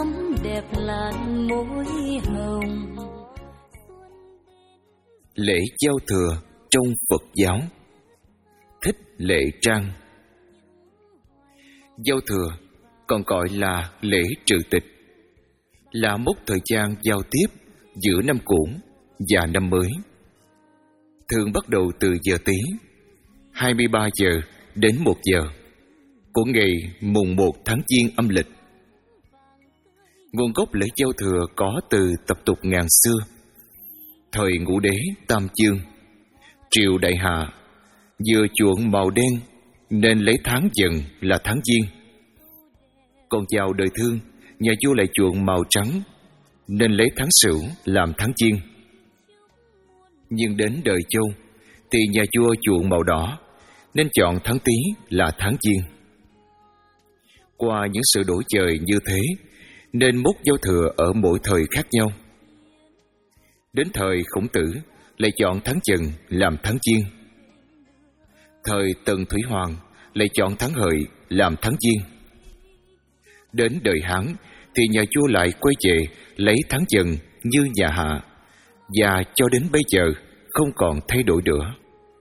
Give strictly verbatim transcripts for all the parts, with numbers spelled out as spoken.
ấm đẹp làn môi hồng. Lễ giao thừa trong Phật giáo. Thích Lệ Trang. Giao thừa còn gọi là lễ trừ tịch, là mốc thời gian giao tiếp giữa năm cũ và năm mới. Thường bắt đầu từ giờ Tý hai mươi ba giờ đến một giờ của ngày mùng một tháng Giêng âm lịch. Nguồn gốc lễ giao thừa có từ tập tục ngàn xưa. Thời Ngũ Đế Tam Chương, triều Đại Hạ vừa chuộng màu đen nên lấy tháng Dần là tháng Giêng. Còn vào đời Thương, nhà vua lại chuộng màu trắng nên lấy tháng Sửu làm tháng Giêng. Nhưng đến đời Châu thì nhà vua chuộng màu đỏ nên chọn tháng Tý là tháng Giêng. Qua những sự đổi dời như thế nên mốc giao thừa ở mỗi thời khác nhau. Đến thời Khổng Tử lại chọn tháng Dần làm tháng Giêng. Thời Tần Thủy Hoàng lại chọn tháng Hợi làm tháng Giêng. Đến đời Hán thì nhà vua lại quay về lấy tháng Dần như nhà Hạ, và cho đến bây giờ không còn thay đổi nữa.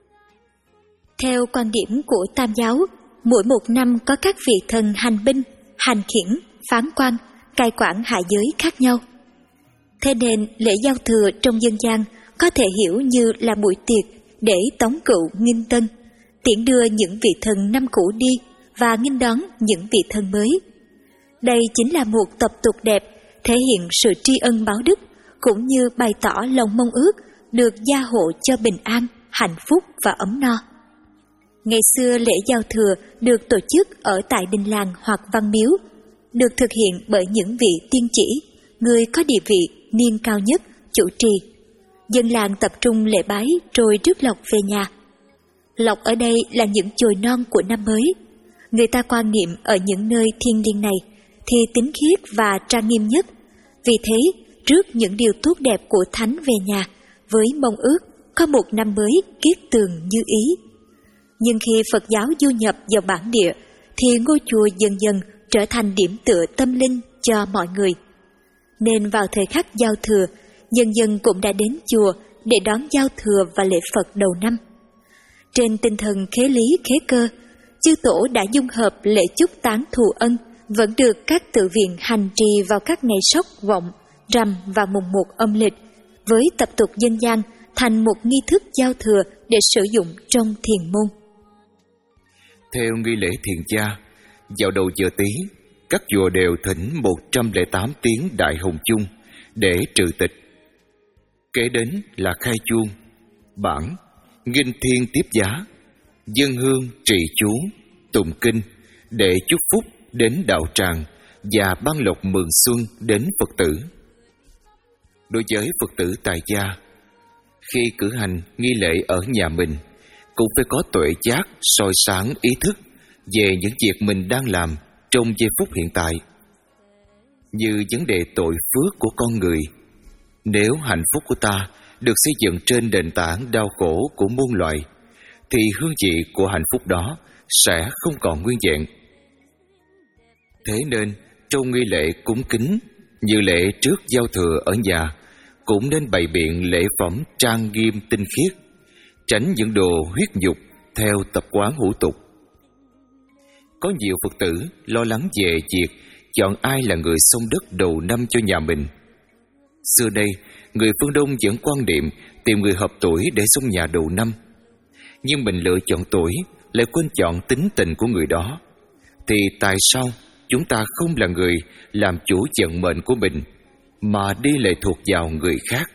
Theo quan điểm của Tam giáo, mỗi một năm có các vị thần hành binh, hành khiển, phán quan, cai quản hạ giới khác nhau. Thế nên lễ giao thừa trong dân gian có thể hiểu như là buổi tiệc để tống cựu nghinh tân, tiễn đưa những vị thần năm cũ đi và nghinh đón những vị thần mới. Đây chính là một tập tục đẹp, thể hiện sự tri ân báo đức, cũng như bày tỏ lòng mong ước được gia hộ cho bình an, hạnh phúc và ấm no. Ngày xưa lễ giao thừa được tổ chức ở tại đình làng hoặc văn miếu, được thực hiện bởi những vị tiên chỉ, người có địa vị niên cao nhất, chủ trì. Dân làng tập trung lễ bái rồi rước lộc về nhà. Lộc ở đây là những chồi non của năm mới. Người ta quan niệm ở những nơi thiêng liêng này thì tính khiết và trang nghiêm nhất. Vì thế, rước những điều tốt đẹp của thánh về nhà với mong ước có một năm mới kiết tường như ý. Nhưng khi Phật giáo du nhập vào bản địa thì ngôi chùa dần dần trở thành điểm tựa tâm linh cho mọi người. Nên vào thời khắc giao thừa, nhân dân cũng đã đến chùa để đón giao thừa và lễ Phật đầu năm. Trên tinh thần khế lý khế cơ, chư tổ đã dung hợp lễ chúc tán thù ân vẫn được các tự viện hành trì vào các ngày Sóc, Vọng, Rằm và mùng một âm lịch, với tập tục dân gian thành một nghi thức giao thừa để sử dụng trong thiền môn. Theo nghi lễ thiền gia, vào đầu giờ Tý, các chùa đều thỉnh một trăm lẻ tám tiếng Đại Hồng Chung để trừ tịch. Kế đến là khai chuông, bản, nghinh thiên tiếp giá, dâng hương trì chú, tụng kinh để chúc phúc đến đạo tràng và ban lộc mừng xuân đến Phật tử. Đối với Phật tử tại gia, khi cử hành nghi lễ ở nhà mình, cũng phải có tuệ giác soi sáng ý thức về những việc mình đang làm trong giây phút hiện tại. Như vấn đề tội phước của con người, nếu hạnh phúc của ta được xây dựng trên nền tảng đau khổ của muôn loài, thì hương vị của hạnh phúc đó sẽ không còn nguyên vẹn. Thế nên, trong nghi lễ cúng kính như lễ trước giao thừa ở nhà, cũng nên bày biện lễ phẩm trang nghiêm tinh khiết, tránh những đồ huyết nhục theo tập quán hủ tục. Có nhiều Phật tử lo lắng về việc chọn ai là người xông đất đầu năm cho nhà mình. Xưa đây, người phương Đông vẫn quan niệm tìm người hợp tuổi để xông nhà đầu năm. Nhưng mình lựa chọn tuổi lại quên chọn tính tình của người đó, thì tại sao chúng ta không là người làm chủ vận mệnh của mình, mà đi lệ thuộc vào người khác?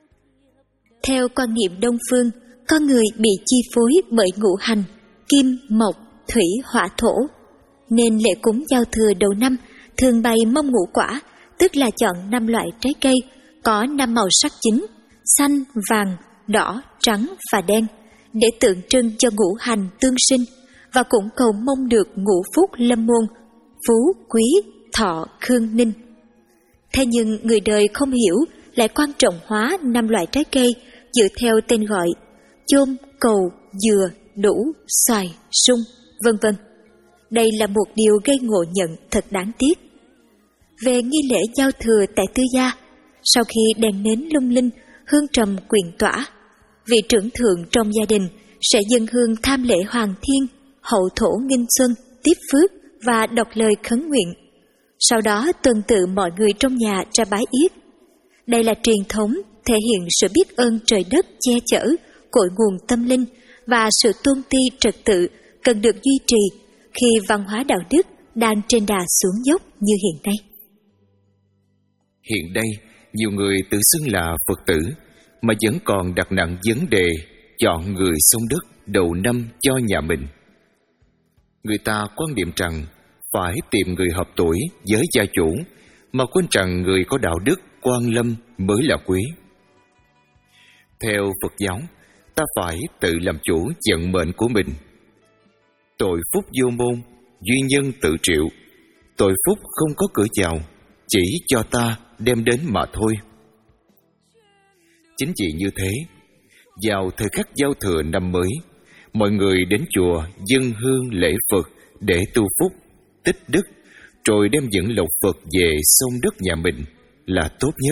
Theo quan niệm Đông phương, con người bị chi phối bởi ngũ hành kim, mộc, thủy, hỏa, thổ, nên lễ cúng giao thừa đầu năm thường bày mâm ngũ quả, tức là chọn năm loại trái cây có năm màu sắc chính: xanh, vàng, đỏ, trắng và đen, để tượng trưng cho ngũ hành tương sinh, và cũng cầu mong được ngũ phúc lâm môn, phú, quý, thọ, khương, ninh. Thế nhưng người đời không hiểu lại quan trọng hóa năm loại trái cây dựa theo tên gọi: chôm, cầu, dừa, đu, xoài, sung, vân vân. Đây là một điều gây ngộ nhận thật đáng tiếc. về nghi lễ giao thừa tại Tư Gia. Sau khi đèn nến lung linh, hương trầm quyện tỏa, vị trưởng thượng trong gia đình sẽ dâng hương tham lễ Hoàng Thiên, hậu thổ nghinh xuân, tiếp phước và đọc lời khấn nguyện. Sau đó tuần tự mọi người trong nhà ra bái yết. Đây là truyền thống thể hiện sự biết ơn trời đất che chở, cội nguồn tâm linh và sự tôn ti trật tự cần được duy trì khi văn hóa đạo đức đang trên đà xuống dốc như hiện nay. Hiện đây, nhiều người tự xưng là Phật tử mà vẫn còn đặt nặng vấn đề chọn người xông đất đầu năm cho nhà mình. Người ta quan niệm rằng phải tìm người hợp tuổi với gia chủ, mà quên rằng người có đạo đức quan lâm mới là quý. Theo Phật giáo, ta phải tự làm chủ vận mệnh của mình. Tội phúc vô môn, duy nhân tự triệu. Tội phúc không có cửa chào, chỉ cho ta đem đến mà thôi. Chính vì như thế, vào thời khắc giao thừa năm mới, mọi người đến chùa dâng hương lễ Phật để tu phúc, tích đức, rồi đem dẫn lộc Phật về sông đất nhà mình là tốt nhất.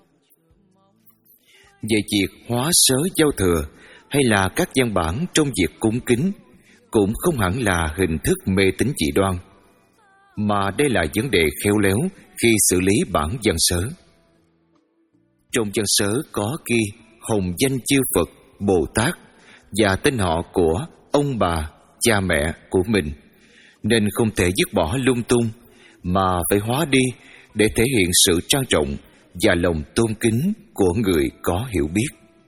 Về việc hóa sớ giao thừa hay là các văn bản trong việc cúng kính cũng không hẳn là hình thức mê tín dị đoan, mà đây là vấn đề khéo léo khi xử lý bản văn sớ. Trong văn sớ có ghi hồng danh chư Phật, Bồ Tát và tên họ của ông bà, cha mẹ của mình, nên không thể dứt bỏ lung tung, mà phải hóa đi để thể hiện sự trang trọng và lòng tôn kính của người có hiểu biết.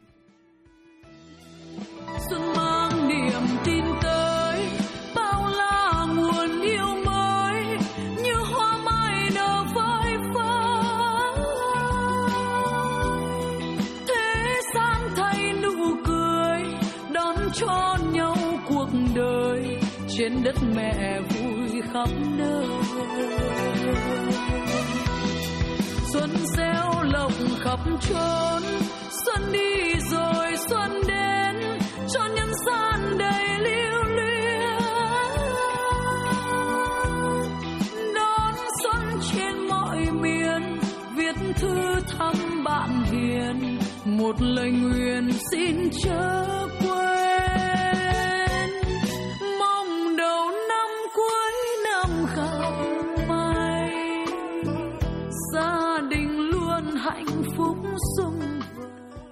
Xuân mang niềm tin tới, bao la nguồn yêu mới, như hoa mai nở phơi phới. Thế gian thay nụ cười, đón cho nhau cuộc đời, trên đất mẹ vui khắp nơi. Xuân gieo lộc khắp chốn, xuân đi rồi xuân đến, cho nhân gian đầy lưu luyến. Đón xuân trên mọi miền, viết thư thăm bạn hiền, một lời nguyện xin chớ quên. Mong đầu năm cuối năm gặp may, gia đình luôn hạnh phúc sum vầy.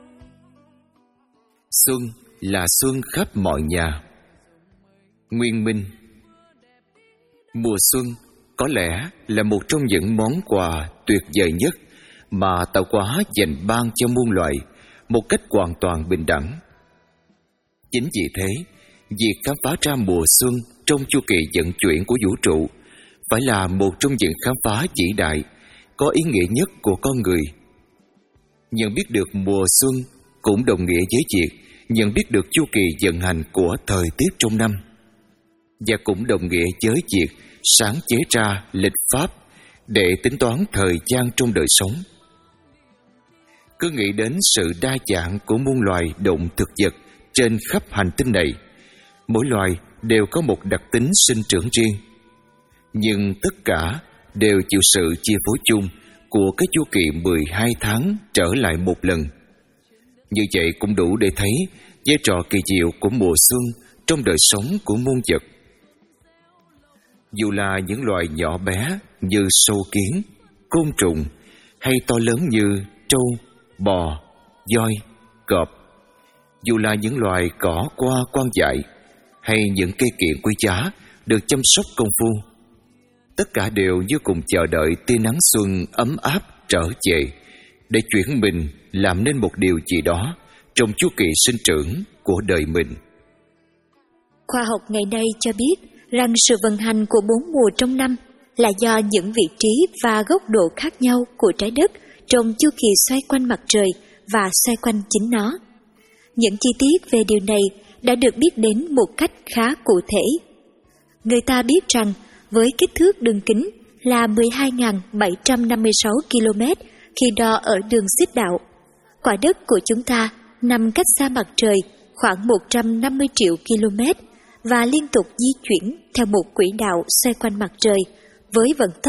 Xuân là xuân khắp mọi nhà. Nguyên Minh. Mùa xuân có lẽ là một trong những món quà tuyệt vời nhất mà tạo hóa dành ban cho muôn loài một cách hoàn toàn bình đẳng. Chính vì thế, việc khám phá ra mùa xuân trong chu kỳ vận chuyển của vũ trụ phải là một trong những khám phá vĩ đại, có ý nghĩa nhất của con người. Nhận biết được mùa xuân cũng đồng nghĩa với việc nhận biết được chu kỳ vận hành của thời tiết trong năm, và cũng đồng nghĩa với việc sáng chế ra lịch pháp để tính toán thời gian trong đời sống. Cứ nghĩ đến sự đa dạng của muôn loài động thực vật trên khắp hành tinh này. Mỗi loài đều có một đặc tính sinh trưởng riêng, nhưng tất cả đều chịu sự chi phối chung của cái chu kỳ mười hai tháng trở lại một lần. Như vậy cũng đủ để thấy vai trò kỳ diệu của mùa xuân trong đời sống của muôn vật. Dù là những loài nhỏ bé như sâu kiến, côn trùng, hay to lớn như trâu, bò, voi, cọp, dù là những loài cỏ qua quan dại, hay những cây kiện quý giá được chăm sóc công phu, tất cả đều như cùng chờ đợi tia nắng xuân ấm áp trở về để chuyển mình làm nên một điều gì đó trong chu kỳ sinh trưởng của đời mình. Khoa học ngày nay cho biết rằng sự vận hành của bốn mùa trong năm là do những vị trí và góc độ khác nhau của trái đất trong chu kỳ xoay quanh mặt trời và xoay quanh chính nó. Những chi tiết về điều này đã được biết đến một cách khá cụ thể. Người ta biết rằng với kích thước đường kính là mười hai nghìn bảy trăm năm mươi sáu ki lô mét khi đo ở đường xích đạo, quả đất của chúng ta nằm cách xa mặt trời khoảng một trăm năm mươi triệu ki lô mét và liên tục di chuyển theo một quỹ đạo xoay quanh mặt trời với vận tốc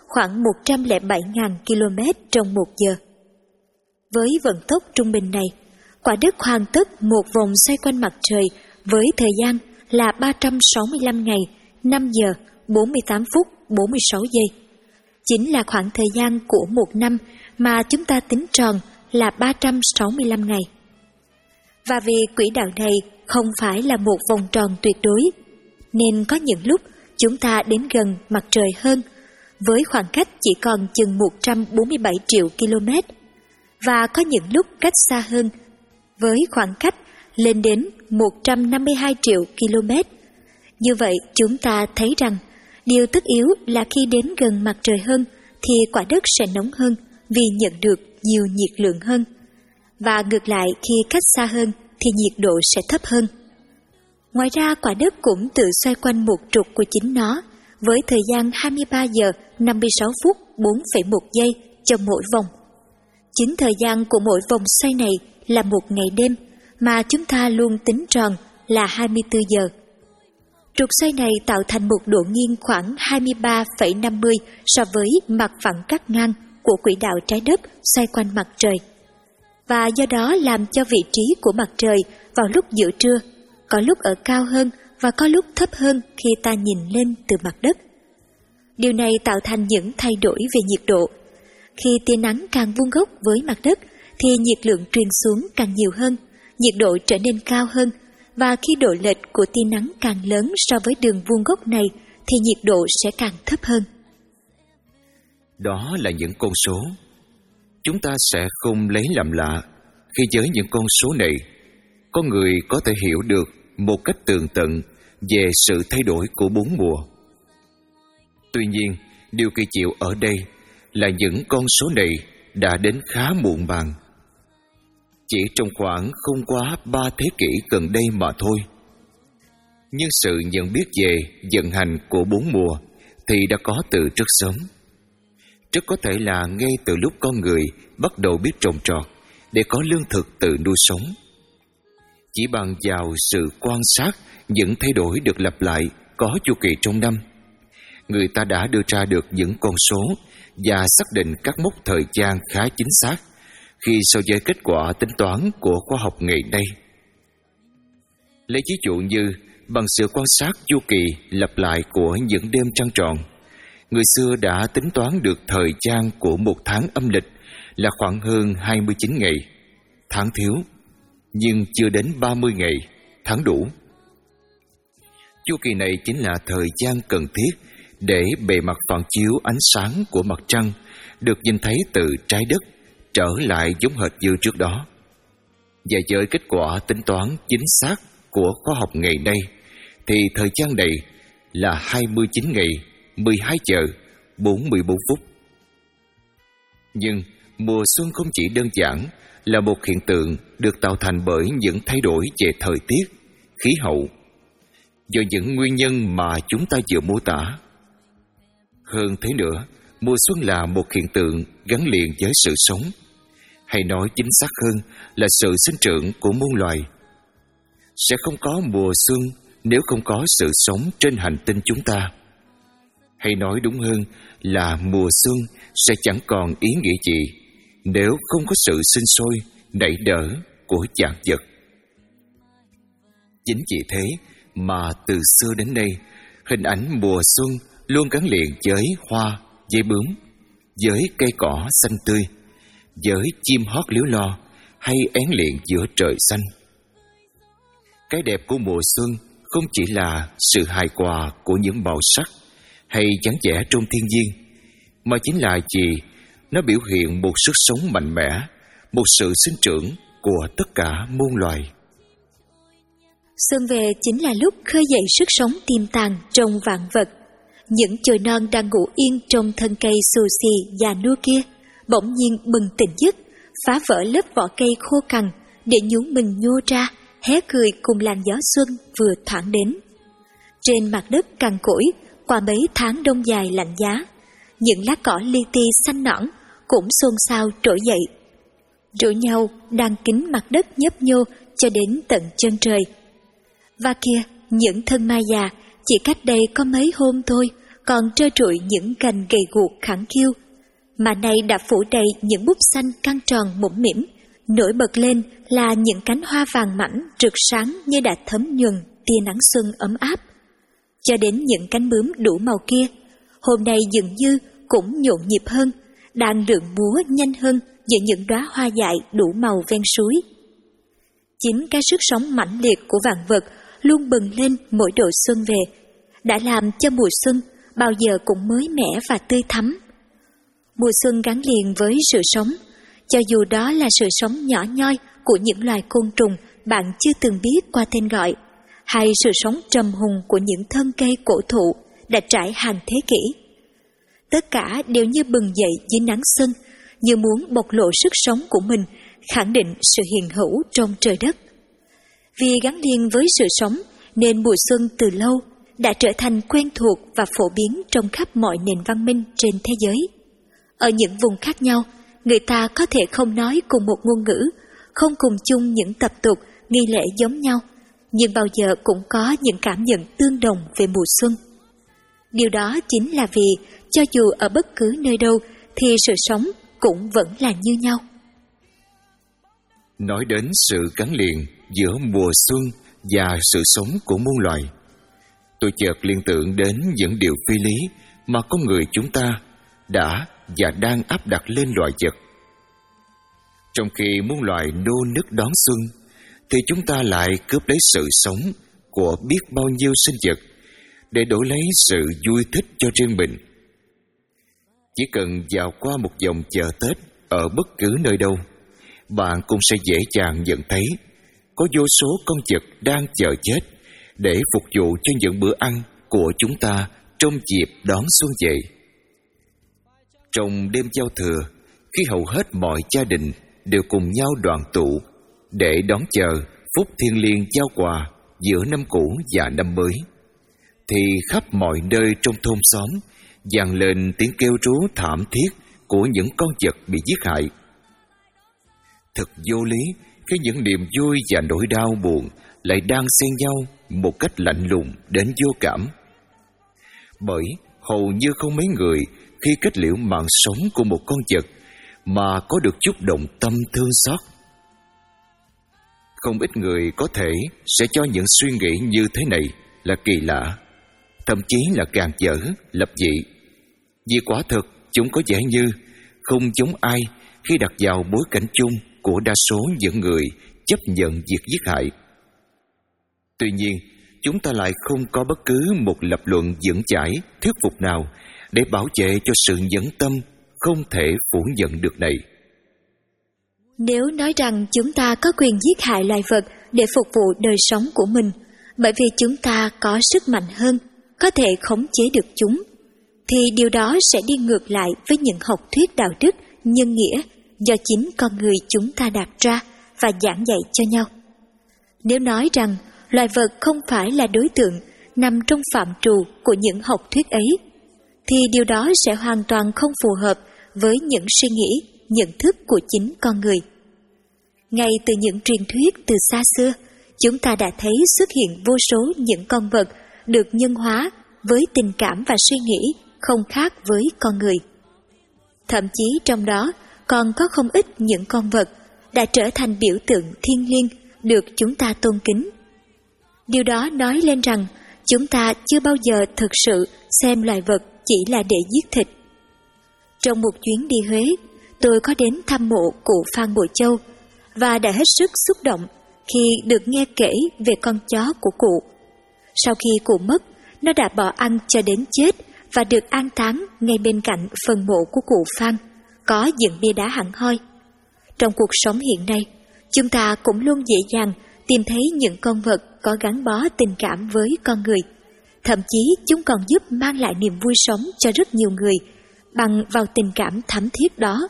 khoảng một trăm lẻ bảy nghìn ki lô mét trong một giờ. Với vận tốc trung bình này, quả đất hoàn tất một vòng xoay quanh mặt trời với thời gian là ba trăm sáu mươi lăm ngày, năm giờ, bốn mươi tám phút, bốn mươi sáu giây. Chính là khoảng thời gian của một năm mà chúng ta tính tròn là ba trăm sáu mươi lăm ngày. Và vì quỹ đạo này không phải là một vòng tròn tuyệt đối, nên có những lúc chúng ta đến gần mặt trời hơn, với khoảng cách chỉ còn chừng một trăm bốn mươi bảy triệu ki lô mét, và có những lúc cách xa hơn, với khoảng cách lên đến một trăm năm mươi hai triệu ki lô mét. Như vậy chúng ta thấy rằng điều tất yếu là khi đến gần mặt trời hơn thì quả đất sẽ nóng hơn vì nhận được nhiều nhiệt lượng hơn. Và ngược lại, khi cách xa hơn thì nhiệt độ sẽ thấp hơn. Ngoài ra, quả đất cũng tự xoay quanh một trục của chính nó với thời gian hai mươi ba giờ năm mươi sáu phút bốn phẩy một giây cho mỗi vòng. Chính thời gian của mỗi vòng xoay này là một ngày đêm mà chúng ta luôn tính tròn là hai mươi tư giờ. Trục xoay này tạo thành một độ nghiêng khoảng hai mươi ba phẩy năm mươi so với mặt phẳng cắt ngang của quỹ đạo trái đất xoay quanh mặt trời. Và do đó làm cho vị trí của mặt trời vào lúc giữa trưa có lúc ở cao hơn và có lúc thấp hơn khi ta nhìn lên từ mặt đất. Điều này tạo thành những thay đổi về nhiệt độ. Khi tia nắng càng vuông góc với mặt đất thì nhiệt lượng truyền xuống càng nhiều hơn, nhiệt độ trở nên cao hơn, và khi độ lệch của tia nắng càng lớn so với đường vuông góc này thì nhiệt độ sẽ càng thấp hơn. Đó là những con số. Chúng ta sẽ không lấy làm lạ khi với những con số này, có người có thể hiểu được một cách tường tận về sự thay đổi của bốn mùa. Tuy nhiên, điều kỳ diệu ở đây là những con số này đã đến khá muộn màng. Chỉ trong khoảng không quá ba thế kỷ gần đây mà thôi. Nhưng sự nhận biết về vận hành của bốn mùa thì đã có từ rất sớm. Rất có thể là ngay từ lúc con người bắt đầu biết trồng trọt để có lương thực tự nuôi sống. Chỉ bằng vào sự quan sát những thay đổi được lặp lại có chu kỳ trong năm, người ta đã đưa ra được những con số và xác định các mốc thời gian khá chính xác khi so với kết quả tính toán của khoa học ngày nay. Lấy ví dụ như bằng sự quan sát chu kỳ lặp lại của những đêm trăng tròn, người xưa đã tính toán được thời gian của một tháng âm lịch là khoảng hơn hai mươi chín ngày, tháng thiếu, nhưng chưa đến ba mươi ngày, tháng đủ. Chu kỳ này chính là thời gian cần thiết để bề mặt phản chiếu ánh sáng của mặt trăng được nhìn thấy từ trái đất trở lại giống hệt như trước đó. Và với kết quả tính toán chính xác của khoa học ngày nay thì thời gian này là hai mươi chín ngày, mười hai giờ, bốn mươi bốn phút. Nhưng mùa xuân không chỉ đơn giản là một hiện tượng được tạo thành bởi những thay đổi về thời tiết, khí hậu, do những nguyên nhân mà chúng ta vừa mô tả. Hơn thế nữa, mùa xuân là một hiện tượng gắn liền với sự sống, hay nói chính xác hơn là sự sinh trưởng của muôn loài. Sẽ không có mùa xuân nếu không có sự sống trên hành tinh chúng ta. Hay nói đúng hơn là mùa xuân sẽ chẳng còn ý nghĩa gì nếu không có sự sinh sôi, nảy nở của vạn vật. Chính vì thế mà từ xưa đến nay, hình ảnh mùa xuân luôn gắn liền với hoa, với bướm, với cây cỏ xanh tươi, với chim hót líu lo hay én liệng giữa trời xanh. Cái đẹp của mùa xuân không chỉ là sự hài hòa của những màu sắc hay dáng vẻ trong thiên nhiên, mà chính là gì? Nó biểu hiện một sức sống mạnh mẽ, một sự sinh trưởng của tất cả muôn loài. Xuân về chính là lúc khơi dậy sức sống tiềm tàng trong vạn vật. Những chồi non đang ngủ yên trong thân cây xù xì già nua kia bỗng nhiên bừng tỉnh giấc, phá vỡ lớp vỏ cây khô cằn để nhún mình nhô ra, hé cười cùng làn gió xuân vừa thoảng đến. Trên mặt đất cằn cỗi, qua mấy tháng đông dài lạnh giá, những lá cỏ li ti xanh nõn cũng xôn xao trỗi dậy, rủ nhau đang kín mặt đất nhấp nhô cho đến tận chân trời. Và kia, những thân mai già chỉ cách đây có mấy hôm thôi còn trơ trụi những cành gầy guộc khẳng khiu, mà nay đã phủ đầy những búp xanh căng tròn mũm mĩm, nổi bật lên là những cánh hoa vàng mảnh rực sáng như đã thấm nhuần tia nắng xuân ấm áp. Cho đến những cánh bướm đủ màu kia, hôm nay dường như cũng nhộn nhịp hơn, đang lượn múa nhanh hơn giữa những đóa hoa dại đủ màu ven suối. Chính cái sức sống mãnh liệt của vạn vật luôn bừng lên mỗi độ xuân về, đã làm cho mùa xuân bao giờ cũng mới mẻ và tươi thắm. Mùa xuân gắn liền với sự sống, cho dù đó là sự sống nhỏ nhoi của những loài côn trùng bạn chưa từng biết qua tên gọi, hay sự sống trầm hùng của những thân cây cổ thụ đã trải hàng thế kỷ. Tất cả đều như bừng dậy dưới nắng xuân, như muốn bộc lộ sức sống của mình, khẳng định sự hiện hữu trong trời đất. Vì gắn liền với sự sống, nên mùa xuân từ lâu đã trở thành quen thuộc và phổ biến trong khắp mọi nền văn minh trên thế giới. Ở những vùng khác nhau, người ta có thể không nói cùng một ngôn ngữ, không cùng chung những tập tục, nghi lễ giống nhau, nhưng bao giờ cũng có những cảm nhận tương đồng về mùa xuân. Điều đó chính là vì cho dù ở bất cứ nơi đâu thì sự sống cũng vẫn là như nhau. Nói đến sự gắn liền giữa mùa xuân và sự sống của muôn loài, tôi chợt liên tưởng đến những điều phi lý mà con người chúng ta đã và đang áp đặt lên loài vật. Trong khi muôn loài nô nức đón xuân, thì chúng ta lại cướp lấy sự sống của biết bao nhiêu sinh vật để đổi lấy sự vui thích cho riêng mình. Chỉ cần dạo qua một vòng chợ Tết ở bất cứ nơi đâu, bạn cũng sẽ dễ dàng nhận thấy có vô số con vật đang chờ chết để phục vụ cho những bữa ăn của chúng ta trong dịp đón xuân về. Trong đêm giao thừa, khi hầu hết mọi gia đình đều cùng nhau đoàn tụ để đón chờ phúc thiêng liêng giao quà giữa năm cũ và năm mới, thì khắp mọi nơi trong thôn xóm vang lên tiếng kêu rú thảm thiết của những con vật bị giết hại. Thật vô lý khi những niềm vui và nỗi đau buồn lại đang xen nhau một cách lạnh lùng đến vô cảm. Bởi hầu như không mấy người khi kết liễu mạng sống của một con vật mà có được chút động tâm thương xót. Không ít người có thể sẽ cho những suy nghĩ như thế này là kỳ lạ, thậm chí là càn dở, lập dị. Vì quả thực chúng có vẻ như không giống ai khi đặt vào bối cảnh chung của đa số những người chấp nhận việc giết hại. Tuy nhiên, chúng ta lại không có bất cứ một lập luận vững chãi, thuyết phục nào để bảo vệ cho sự nhẫn tâm không thể phủ nhận được này. Nếu nói rằng chúng ta có quyền giết hại loài vật để phục vụ đời sống của mình, bởi vì chúng ta có sức mạnh hơn, có thể khống chế được chúng, thì điều đó sẽ đi ngược lại với những học thuyết đạo đức, nhân nghĩa do chính con người chúng ta đặt ra và giảng dạy cho nhau. Nếu nói rằng loài vật không phải là đối tượng nằm trong phạm trù của những học thuyết ấy, thì điều đó sẽ hoàn toàn không phù hợp với những suy nghĩ, nhận thức của chính con người. Ngay từ những truyền thuyết từ xa xưa, chúng ta đã thấy xuất hiện vô số những con vật được nhân hóa với tình cảm và suy nghĩ không khác với con người. Thậm chí trong đó còn có không ít những con vật đã trở thành biểu tượng thiêng liêng được chúng ta tôn kính. Điều đó nói lên rằng chúng ta chưa bao giờ thực sự xem loài vật chỉ là để giết thịt. Trong một chuyến đi Huế, tôi có đến thăm mộ cụ Phan Bội Châu và đã hết sức xúc động khi được nghe kể về con chó của cụ. Sau khi cụ mất, nó đã bỏ ăn cho đến chết và được an táng ngay bên cạnh phần mộ của cụ Phan, có dựng bia đá hẳn hoi. Trong cuộc sống hiện nay, chúng ta cũng luôn dễ dàng tìm thấy những con vật có gắn bó tình cảm với con người. Thậm chí chúng còn giúp mang lại niềm vui sống cho rất nhiều người bằng vào tình cảm thắm thiết đó.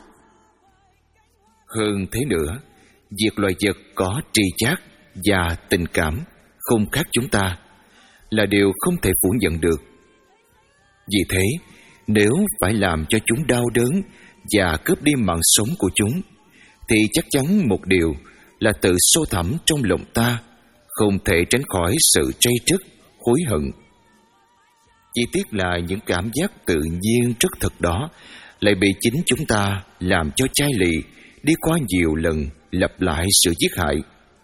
Hơn thế nữa, việc loài vật có tri giác và tình cảm không khác chúng ta là điều không thể phủ nhận được. Vì thế, nếu phải làm cho chúng đau đớn và cướp đi mạng sống của chúng, thì chắc chắn một điều là tự sâu thẳm trong lòng ta không thể tránh khỏi sự trây trất, hối hận. Chỉ tiếc là những cảm giác tự nhiên rất thật đó lại bị chính chúng ta làm cho chai lì, đi qua nhiều lần lặp lại sự giết hại.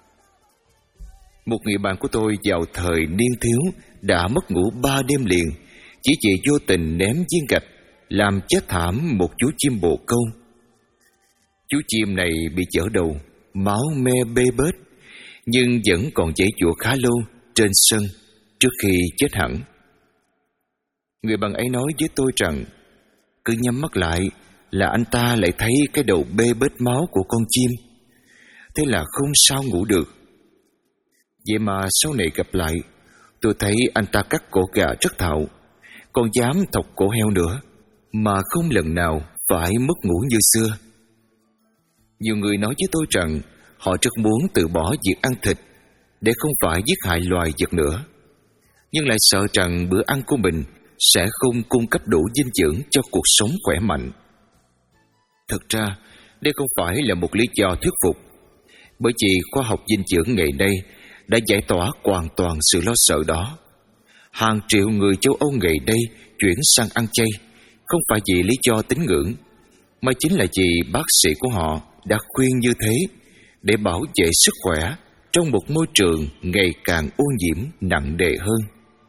Một người bạn của tôi vào thời niên thiếu đã mất ngủ ba đêm liền, chỉ vì vô tình ném viên gạch làm chết thảm một chú chim bồ câu. Chú chim này bị chở đầu, máu me bê bết, nhưng vẫn còn giãy giụa khá lâu trên sân trước khi chết hẳn. Người bạn ấy nói với tôi rằng cứ nhắm mắt lại là anh ta lại thấy cái đầu bê bết máu của con chim. Thế là không sao ngủ được. Vậy mà sau này gặp lại, tôi thấy anh ta cắt cổ gà rất thạo, còn dám thọc cổ heo nữa, mà không lần nào phải mất ngủ như xưa. Nhiều người nói với tôi rằng họ rất muốn từ bỏ việc ăn thịt để không phải giết hại loài vật nữa, nhưng lại sợ rằng bữa ăn của mình sẽ không cung cấp đủ dinh dưỡng cho cuộc sống khỏe mạnh. Thực ra, đây không phải là một lý do thuyết phục, bởi vì khoa học dinh dưỡng ngày nay đã giải tỏa hoàn toàn sự lo sợ đó. Hàng triệu người châu Âu ngày nay chuyển sang ăn chay, không phải vì lý do tín ngưỡng, mà chính là vì bác sĩ của họ đã khuyên như thế để bảo vệ sức khỏe trong một môi trường ngày càng ô nhiễm nặng nề hơn.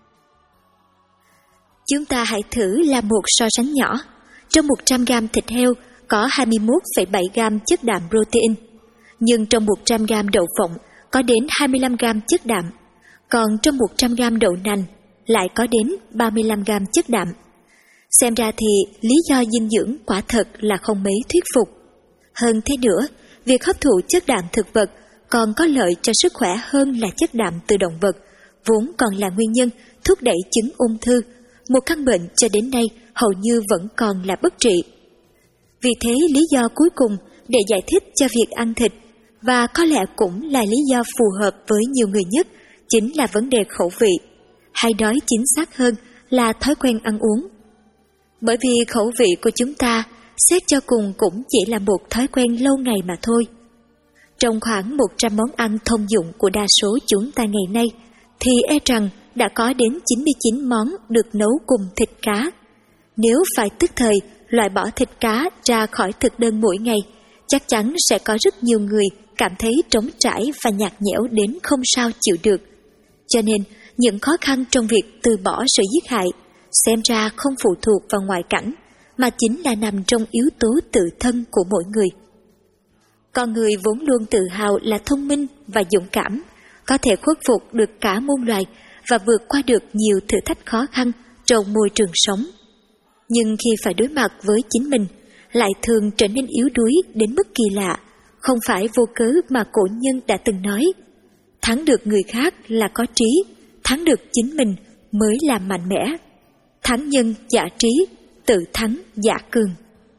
Chúng ta hãy thử làm một so sánh nhỏ. Trong một trăm gam thịt heo có hai mươi mốt phẩy bảy gam chất đạm protein, nhưng trong một trăm gam đậu phộng có đến hai mươi lăm gam chất đạm, còn trong một trăm gam đậu nành lại có đến ba mươi lăm gam chất đạm. Xem ra thì lý do dinh dưỡng quả thật là không mấy thuyết phục. Hơn thế nữa, việc hấp thụ chất đạm thực vật còn có lợi cho sức khỏe hơn là chất đạm từ động vật, vốn còn là nguyên nhân thúc đẩy chứng ung thư, một căn bệnh cho đến nay hầu như vẫn còn là bất trị. Vì thế, lý do cuối cùng để giải thích cho việc ăn thịt, và có lẽ cũng là lý do phù hợp với nhiều người nhất, chính là vấn đề khẩu vị, hay nói chính xác hơn là thói quen ăn uống. Bởi vì khẩu vị của chúng ta xét cho cùng cũng chỉ là một thói quen lâu ngày mà thôi. Trong khoảng một trăm món ăn thông dụng của đa số chúng ta ngày nay, thì e rằng đã có đến chín mươi chín món được nấu cùng thịt cá. Nếu phải tức thời loại bỏ thịt cá ra khỏi thực đơn mỗi ngày, chắc chắn sẽ có rất nhiều người cảm thấy trống trải và nhạt nhẽo đến không sao chịu được. Cho nên, những khó khăn trong việc từ bỏ sự giết hại xem ra không phụ thuộc vào ngoại cảnh, mà chính là nằm trong yếu tố tự thân của mỗi người. Con người vốn luôn tự hào là thông minh và dũng cảm, có thể khuất phục được cả muôn loài và vượt qua được nhiều thử thách khó khăn trong môi trường sống. Nhưng khi phải đối mặt với chính mình, lại thường trở nên yếu đuối đến mức kỳ lạ. Không phải vô cớ mà cổ nhân đã từng nói, thắng được người khác là có trí, thắng được chính mình mới là mạnh mẽ. Thắng nhân giả trí, tự thắng giả cường.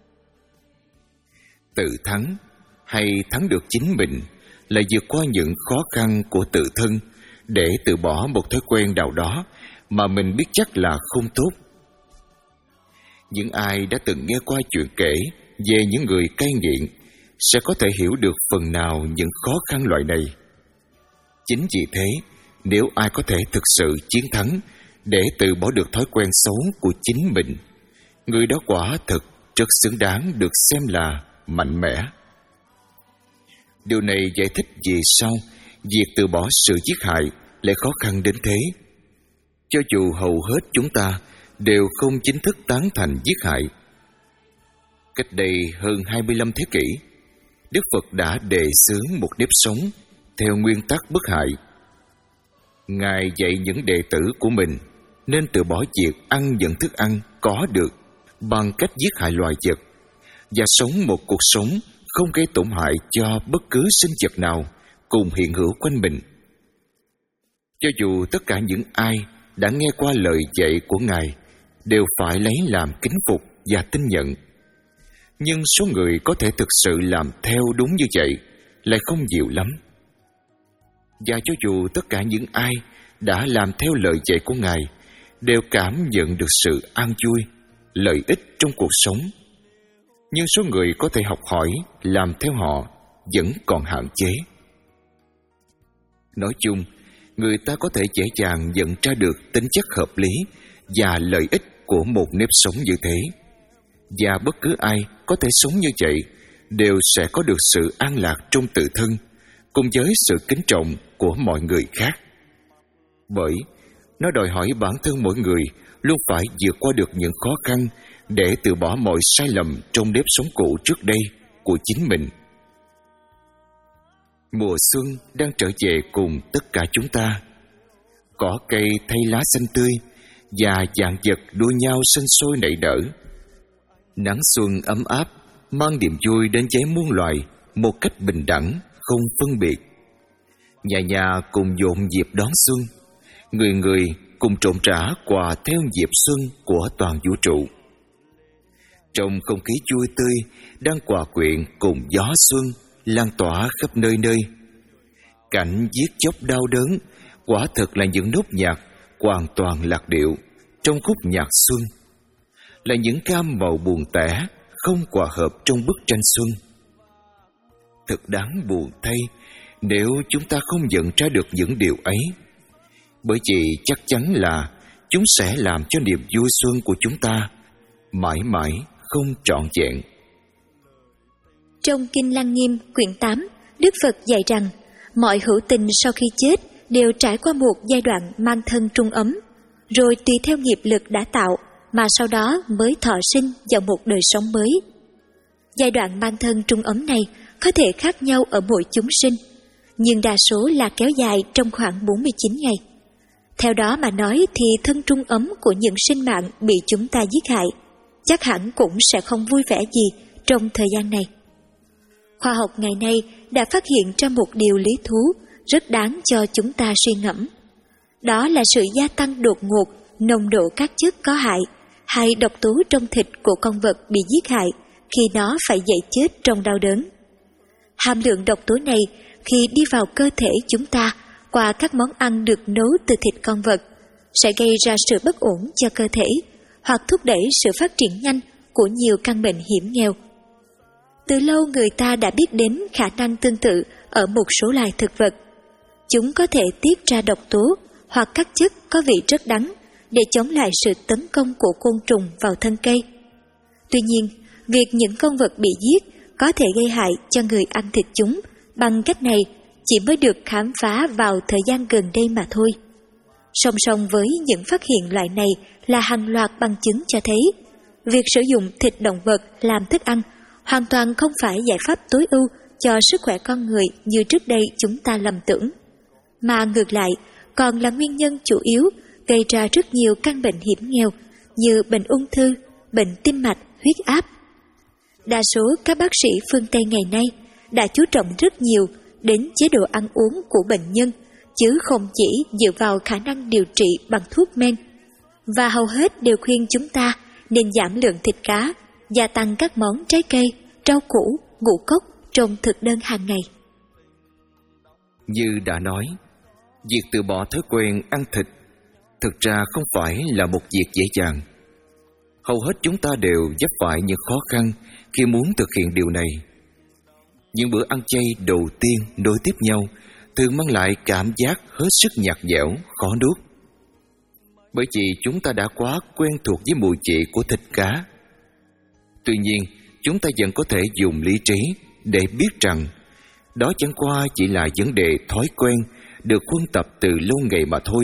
Tự thắng hay thắng được chính mình là vượt qua những khó khăn của tự thân để từ bỏ một thói quen nào đó mà mình biết chắc là không tốt. Những ai đã từng nghe qua chuyện kể về những người cai nghiện sẽ có thể hiểu được phần nào những khó khăn loại này. Chính vì thế, nếu ai có thể thực sự chiến thắng để từ bỏ được thói quen xấu của chính mình, người đó quả thực rất xứng đáng được xem là mạnh mẽ. Điều này giải thích vì sao việc từ bỏ sự giết hại lại khó khăn đến thế. Cho dù hầu hết chúng ta đều không chính thức tán thành giết hại. Cách đây hơn hai mươi lăm thế kỷ, Đức Phật đã đề xướng một nếp sống theo nguyên tắc bất hại. Ngài dạy những đệ tử của mình nên từ bỏ việc ăn những thức ăn có được bằng cách giết hại loài vật và sống một cuộc sống không gây tổn hại cho bất cứ sinh vật nào cùng hiện hữu quanh mình. Cho dù tất cả những ai đã nghe qua lời dạy của Ngài đều phải lấy làm kính phục và tin nhận, nhưng số người có thể thực sự làm theo đúng như vậy lại không nhiều lắm. Và cho dù tất cả những ai đã làm theo lời dạy của Ngài đều cảm nhận được sự an vui, lợi ích trong cuộc sống, nhưng số người có thể học hỏi làm theo họ vẫn còn hạn chế. Nói chung, người ta có thể dễ dàng nhận ra được tính chất hợp lý và lợi ích của một nếp sống như thế. Và bất cứ ai có thể sống như vậy đều sẽ có được sự an lạc trong tự thân, cùng với sự kính trọng của mọi người khác. Bởi nó đòi hỏi bản thân mỗi người luôn phải vượt qua được những khó khăn để từ bỏ mọi sai lầm trong nếp sống cũ trước đây của chính mình. Mùa xuân đang trở về cùng tất cả chúng ta. Cỏ cây thay lá xanh tươi và vạn vật đua nhau sinh sôi nảy nở. Nắng xuân ấm áp mang niềm vui đến với muôn loài một cách bình đẳng, không phân biệt. Nhà nhà cùng dọn dịp đón xuân, người người cùng trộn trả quà theo nhịp xuân của toàn vũ trụ. Trong không khí vui tươi đang hòa quyện cùng gió xuân lan tỏa khắp nơi nơi. Cảnh giết chóc đau đớn quả thực là những nốt nhạc hoàn toàn lạc điệu trong khúc nhạc xuân, là những cam màu buồn tẻ không hòa hợp trong bức tranh xuân. Thật đáng buồn thay nếu chúng ta không nhận ra được những điều ấy, bởi vì chắc chắn là chúng sẽ làm cho niềm vui xuân của chúng ta mãi mãi không trọn vẹn. Trong Kinh Lăng Nghiêm quyển tám, Đức Phật dạy rằng mọi hữu tình sau khi chết đều trải qua một giai đoạn mang thân trung ấm, rồi tùy theo nghiệp lực đã tạo mà sau đó mới thọ sinh vào một đời sống mới. Giai đoạn mang thân trung ấm này có thể khác nhau ở mỗi chúng sinh, nhưng đa số là kéo dài trong khoảng bốn mươi chín ngày. Theo đó mà nói thì thân trung ấm của những sinh mạng bị chúng ta giết hại chắc hẳn cũng sẽ không vui vẻ gì trong thời gian này. Khoa học ngày nay đã phát hiện ra một điều lý thú rất đáng cho chúng ta suy ngẫm. Đó là sự gia tăng đột ngột nồng độ các chất có hại hay độc tố trong thịt của con vật bị giết hại khi nó phải dậy chết trong đau đớn. Hàm lượng độc tố này khi đi vào cơ thể chúng ta qua các món ăn được nấu từ thịt con vật sẽ gây ra sự bất ổn cho cơ thể hoặc thúc đẩy sự phát triển nhanh của nhiều căn bệnh hiểm nghèo. Từ lâu người ta đã biết đến khả năng tương tự ở một số loài thực vật. Chúng có thể tiết ra độc tố hoặc các chất có vị rất đắng để chống lại sự tấn công của côn trùng vào thân cây. Tuy nhiên, việc những con vật bị giết có thể gây hại cho người ăn thịt chúng bằng cách này chỉ mới được khám phá vào thời gian gần đây mà thôi. Song song với những phát hiện loại này là hàng loạt bằng chứng cho thấy việc sử dụng thịt động vật làm thức ăn hoàn toàn không phải giải pháp tối ưu cho sức khỏe con người như trước đây chúng ta lầm tưởng, mà ngược lại còn là nguyên nhân chủ yếu gây ra rất nhiều căn bệnh hiểm nghèo như bệnh ung thư, bệnh tim mạch, huyết áp. Đa số các bác sĩ phương Tây ngày nay đã chú trọng rất nhiều đến chế độ ăn uống của bệnh nhân, chứ không chỉ dựa vào khả năng điều trị bằng thuốc men, và hầu hết đều khuyên chúng ta nên giảm lượng thịt cá, gia tăng các món trái cây, rau củ, ngũ cốc trong thực đơn hàng ngày. Như đã nói, việc từ bỏ thói quen ăn thịt thực ra không phải là một việc dễ dàng. Hầu hết chúng ta đều vấp phải những khó khăn khi muốn thực hiện điều này. Những bữa ăn chay đầu tiên nối tiếp nhau thường mang lại cảm giác hết sức nhạt nhẽo, khó nuốt. Bởi vì chúng ta đã quá quen thuộc với mùi vị của thịt cá. Tuy nhiên, chúng ta vẫn có thể dùng lý trí để biết rằng đó chẳng qua chỉ là vấn đề thói quen được huân tập từ lâu ngày mà thôi.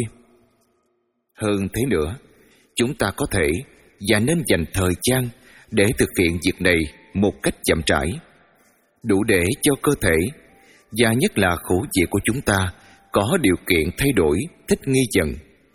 Hơn thế nữa, chúng ta có thể và nên dành thời gian để thực hiện việc này một cách chậm rãi, đủ để cho cơ thể và nhất là khẩu vị của chúng ta có điều kiện thay đổi, thích nghi dần.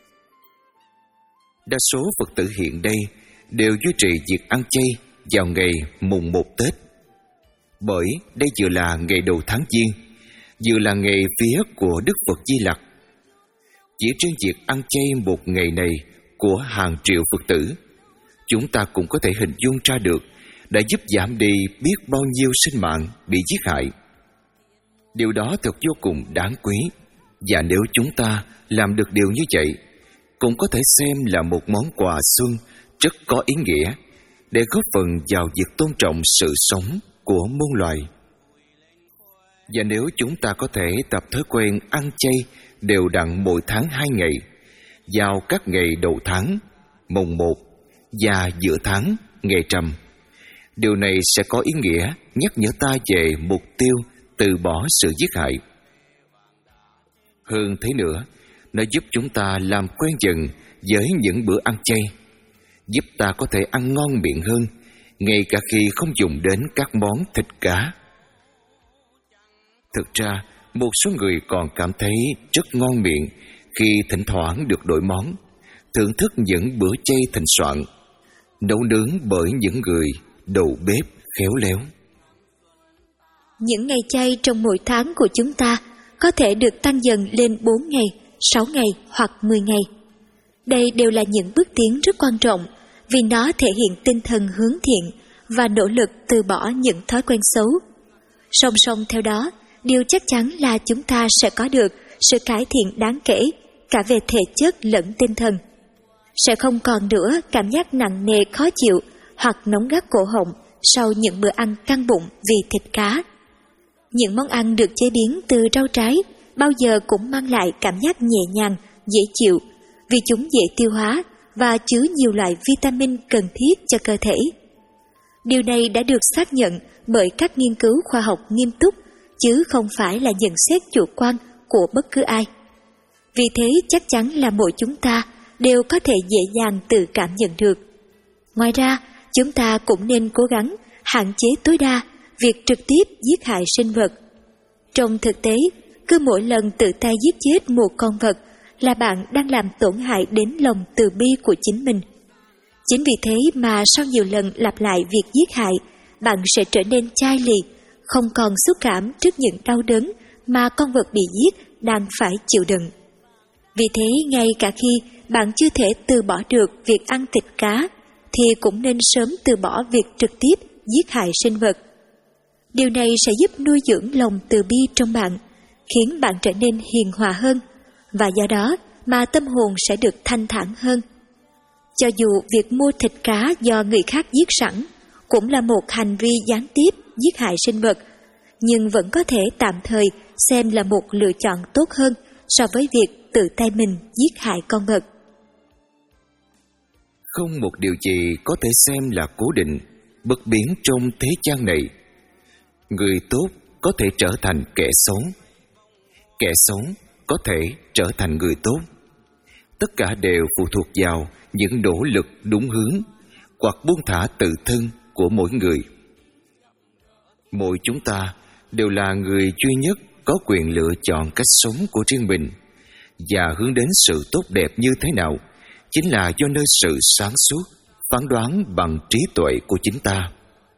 Đa số Phật tử hiện đây đều duy trì việc ăn chay vào ngày mùng một Tết, bởi đây vừa là ngày đầu tháng Giêng, vừa là ngày vía của Đức Phật Di Lặc. Chỉ riêng việc ăn chay một ngày này của hàng triệu Phật tử, chúng ta cũng có thể hình dung ra được đã giúp giảm đi biết bao nhiêu sinh mạng bị giết hại. Điều đó thật vô cùng đáng quý, và nếu chúng ta làm được điều như vậy, cũng có thể xem là một món quà xuân rất có ý nghĩa để góp phần vào việc tôn trọng sự sống của muôn loài. Và nếu chúng ta có thể tập thói quen ăn chay đều đặn mỗi tháng hai ngày, vào các ngày đầu tháng, mồng một và giữa tháng, ngày rằm. Điều này sẽ có ý nghĩa nhắc nhở ta về mục tiêu từ bỏ sự giết hại. Hơn thế nữa, nó giúp chúng ta làm quen dần với những bữa ăn chay, giúp ta có thể ăn ngon miệng hơn, ngay cả khi không dùng đến các món thịt cá. Thực ra, một số người còn cảm thấy rất ngon miệng khi thỉnh thoảng được đổi món, thưởng thức những bữa chay thịnh soạn, nấu nướng bởi những người đầu bếp khéo léo. Những ngày chay trong mỗi tháng của chúng ta có thể được tăng dần lên bốn ngày, sáu ngày hoặc mười ngày. Đây đều là những bước tiến rất quan trọng vì nó thể hiện tinh thần hướng thiện và nỗ lực từ bỏ những thói quen xấu. Song song theo đó, điều chắc chắn là chúng ta sẽ có được sự cải thiện đáng kể cả về thể chất lẫn tinh thần. Sẽ không còn nữa cảm giác nặng nề khó chịu hoặc nóng gắt cổ họng sau những bữa ăn căng bụng vì thịt cá. Những món ăn được chế biến từ rau trái bao giờ cũng mang lại cảm giác nhẹ nhàng, dễ chịu vì chúng dễ tiêu hóa và chứa nhiều loại vitamin cần thiết cho cơ thể. Điều này đã được xác nhận bởi các nghiên cứu khoa học nghiêm túc, chứ không phải là nhận xét chủ quan của bất cứ ai. Vì thế chắc chắn là mỗi chúng ta đều có thể dễ dàng tự cảm nhận được. Ngoài ra, chúng ta cũng nên cố gắng hạn chế tối đa việc trực tiếp giết hại sinh vật. Trong thực tế, cứ mỗi lần tự tay giết chết một con vật là bạn đang làm tổn hại đến lòng từ bi của chính mình. Chính vì thế mà sau nhiều lần lặp lại việc giết hại, bạn sẽ trở nên chai lì, không còn xúc cảm trước những đau đớn mà con vật bị giết đang phải chịu đựng. Vì thế, ngay cả khi bạn chưa thể từ bỏ được việc ăn thịt cá, thì cũng nên sớm từ bỏ việc trực tiếp giết hại sinh vật. Điều này sẽ giúp nuôi dưỡng lòng từ bi trong bạn, khiến bạn trở nên hiền hòa hơn, và do đó mà tâm hồn sẽ được thanh thản hơn. Cho dù việc mua thịt cá do người khác giết sẵn cũng là một hành vi gián tiếp giết hại sinh vật, nhưng vẫn có thể tạm thời xem là một lựa chọn tốt hơn so với việc tự tay mình giết hại con vật. Không một điều gì có thể xem là cố định, bất biến trong thế gian này. Người tốt có thể trở thành kẻ xấu, kẻ xấu có thể trở thành người tốt. Tất cả đều phụ thuộc vào những nỗ lực đúng hướng hoặc buông thả tự thân của mỗi người. Mỗi chúng ta đều là người duy nhất có quyền lựa chọn cách sống của riêng mình, và hướng đến sự tốt đẹp như thế nào chính là do nơi sự sáng suốt, phán đoán bằng trí tuệ của chính ta.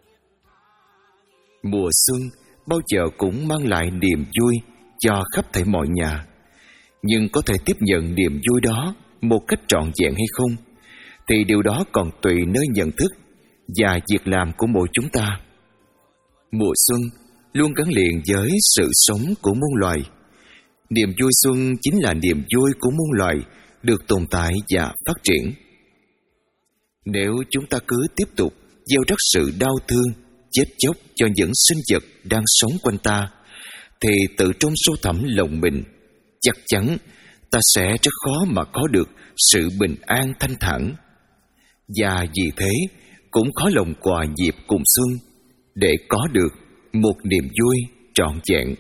Mùa xuân bao giờ cũng mang lại niềm vui cho khắp thảy mọi nhà, nhưng có thể tiếp nhận niềm vui đó một cách trọn vẹn hay không, thì điều đó còn tùy nơi nhận thức và việc làm của mỗi chúng ta. Mùa xuân luôn gắn liền với sự sống của muôn loài. Niềm vui xuân chính là niềm vui của muôn loài được tồn tại và phát triển. Nếu chúng ta cứ tiếp tục gieo rắc sự đau thương, chết chóc cho những sinh vật đang sống quanh ta, thì tự trong sâu thẳm lòng mình, chắc chắn ta sẽ rất khó mà có được sự bình an thanh thản. Và vì thế cũng khó lòng quà dịp cùng xuân để có được một niềm vui trọn vẹn.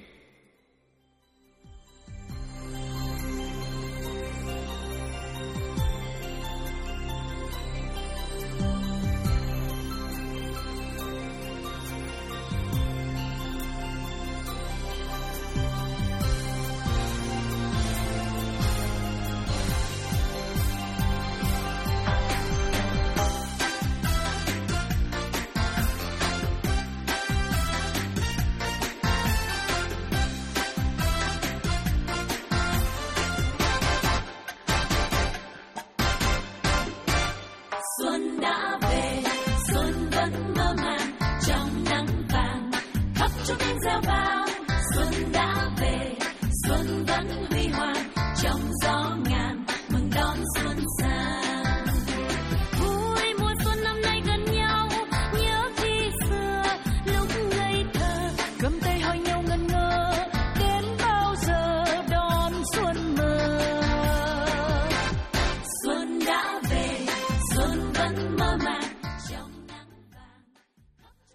Xuân đã về, xuân vẫn mơ màng trong nắng vàng, khắp trong tiếng reo vang. Xuân đã về, xuân vẫn huy hoàng trong gió ngàn, mừng đón xuân sang. Vui mùa xuân năm nay gần nhau, nhớ khi xưa lúc ngây thơ, cầm tay hỏi nhau ngẩn ngơ, đến bao giờ đón xuân mơ. Xuân đã về,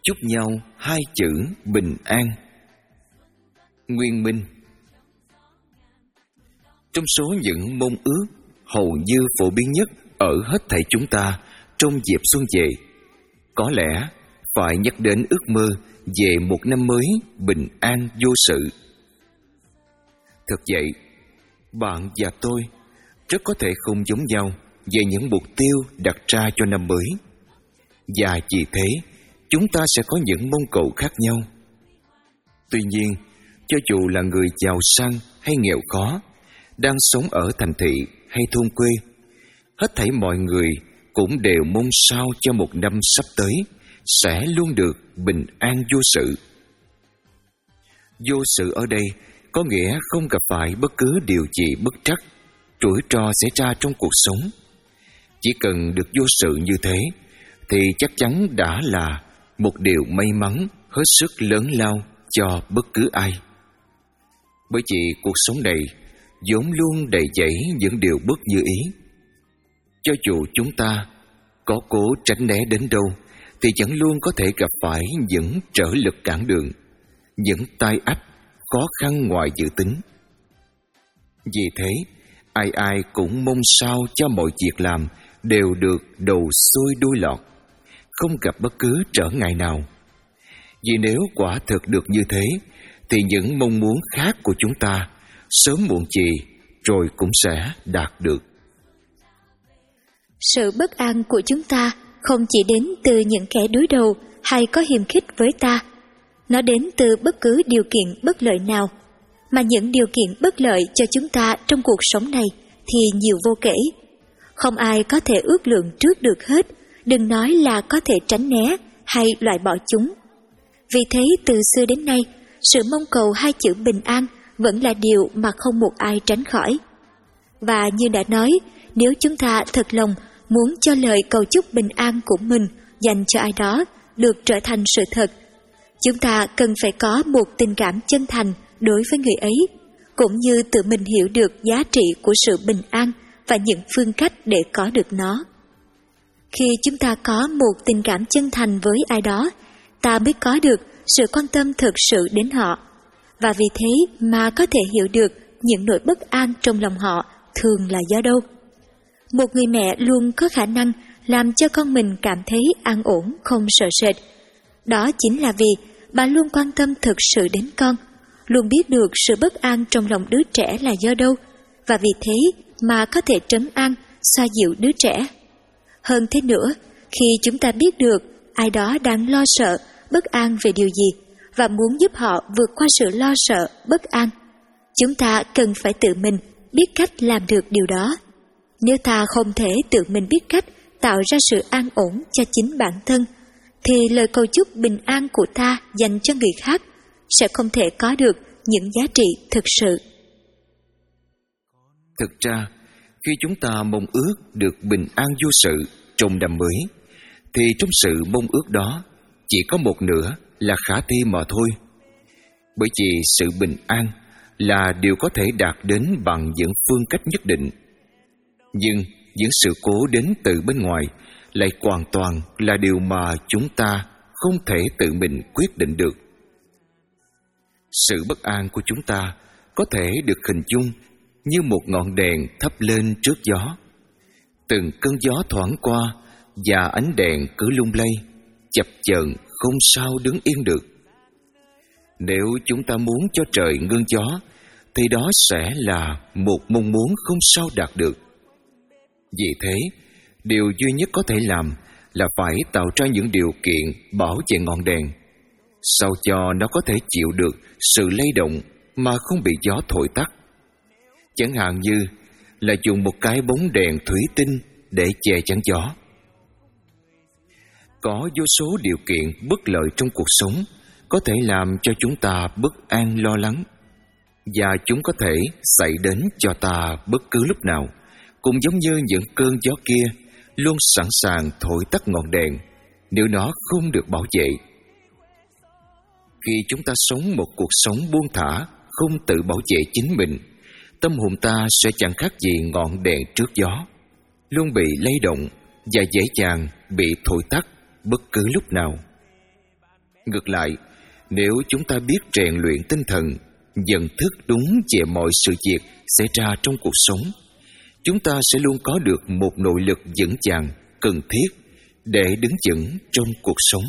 chúc nhau hai chữ bình an. Nguyên minh. Trong số những mong ước hầu như phổ biến nhất ở hết thảy chúng ta trong dịp xuân về, có lẽ phải nhắc đến ước mơ về một năm mới bình an vô sự. Thực vậy, bạn và tôi rất có thể không giống nhau về những mục tiêu đặt ra cho năm mới, và vì thế chúng ta sẽ có những mong cầu khác nhau. Tuy nhiên, cho dù là người giàu sang hay nghèo khó, đang sống ở thành thị hay thôn quê, hết thảy mọi người cũng đều mong sao cho một năm sắp tới sẽ luôn được bình an vô sự. Vô sự ở đây có nghĩa không gặp phải bất cứ điều gì bất trắc, rủi ro xảy ra trong cuộc sống. Chỉ cần được vô sự như thế thì chắc chắn đã là một điều may mắn hết sức lớn lao cho bất cứ ai. Bởi vì cuộc sống này vốn luôn đầy dẫy những điều bất như ý. Cho dù chúng ta có cố tránh né đến đâu thì vẫn luôn có thể gặp phải những trở lực cản đường, những tai ách khó khăn ngoài dự tính. Vì thế, ai ai cũng mong sao cho mọi việc làm đều được đầu xuôi đuôi lọt, không gặp bất cứ trở ngại nào. Vì nếu quả thực được như thế thì những mong muốn khác của chúng ta sớm muộn gì rồi cũng sẽ đạt được. Sự bất an của chúng ta không chỉ đến từ những kẻ đối đầu hay có hiềm khích với ta, nó đến từ bất cứ điều kiện bất lợi nào, mà những điều kiện bất lợi cho chúng ta trong cuộc sống này thì nhiều vô kể. Không ai có thể ước lượng trước được hết, đừng nói là có thể tránh né hay loại bỏ chúng. Vì thế từ xưa đến nay, sự mong cầu hai chữ bình an vẫn là điều mà không một ai tránh khỏi. Và như đã nói, nếu chúng ta thật lòng muốn cho lời cầu chúc bình an của mình dành cho ai đó được trở thành sự thật, chúng ta cần phải có một tình cảm chân thành đối với người ấy, cũng như tự mình hiểu được giá trị của sự bình an và những phương cách để có được nó. Khi chúng ta có một tình cảm chân thành với ai đó, ta mới có được sự quan tâm thực sự đến họ, và vì thế mà có thể hiểu được những nỗi bất an trong lòng họ thường là do đâu. Một người mẹ luôn có khả năng làm cho con mình cảm thấy an ổn, không sợ sệt. Đó chính là vì bà luôn quan tâm thực sự đến con, luôn biết được sự bất an trong lòng đứa trẻ là do đâu, và vì thế mà có thể trấn an, xoa dịu đứa trẻ. Hơn thế nữa, khi chúng ta biết được ai đó đang lo sợ, bất an về điều gì và muốn giúp họ vượt qua sự lo sợ, bất an, chúng ta cần phải tự mình biết cách làm được điều đó. Nếu ta không thể tự mình biết cách tạo ra sự an ổn cho chính bản thân, thì lời cầu chúc bình an của ta dành cho người khác sẽ không thể có được những giá trị thực sự. Thực ra, khi chúng ta mong ước được bình an vô sự trong năm mới, thì trong sự mong ước đó chỉ có một nửa là khả thi mà thôi. Bởi vì sự bình an là điều có thể đạt đến bằng những phương cách nhất định. Nhưng những sự cố đến từ bên ngoài lại hoàn toàn là điều mà chúng ta không thể tự mình quyết định được. Sự bất an của chúng ta có thể được hình dung như một ngọn đèn thắp lên trước gió. Từng cơn gió thoảng qua và ánh đèn cứ lung lay, chập chờn không sao đứng yên được. Nếu chúng ta muốn cho trời ngưng gió, thì đó sẽ là một mong muốn không sao đạt được. Vì thế, điều duy nhất có thể làm là phải tạo ra những điều kiện bảo vệ ngọn đèn, sao cho nó có thể chịu được sự lay động mà không bị gió thổi tắt. Chẳng hạn như là dùng một cái bóng đèn thủy tinh để che chắn gió. Có vô số điều kiện bất lợi trong cuộc sống có thể làm cho chúng ta bất an lo lắng, và chúng có thể xảy đến cho ta bất cứ lúc nào, cũng giống như những cơn gió kia luôn sẵn sàng thổi tắt ngọn đèn nếu nó không được bảo vệ. Khi chúng ta sống một cuộc sống buông thả, không tự bảo vệ chính mình, tâm hồn ta sẽ chẳng khác gì ngọn đèn trước gió, luôn bị lay động và dễ dàng bị thổi tắt bất cứ lúc nào. Ngược lại, nếu chúng ta biết rèn luyện tinh thần, nhận thức đúng về mọi sự việc xảy ra trong cuộc sống, chúng ta sẽ luôn có được một nội lực vững vàng, cần thiết để đứng vững trong cuộc sống.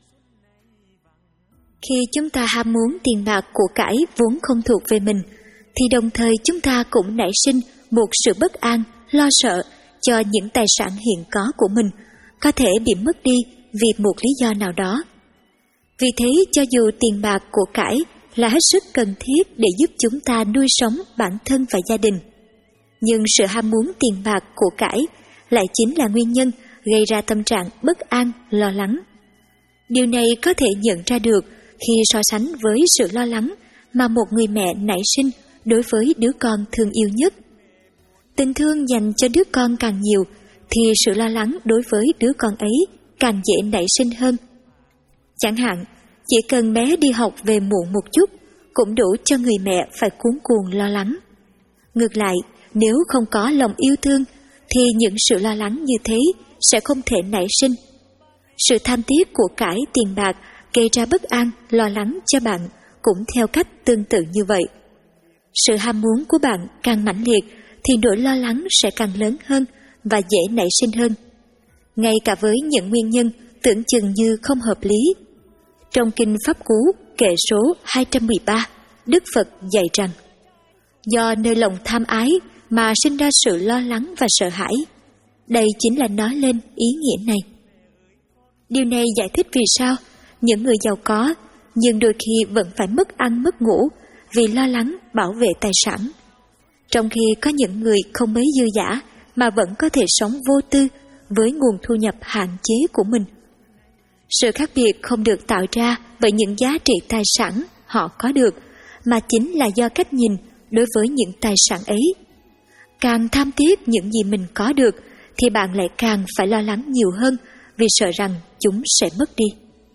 Khi chúng ta ham muốn tiền bạc của cải vốn không thuộc về mình, thì đồng thời chúng ta cũng nảy sinh một sự bất an, lo sợ cho những tài sản hiện có của mình có thể bị mất đi vì một lý do nào đó. Vì thế, cho dù tiền bạc của cải là hết sức cần thiết để giúp chúng ta nuôi sống bản thân và gia đình, nhưng sự ham muốn tiền bạc của cải lại chính là nguyên nhân gây ra tâm trạng bất an, lo lắng. Điều này có thể nhận ra được khi so sánh với sự lo lắng mà một người mẹ nảy sinh đối với đứa con thương yêu nhất. Tình thương dành cho đứa con càng nhiều, thì sự lo lắng đối với đứa con ấy càng dễ nảy sinh hơn. Chẳng hạn, chỉ cần bé đi học về muộn một chút cũng đủ cho người mẹ phải cuống cuồng lo lắng. Ngược lại, nếu không có lòng yêu thương thì những sự lo lắng như thế sẽ không thể nảy sinh. Sự tham tiếc của cải tiền bạc gây ra bất an, lo lắng cho bạn cũng theo cách tương tự như vậy. Sự ham muốn của bạn càng mãnh liệt thì nỗi lo lắng sẽ càng lớn hơn và dễ nảy sinh hơn, ngay cả với những nguyên nhân tưởng chừng như không hợp lý. Trong Kinh Pháp Cú kệ số hai trăm mười ba, Đức Phật dạy rằng: do nơi lòng tham ái mà sinh ra sự lo lắng và sợ hãi. Đây chính là nói lên ý nghĩa này. Điều này giải thích vì sao những người giàu có nhưng đôi khi vẫn phải mất ăn mất ngủ vì lo lắng bảo vệ tài sản, trong khi có những người không mấy dư dả mà vẫn có thể sống vô tư với nguồn thu nhập hạn chế của mình. Sự khác biệt không được tạo ra bởi những giá trị tài sản họ có được, mà chính là do cách nhìn đối với những tài sản ấy. Càng tham tiếc những gì mình có được thì bạn lại càng phải lo lắng nhiều hơn vì sợ rằng chúng sẽ mất đi.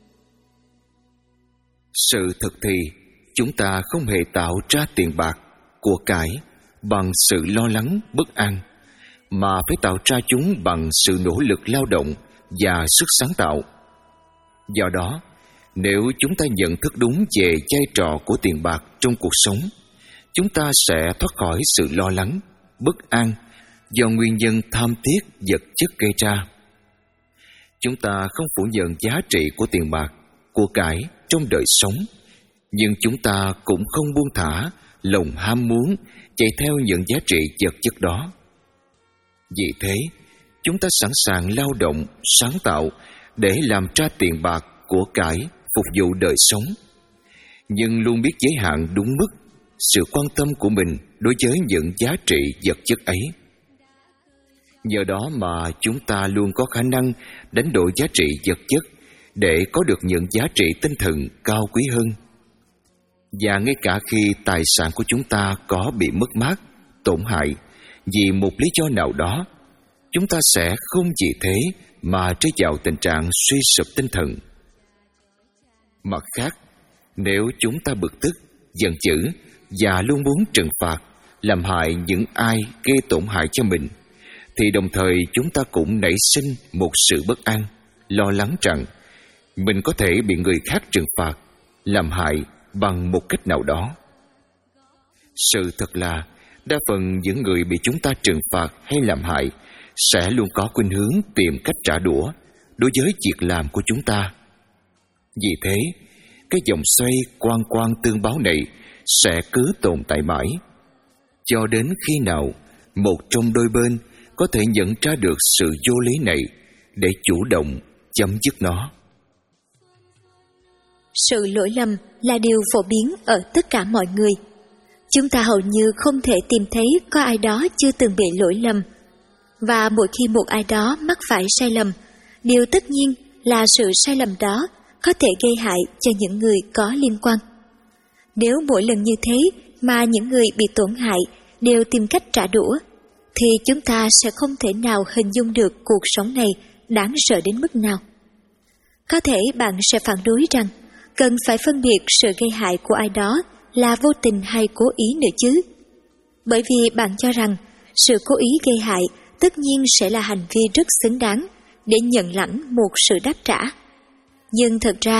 Sự thực thì chúng ta không hề tạo ra tiền bạc, của cải bằng sự lo lắng, bất an, mà phải tạo ra chúng bằng sự nỗ lực lao động và sức sáng tạo. Do đó, nếu chúng ta nhận thức đúng về vai trò của tiền bạc trong cuộc sống, chúng ta sẽ thoát khỏi sự lo lắng, bất an do nguyên nhân tham tiếc vật chất gây ra. Chúng ta không phủ nhận giá trị của tiền bạc, của cải trong đời sống, nhưng chúng ta cũng không buông thả lòng ham muốn chạy theo những giá trị vật chất đó. Vì thế, chúng ta sẵn sàng lao động, sáng tạo để làm ra tiền bạc, của cải phục vụ đời sống, nhưng luôn biết giới hạn đúng mức sự quan tâm của mình đối với những giá trị vật chất ấy. Nhờ đó mà chúng ta luôn có khả năng đánh đổi giá trị vật chất để có được những giá trị tinh thần cao quý hơn. Và ngay cả khi tài sản của chúng ta có bị mất mát, tổn hại vì một lý do nào đó, chúng ta sẽ không vì thế mà rơi vào tình trạng suy sụp tinh thần. Mặt khác, nếu chúng ta bực tức, giận dữ và luôn muốn trừng phạt, làm hại những ai gây tổn hại cho mình, thì đồng thời chúng ta cũng nảy sinh một sự bất an, lo lắng rằng mình có thể bị người khác trừng phạt, làm hại bằng một cách nào đó. Sự thật là, đa phần những người bị chúng ta trừng phạt hay làm hại sẽ luôn có khuynh hướng tìm cách trả đũa đối với việc làm của chúng ta. Vì thế, cái vòng xoay quan quan tương báo này sẽ cứ tồn tại mãi, cho đến khi nào một trong đôi bên có thể nhận ra được sự vô lý này để chủ động chấm dứt nó. Sự lỗi lầm là điều phổ biến ở tất cả mọi người. Chúng ta hầu như không thể tìm thấy có ai đó chưa từng bị lỗi lầm. Và mỗi khi một ai đó mắc phải sai lầm, điều tất nhiên là sự sai lầm đó có thể gây hại cho những người có liên quan. Nếu mỗi lần như thế mà những người bị tổn hại đều tìm cách trả đũa, thì chúng ta sẽ không thể nào hình dung được cuộc sống này đáng sợ đến mức nào. Có thể bạn sẽ phản đối rằng cần phải phân biệt sự gây hại của ai đó là vô tình hay cố ý nữa chứ. Bởi vì bạn cho rằng sự cố ý gây hại tất nhiên sẽ là hành vi rất xứng đáng để nhận lãnh một sự đáp trả. Nhưng thật ra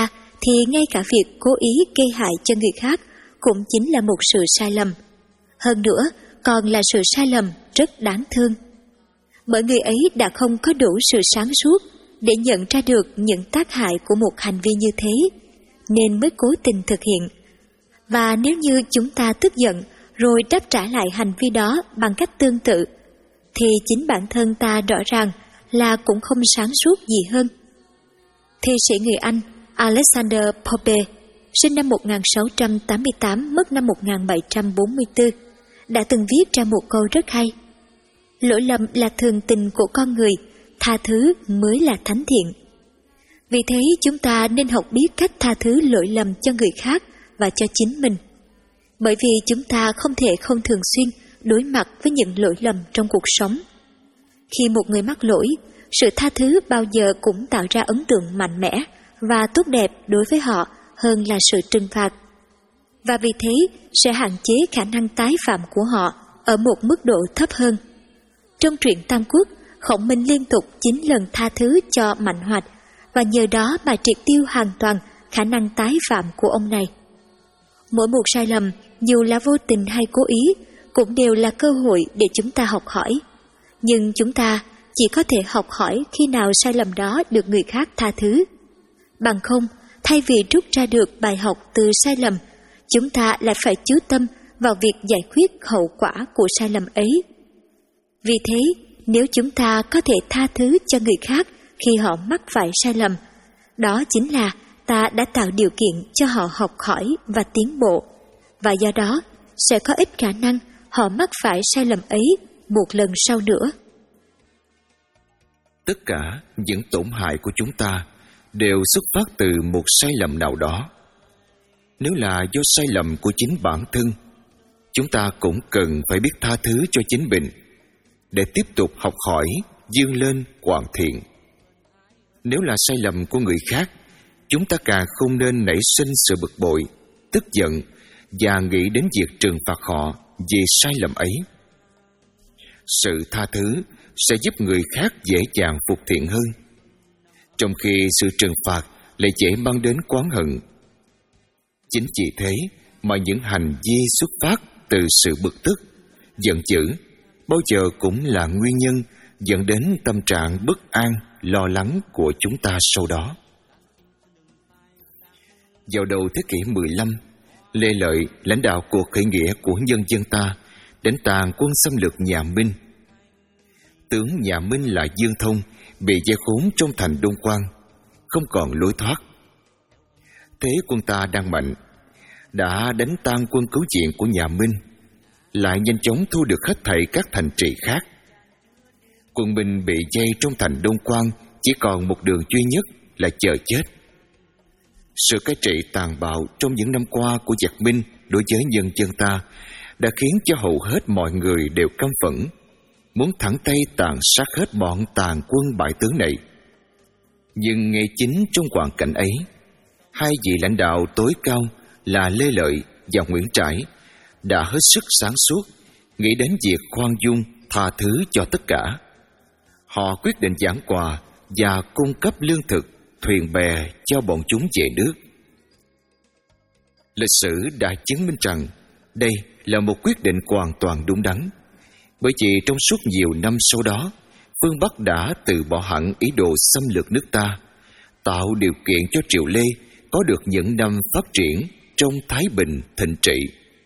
thì ngay cả việc cố ý gây hại cho người khác cũng chính là một sự sai lầm. Hơn nữa, còn là sự sai lầm rất đáng thương. Bởi người ấy đã không có đủ sự sáng suốt để nhận ra được những tác hại của một hành vi như thế, nên mới cố tình thực hiện. Và nếu như chúng ta tức giận rồi đáp trả lại hành vi đó bằng cách tương tự, thì chính bản thân ta rõ ràng là cũng không sáng suốt gì hơn. Thi sĩ người Anh Alexander Pope, sinh năm một nghìn sáu trăm tám mươi tám, mất năm một nghìn bảy trăm bốn mươi tư, đã từng viết ra một câu rất hay: lỗi lầm là thường tình của con người, tha thứ mới là thánh thiện. Vì thế chúng ta nên học biết cách tha thứ lỗi lầm cho người khác và cho chính mình. Bởi vì chúng ta không thể không thường xuyên đối mặt với những lỗi lầm trong cuộc sống. Khi một người mắc lỗi, sự tha thứ bao giờ cũng tạo ra ấn tượng mạnh mẽ và tốt đẹp đối với họ hơn là sự trừng phạt. Và vì thế sẽ hạn chế khả năng tái phạm của họ ở một mức độ thấp hơn. Trong truyện Tam Quốc, Khổng Minh liên tục chín lần tha thứ cho Mạnh Hoạch, và nhờ đó mà triệt tiêu hoàn toàn khả năng tái phạm của ông này. Mỗi một sai lầm, dù là vô tình hay cố ý, cũng đều là cơ hội để chúng ta học hỏi. Nhưng chúng ta chỉ có thể học hỏi khi nào sai lầm đó được người khác tha thứ. Bằng không, thay vì rút ra được bài học từ sai lầm, chúng ta lại phải chú tâm vào việc giải quyết hậu quả của sai lầm ấy. Vì thế, nếu chúng ta có thể tha thứ cho người khác khi họ mắc phải sai lầm, đó chính là ta đã tạo điều kiện cho họ học hỏi và tiến bộ, và do đó sẽ có ít khả năng họ mắc phải sai lầm ấy một lần sau nữa. Tất cả những tổn hại của chúng ta đều xuất phát từ một sai lầm nào đó. Nếu là do sai lầm của chính bản thân, chúng ta cũng cần phải biết tha thứ cho chính mình để tiếp tục học hỏi, vươn lên, hoàn thiện. Nếu là sai lầm của người khác, chúng ta càng không nên nảy sinh sự bực bội, tức giận và nghĩ đến việc trừng phạt họ vì sai lầm ấy. Sự tha thứ sẽ giúp người khác dễ dàng phục thiện hơn, trong khi sự trừng phạt lại dễ mang đến oán hận. Chính vì thế mà những hành vi xuất phát từ sự bực tức, giận dữ bao giờ cũng là nguyên nhân dẫn đến tâm trạng bất an, lo lắng của chúng ta sau đó. Vào đầu thế kỷ mười lăm, Lê Lợi, lãnh đạo cuộc khởi nghĩa của nhân dân ta, đánh tàn quân xâm lược nhà Minh. Tướng nhà Minh là Dương Thông bị vây khốn trong thành Đông Quan, không còn lối thoát. Thế quân ta đang mạnh, đã đánh tan quân cứu viện của nhà Minh, lại nhanh chóng thu được hết thảy các thành trì khác. Quân Minh bị vây trong thành Đông Quan chỉ còn một đường duy nhất là chờ chết. Sự cai trị tàn bạo trong những năm qua của giặc Minh đối với nhân dân ta đã khiến cho hầu hết mọi người đều căm phẫn, muốn thẳng tay tàn sát hết bọn tàn quân bại tướng này. Nhưng ngay chính trong hoàn cảnh ấy, hai vị lãnh đạo tối cao là Lê Lợi và Nguyễn Trãi đã hết sức sáng suốt, nghĩ đến việc khoan dung, tha thứ cho tất cả. Họ quyết định giảng quà và cung cấp lương thực, thuyền bè cho bọn chúng về nước. Lịch sử đã chứng minh rằng đây là một quyết định hoàn toàn đúng đắn, bởi vì trong suốt nhiều năm sau đó, phương Bắc đã từ bỏ hẳn ý đồ xâm lược nước ta, tạo điều kiện cho Triệu Lê có được những năm phát triển trong thái bình thịnh trị.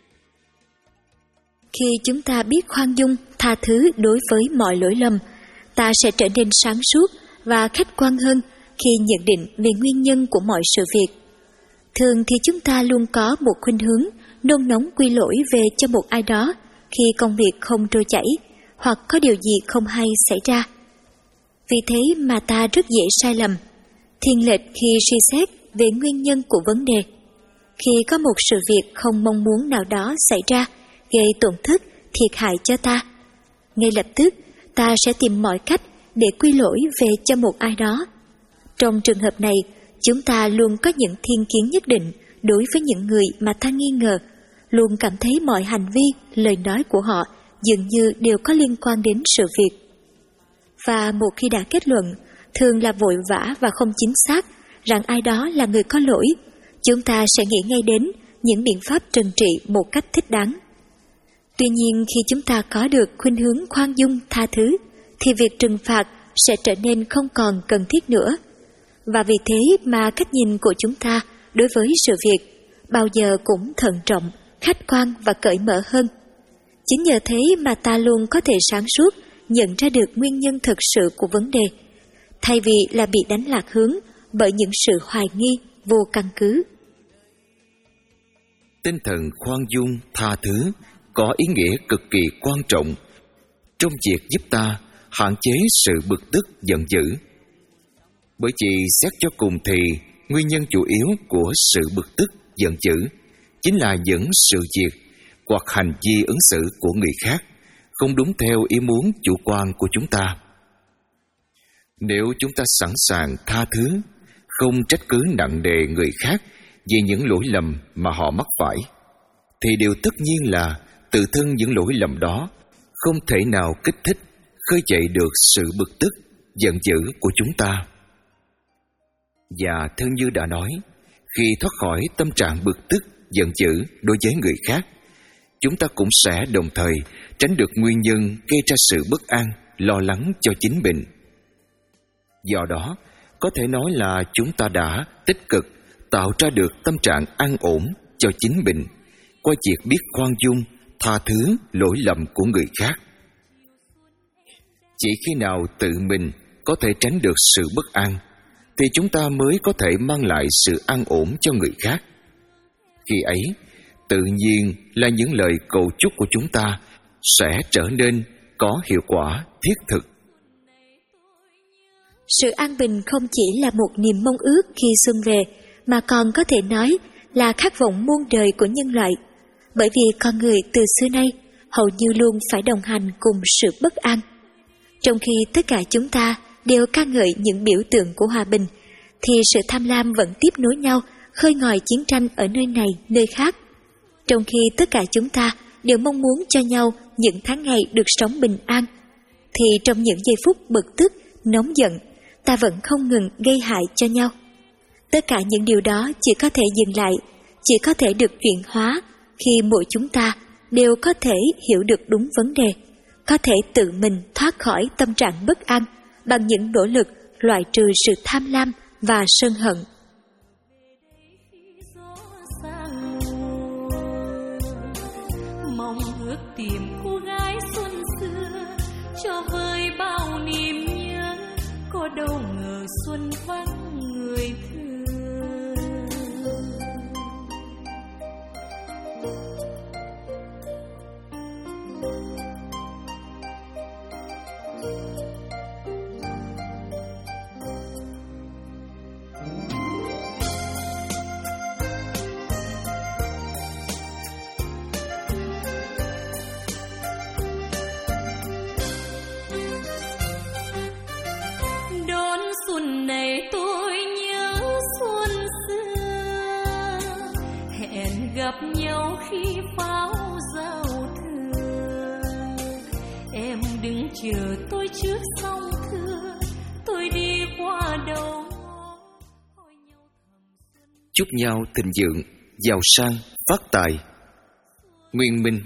Khi chúng ta biết khoan dung, tha thứ đối với mọi lỗi lầm, ta sẽ trở nên sáng suốt và khách quan hơn khi nhận định về nguyên nhân của mọi sự việc. Thường thì chúng ta luôn có một khuynh hướng nôn nóng quy lỗi về cho một ai đó khi công việc không trôi chảy hoặc có điều gì không hay xảy ra. Vì thế mà ta rất dễ sai lầm, thiên lệch khi suy xét về nguyên nhân của vấn đề. Khi có một sự việc không mong muốn nào đó xảy ra, gây tổn thất, thiệt hại cho ta, ngay lập tức ta sẽ tìm mọi cách để quy lỗi về cho một ai đó. Trong trường hợp này, chúng ta luôn có những thiên kiến nhất định đối với những người mà ta nghi ngờ, luôn cảm thấy mọi hành vi, lời nói của họ dường như đều có liên quan đến sự việc. Và một khi đã kết luận, thường là vội vã và không chính xác rằng ai đó là người có lỗi, chúng ta sẽ nghĩ ngay đến những biện pháp trừng trị một cách thích đáng. Tuy nhiên, khi chúng ta có được khuynh hướng khoan dung tha thứ, thì việc trừng phạt sẽ trở nên không còn cần thiết nữa. Và vì thế mà cách nhìn của chúng ta đối với sự việc bao giờ cũng thận trọng, khách quan và cởi mở hơn. Chính nhờ thế mà ta luôn có thể sáng suốt nhận ra được nguyên nhân thực sự của vấn đề, thay vì là bị đánh lạc hướng bởi những sự hoài nghi vô căn cứ. Tinh thần khoan dung, tha thứ có ý nghĩa cực kỳ quan trọng trong việc giúp ta hạn chế sự bực tức giận dữ. Bởi vì xét cho cùng thì nguyên nhân chủ yếu của sự bực tức giận dữ chính là những sự việc hoặc hành vi ứng xử của người khác không đúng theo ý muốn chủ quan của chúng ta. Nếu chúng ta sẵn sàng tha thứ, không trách cứ nặng nề người khác vì những lỗi lầm mà họ mắc phải, thì điều tất nhiên là tự thân những lỗi lầm đó không thể nào kích thích, khơi dậy được sự bực tức, giận dữ của chúng ta. Và theo như đã nói, khi thoát khỏi tâm trạng bực tức, giận dữ đối với người khác, chúng ta cũng sẽ đồng thời tránh được nguyên nhân gây ra sự bất an, lo lắng cho chính mình. Do đó, có thể nói là chúng ta đã tích cực tạo ra được tâm trạng an ổn cho chính mình qua việc biết khoan dung, tha thứ lỗi lầm của người khác. Chỉ khi nào tự mình có thể tránh được sự bất an, thì chúng ta mới có thể mang lại sự an ổn cho người khác. Khi ấy, tự nhiên là những lời cầu chúc của chúng ta sẽ trở nên có hiệu quả thiết thực. Sự an bình không chỉ là một niềm mong ước khi xuân về, mà còn có thể nói là khát vọng muôn đời của nhân loại. Bởi vì con người từ xưa nay hầu như luôn phải đồng hành cùng sự bất an. Trong khi tất cả chúng ta đều ca ngợi những biểu tượng của hòa bình, thì sự tham lam vẫn tiếp nối nhau khơi ngòi chiến tranh ở nơi này, nơi khác. Trong khi tất cả chúng ta đều mong muốn cho nhau những tháng ngày được sống bình an, thì trong những giây phút bực tức, nóng giận, ta vẫn không ngừng gây hại cho nhau. Tất cả những điều đó chỉ có thể dừng lại, chỉ có thể được chuyển hóa khi mỗi chúng ta đều có thể hiểu được đúng vấn đề, có thể tự mình thoát khỏi tâm trạng bất an bằng những nỗ lực loại trừ sự tham lam và sân hận. Mong ước tìm cô gái xuân xưa cho vơi bao niềm nhớ, có đâu ngờ xuân vắng người thương. Xuân này tôi nhớ xuân xưa, hẹn gặp nhau khi pháo giao thừa. Em đừng chờ tôi trước sông thưa, tôi đi qua đầu ngõ. Chúc nhau thịnh vượng, giàu sang, phát tài. Nguyên Minh.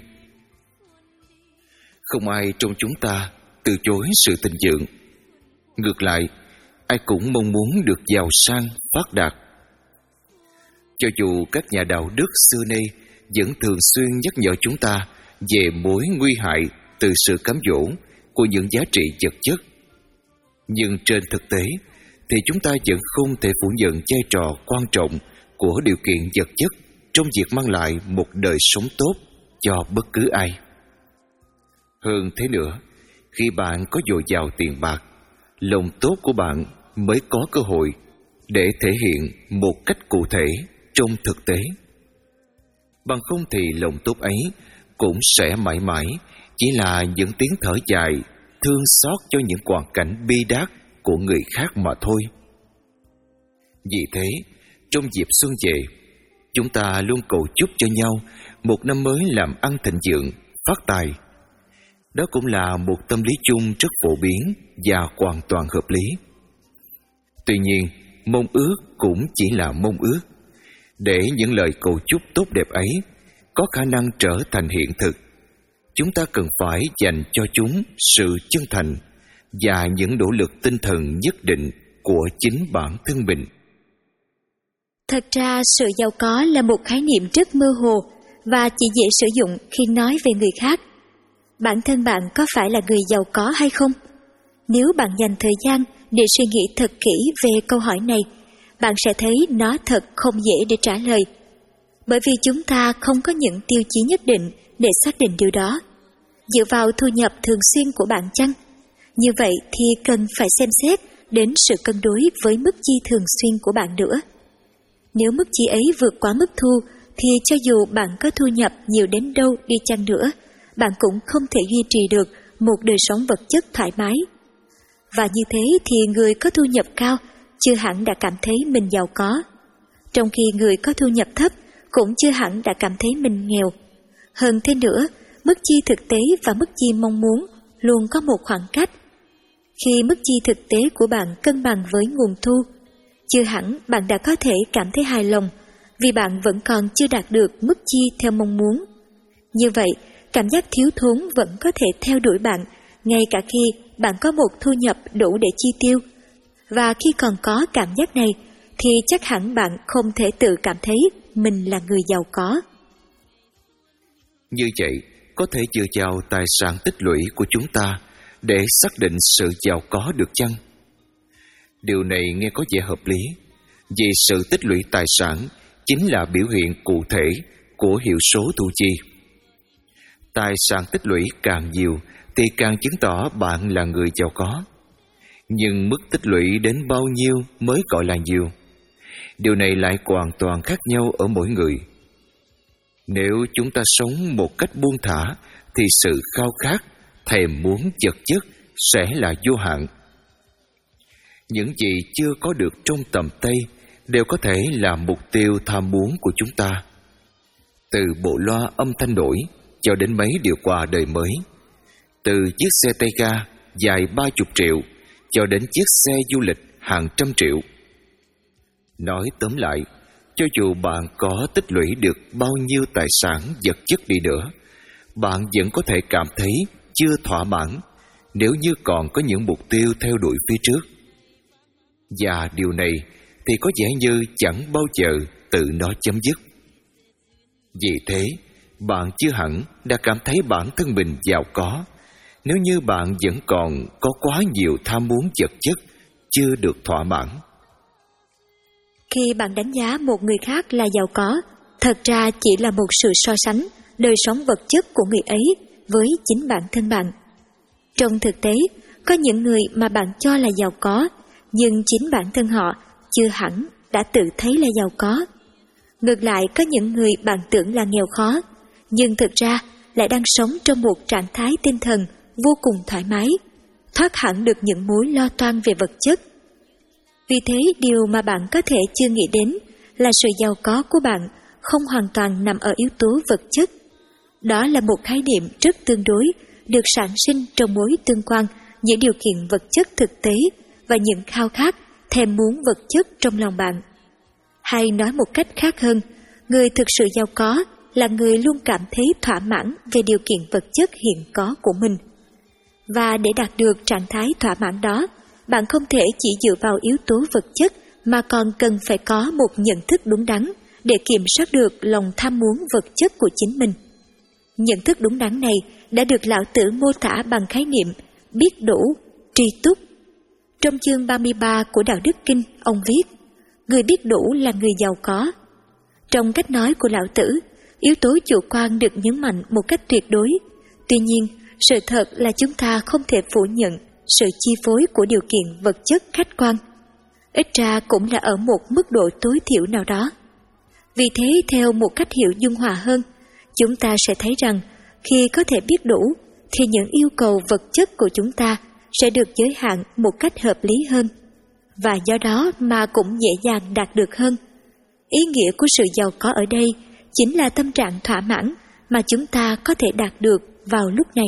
Không ai trong chúng ta từ chối sự thịnh vượng. Ngược lại, ai cũng mong muốn được giàu sang, phát đạt. Cho dù các nhà đạo đức xưa nay vẫn thường xuyên nhắc nhở chúng ta về mối nguy hại từ sự cám dỗ của những giá trị vật chất, nhưng trên thực tế thì chúng ta vẫn không thể phủ nhận vai trò quan trọng của điều kiện vật chất trong việc mang lại một đời sống tốt cho bất cứ ai. Hơn thế nữa, khi bạn có dồi dào tiền bạc, lòng tốt của bạn mới có cơ hội để thể hiện một cách cụ thể trong thực tế. Bằng không thì lòng tốt ấy cũng sẽ mãi mãi chỉ là những tiếng thở dài, thương xót cho những hoàn cảnh bi đát của người khác mà thôi. Vì thế, trong dịp xuân về, chúng ta luôn cầu chúc cho nhau một năm mới làm ăn thịnh vượng, phát tài. Đó cũng là một tâm lý chung rất phổ biến và hoàn toàn hợp lý. Tuy nhiên, mong ước cũng chỉ là mong ước. Để những lời cầu chúc tốt đẹp ấy có khả năng trở thành hiện thực, chúng ta cần phải dành cho chúng sự chân thành và những nỗ lực tinh thần nhất định của chính bản thân mình. Thật ra sự giàu có là một khái niệm rất mơ hồ và chỉ dễ sử dụng khi nói về người khác. Bản thân bạn có phải là người giàu có hay không? Nếu bạn dành thời gian để suy nghĩ thật kỹ về câu hỏi này, bạn sẽ thấy nó thật không dễ để trả lời. Bởi vì chúng ta không có những tiêu chí nhất định để xác định điều đó. Dựa vào thu nhập thường xuyên của bạn chăng? Như vậy thì cần phải xem xét đến sự cân đối với mức chi thường xuyên của bạn nữa. Nếu mức chi ấy vượt quá mức thu, thì cho dù bạn có thu nhập nhiều đến đâu đi chăng nữa, bạn cũng không thể duy trì được một đời sống vật chất thoải mái. Và như thế thì người có thu nhập cao chưa hẳn đã cảm thấy mình giàu có, trong khi người có thu nhập thấp cũng chưa hẳn đã cảm thấy mình nghèo. Hơn thế nữa, mức chi thực tế và mức chi mong muốn luôn có một khoảng cách. Khi mức chi thực tế của bạn cân bằng với nguồn thu, chưa hẳn bạn đã có thể cảm thấy hài lòng, vì bạn vẫn còn chưa đạt được mức chi theo mong muốn. Như vậy, cảm giác thiếu thốn vẫn có thể theo đuổi bạn, ngay cả khi bạn có một thu nhập đủ để chi tiêu. Và khi còn có cảm giác này, thì chắc hẳn bạn không thể tự cảm thấy mình là người giàu có. Như vậy, có thể dựa vào tài sản tích lũy của chúng ta để xác định sự giàu có được chăng? Điều này nghe có vẻ hợp lý, vì sự tích lũy tài sản chính là biểu hiện cụ thể của hiệu số thu chi. Tài sản tích lũy càng nhiều thì càng chứng tỏ bạn là người giàu có. Nhưng mức tích lũy đến bao nhiêu mới gọi là nhiều? Điều này lại hoàn toàn khác nhau ở mỗi người. Nếu chúng ta sống một cách buông thả thì sự khao khát, thèm muốn vật chất sẽ là vô hạn. Những gì chưa có được trong tầm tay đều có thể là mục tiêu tham muốn của chúng ta. Từ bộ loa âm thanh nổi cho đến mấy điều quà đời mới, từ chiếc xe tay ga dài ba chục triệu cho đến chiếc xe du lịch hàng trăm triệu. Nói tóm lại, cho dù bạn có tích lũy được bao nhiêu tài sản vật chất đi nữa, bạn vẫn có thể cảm thấy chưa thỏa mãn nếu như còn có những mục tiêu theo đuổi phía trước. Và điều này thì có vẻ như chẳng bao giờ tự nó chấm dứt. Vì thế, bạn chưa hẳn đã cảm thấy bản thân mình giàu có nếu như bạn vẫn còn có quá nhiều tham muốn vật chất chưa được thỏa mãn. Khi bạn đánh giá một người khác là giàu có, thật ra chỉ là một sự so sánh đời sống vật chất của người ấy với chính bản thân bạn. Trong thực tế, có những người mà bạn cho là giàu có, nhưng chính bản thân họ chưa hẳn đã tự thấy là giàu có. Ngược lại, có những người bạn tưởng là nghèo khó, nhưng thực ra lại đang sống trong một trạng thái tinh thần vô cùng thoải mái, thoát hẳn được những mối lo toan về vật chất. Vì thế, điều mà bạn có thể chưa nghĩ đến là sự giàu có của bạn không hoàn toàn nằm ở yếu tố vật chất. Đó là một khái niệm rất tương đối, được sản sinh trong mối tương quan giữa điều kiện vật chất thực tế và những khao khát, thèm muốn vật chất trong lòng bạn. Hay nói một cách khác hơn, người thực sự giàu có là người luôn cảm thấy thỏa mãn về điều kiện vật chất hiện có của mình. Và để đạt được trạng thái thỏa mãn đó, bạn không thể chỉ dựa vào yếu tố vật chất mà còn cần phải có một nhận thức đúng đắn để kiểm soát được lòng tham muốn vật chất của chính mình. Nhận thức đúng đắn này đã được Lão Tử mô tả bằng khái niệm biết đủ, tri túc. Trong chương ba mươi ba của Đạo Đức Kinh, ông viết, người biết đủ là người giàu có. Trong cách nói của Lão Tử, yếu tố chủ quan được nhấn mạnh một cách tuyệt đối. Tuy nhiên, sự thật là chúng ta không thể phủ nhận sự chi phối của điều kiện vật chất khách quan. Ít ra cũng là ở một mức độ tối thiểu nào đó. Vì thế, theo một cách hiểu dung hòa hơn, chúng ta sẽ thấy rằng khi có thể biết đủ, thì những yêu cầu vật chất của chúng ta sẽ được giới hạn một cách hợp lý hơn, và do đó mà cũng dễ dàng đạt được hơn. Ý nghĩa của sự giàu có ở đây chính là tâm trạng thỏa mãn mà chúng ta có thể đạt được vào lúc này.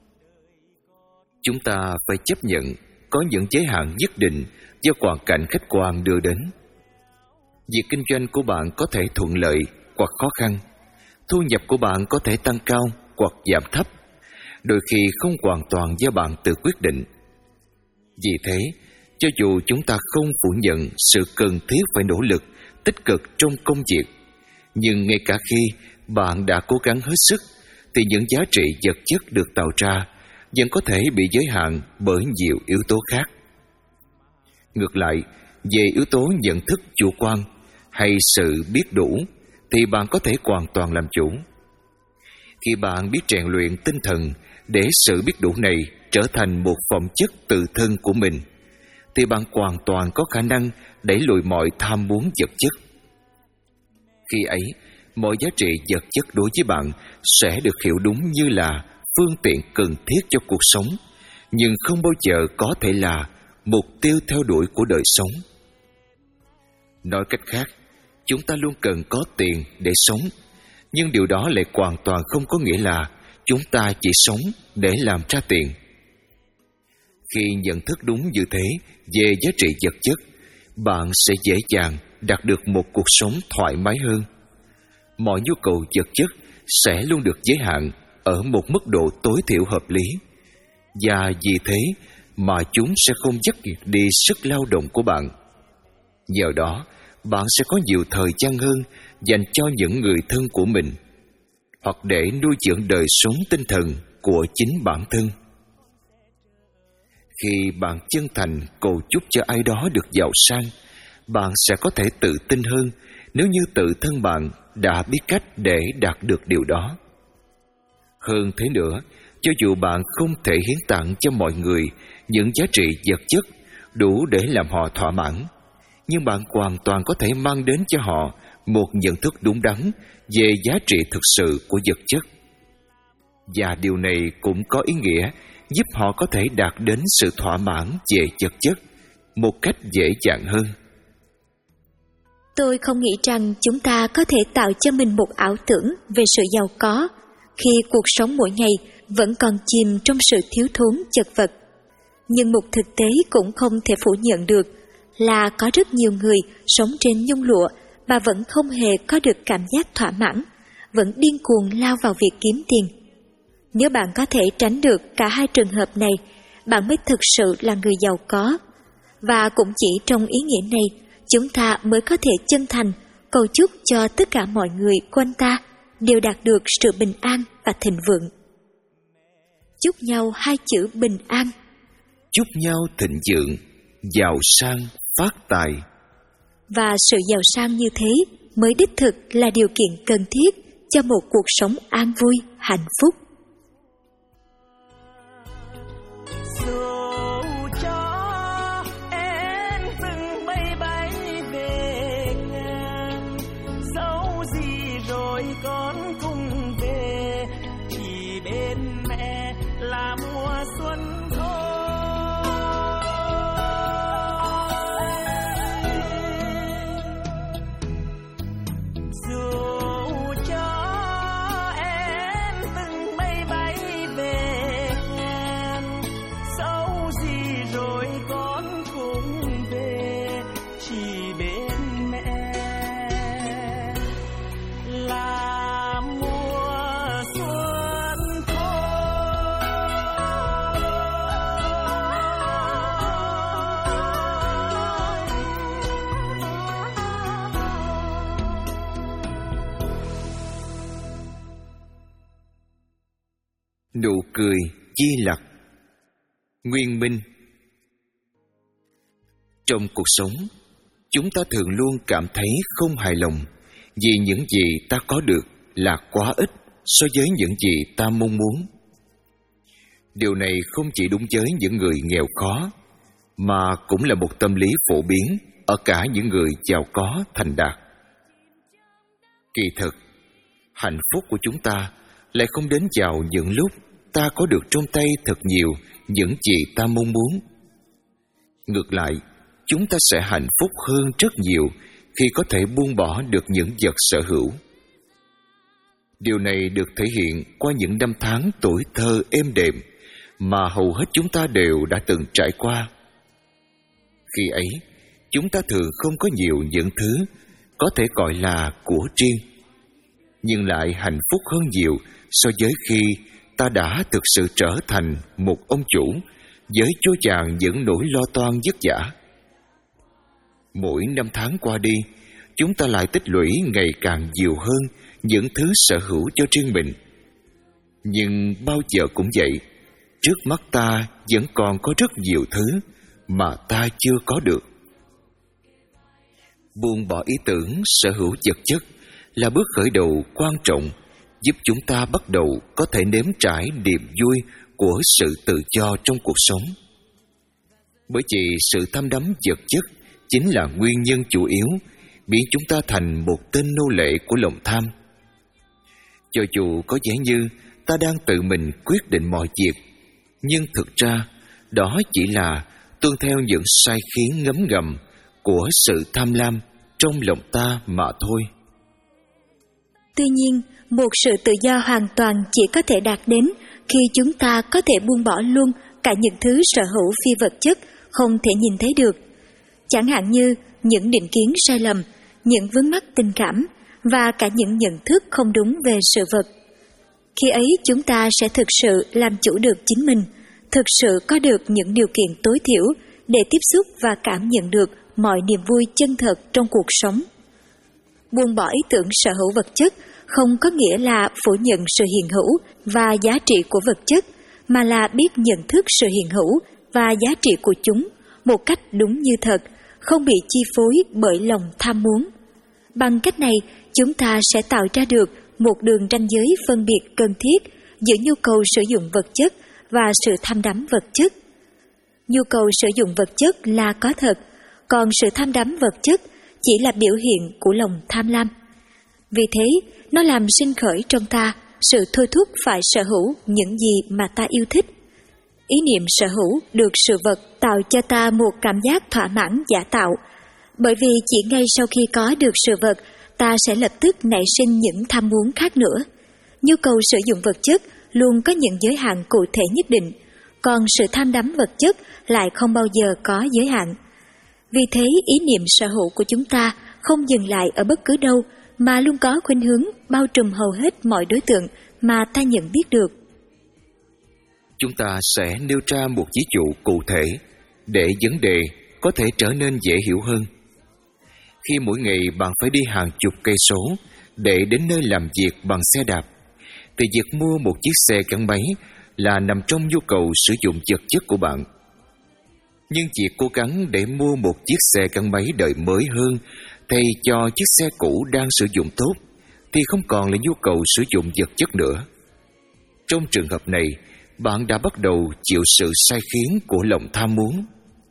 Chúng ta phải chấp nhận có những giới hạn nhất định do hoàn cảnh khách quan đưa đến. Việc kinh doanh của bạn có thể thuận lợi hoặc khó khăn. Thu nhập của bạn có thể tăng cao hoặc giảm thấp. Đôi khi không hoàn toàn do bạn tự quyết định. Vì thế, cho dù chúng ta không phủ nhận sự cần thiết phải nỗ lực, tích cực trong công việc, nhưng ngay cả khi bạn đã cố gắng hết sức, thì những giá trị vật chất được tạo ra vẫn có thể bị giới hạn bởi nhiều yếu tố khác. Ngược lại, về yếu tố nhận thức chủ quan hay sự biết đủ, thì bạn có thể hoàn toàn làm chủ. Khi bạn biết rèn luyện tinh thần để sự biết đủ này trở thành một phẩm chất tự thân của mình, thì bạn hoàn toàn có khả năng đẩy lùi mọi tham muốn vật chất. Khi ấy, mọi giá trị vật chất đối với bạn sẽ được hiểu đúng như là phương tiện cần thiết cho cuộc sống, nhưng không bao giờ có thể là mục tiêu theo đuổi của đời sống. Nói cách khác, chúng ta luôn cần có tiền để sống, nhưng điều đó lại hoàn toàn không có nghĩa là chúng ta chỉ sống để làm ra tiền. Khi nhận thức đúng như thế về giá trị vật chất, bạn sẽ dễ dàng đạt được một cuộc sống thoải mái hơn. Mọi nhu cầu vật chất sẽ luôn được giới hạn ở một mức độ tối thiểu hợp lý, và vì thế mà chúng sẽ không dắt kiệt đi sức lao động của bạn. Nhờ đó, bạn sẽ có nhiều thời gian hơn dành cho những người thân của mình, hoặc để nuôi dưỡng đời sống tinh thần của chính bản thân. Khi bạn chân thành cầu chúc cho ai đó được giàu sang, bạn sẽ có thể tự tin hơn nếu như tự thân bạn đã biết cách để đạt được điều đó. Hơn thế nữa, cho dù bạn không thể hiến tặng cho mọi người những giá trị vật chất đủ để làm họ thỏa mãn, nhưng bạn hoàn toàn có thể mang đến cho họ một nhận thức đúng đắn về giá trị thực sự của vật chất. Và điều này cũng có ý nghĩa giúp họ có thể đạt đến sự thỏa mãn về vật chất một cách dễ dàng hơn. Tôi không nghĩ rằng chúng ta có thể tạo cho mình một ảo tưởng về sự giàu có khi cuộc sống mỗi ngày vẫn còn chìm trong sự thiếu thốn chật vật. Nhưng một thực tế cũng không thể phủ nhận được là có rất nhiều người sống trên nhung lụa mà vẫn không hề có được cảm giác thỏa mãn, vẫn điên cuồng lao vào việc kiếm tiền. Nếu bạn có thể tránh được cả hai trường hợp này, bạn mới thực sự là người giàu có. Và cũng chỉ trong ý nghĩa này, chúng ta mới có thể chân thành cầu chúc cho tất cả mọi người quanh ta đều đạt được sự bình an và thịnh vượng. Chúc nhau hai chữ bình an. Chúc nhau thịnh vượng, giàu sang, phát tài. Và sự giàu sang như thế mới đích thực là điều kiện cần thiết cho một cuộc sống an vui, hạnh phúc. Nụ cười chi lặc. Nguyên Minh. Trong cuộc sống, chúng ta thường luôn cảm thấy không hài lòng vì những gì ta có được là quá ít so với những gì ta mong muốn. Điều này không chỉ đúng với những người nghèo khó, mà cũng là một tâm lý phổ biến ở cả những người giàu có thành đạt. Kỳ thực, hạnh phúc của chúng ta lại không đến vào những lúc ta có được trong tay thật nhiều những gì ta mong muốn. Ngược lại, chúng ta sẽ hạnh phúc hơn rất nhiều khi có thể buông bỏ được những vật sở hữu. Điều này được thể hiện qua những năm tháng tuổi thơ êm đềm mà hầu hết chúng ta đều đã từng trải qua. Khi ấy, chúng ta thường không có nhiều những thứ có thể gọi là của riêng, nhưng lại hạnh phúc hơn nhiều so với khi ta đã thực sự trở thành một ông chủ với vô vàn những nỗi lo toan vất vả. Mỗi năm tháng qua đi, chúng ta lại tích lũy ngày càng nhiều hơn những thứ sở hữu cho riêng mình. Nhưng bao giờ cũng vậy, trước mắt ta vẫn còn có rất nhiều thứ mà ta chưa có được. Buông bỏ ý tưởng sở hữu vật chất là bước khởi đầu quan trọng giúp chúng ta bắt đầu có thể nếm trải niềm vui của sự tự do trong cuộc sống. Bởi vì sự tham đắm vật chất chính là nguyên nhân chủ yếu biến chúng ta thành một tên nô lệ của lòng tham. Cho dù có vẻ như ta đang tự mình quyết định mọi việc, nhưng thực ra đó chỉ là tuân theo những sai khiến ngấm ngầm của sự tham lam trong lòng ta mà thôi. Tuy nhiên, một sự tự do hoàn toàn chỉ có thể đạt đến khi chúng ta có thể buông bỏ luôn cả những thứ sở hữu phi vật chất không thể nhìn thấy được. Chẳng hạn như những định kiến sai lầm, những vướng mắc tình cảm và cả những nhận thức không đúng về sự vật. Khi ấy chúng ta sẽ thực sự làm chủ được chính mình, thực sự có được những điều kiện tối thiểu để tiếp xúc và cảm nhận được mọi niềm vui chân thật trong cuộc sống. Buông bỏ ý tưởng sở hữu vật chất không có nghĩa là phủ nhận sự hiện hữu và giá trị của vật chất, mà là biết nhận thức sự hiện hữu và giá trị của chúng một cách đúng như thật, không bị chi phối bởi lòng tham muốn. Bằng cách này, chúng ta sẽ tạo ra được một đường ranh giới phân biệt cần thiết giữa nhu cầu sử dụng vật chất và sự tham đắm vật chất. Nhu cầu sử dụng vật chất là có thật, còn sự tham đắm vật chất chỉ là biểu hiện của lòng tham lam. Vì thế, nó làm sinh khởi trong ta sự thôi thúc phải sở hữu những gì mà ta yêu thích. Ý niệm sở hữu được sự vật tạo cho ta một cảm giác thỏa mãn giả tạo, bởi vì chỉ ngay sau khi có được sự vật, ta sẽ lập tức nảy sinh những tham muốn khác nữa. Nhu cầu sử dụng vật chất luôn có những giới hạn cụ thể nhất định, còn sự tham đắm vật chất lại không bao giờ có giới hạn. Vì thế, ý niệm sở hữu của chúng ta không dừng lại ở bất cứ đâu, mà luôn có khuynh hướng bao trùm hầu hết mọi đối tượng mà ta nhận biết được. Chúng ta sẽ nêu ra một ví dụ cụ thể để vấn đề có thể trở nên dễ hiểu hơn. Khi mỗi ngày bạn phải đi hàng chục cây số để đến nơi làm việc bằng xe đạp, thì việc mua một chiếc xe gắn máy là nằm trong nhu cầu sử dụng vật chất của bạn. Nhưng việc cố gắng để mua một chiếc xe gắn máy đời mới hơn thay cho chiếc xe cũ đang sử dụng tốt thì không còn là nhu cầu sử dụng vật chất nữa. Trong trường hợp này, bạn đã bắt đầu chịu sự sai khiến của lòng tham muốn.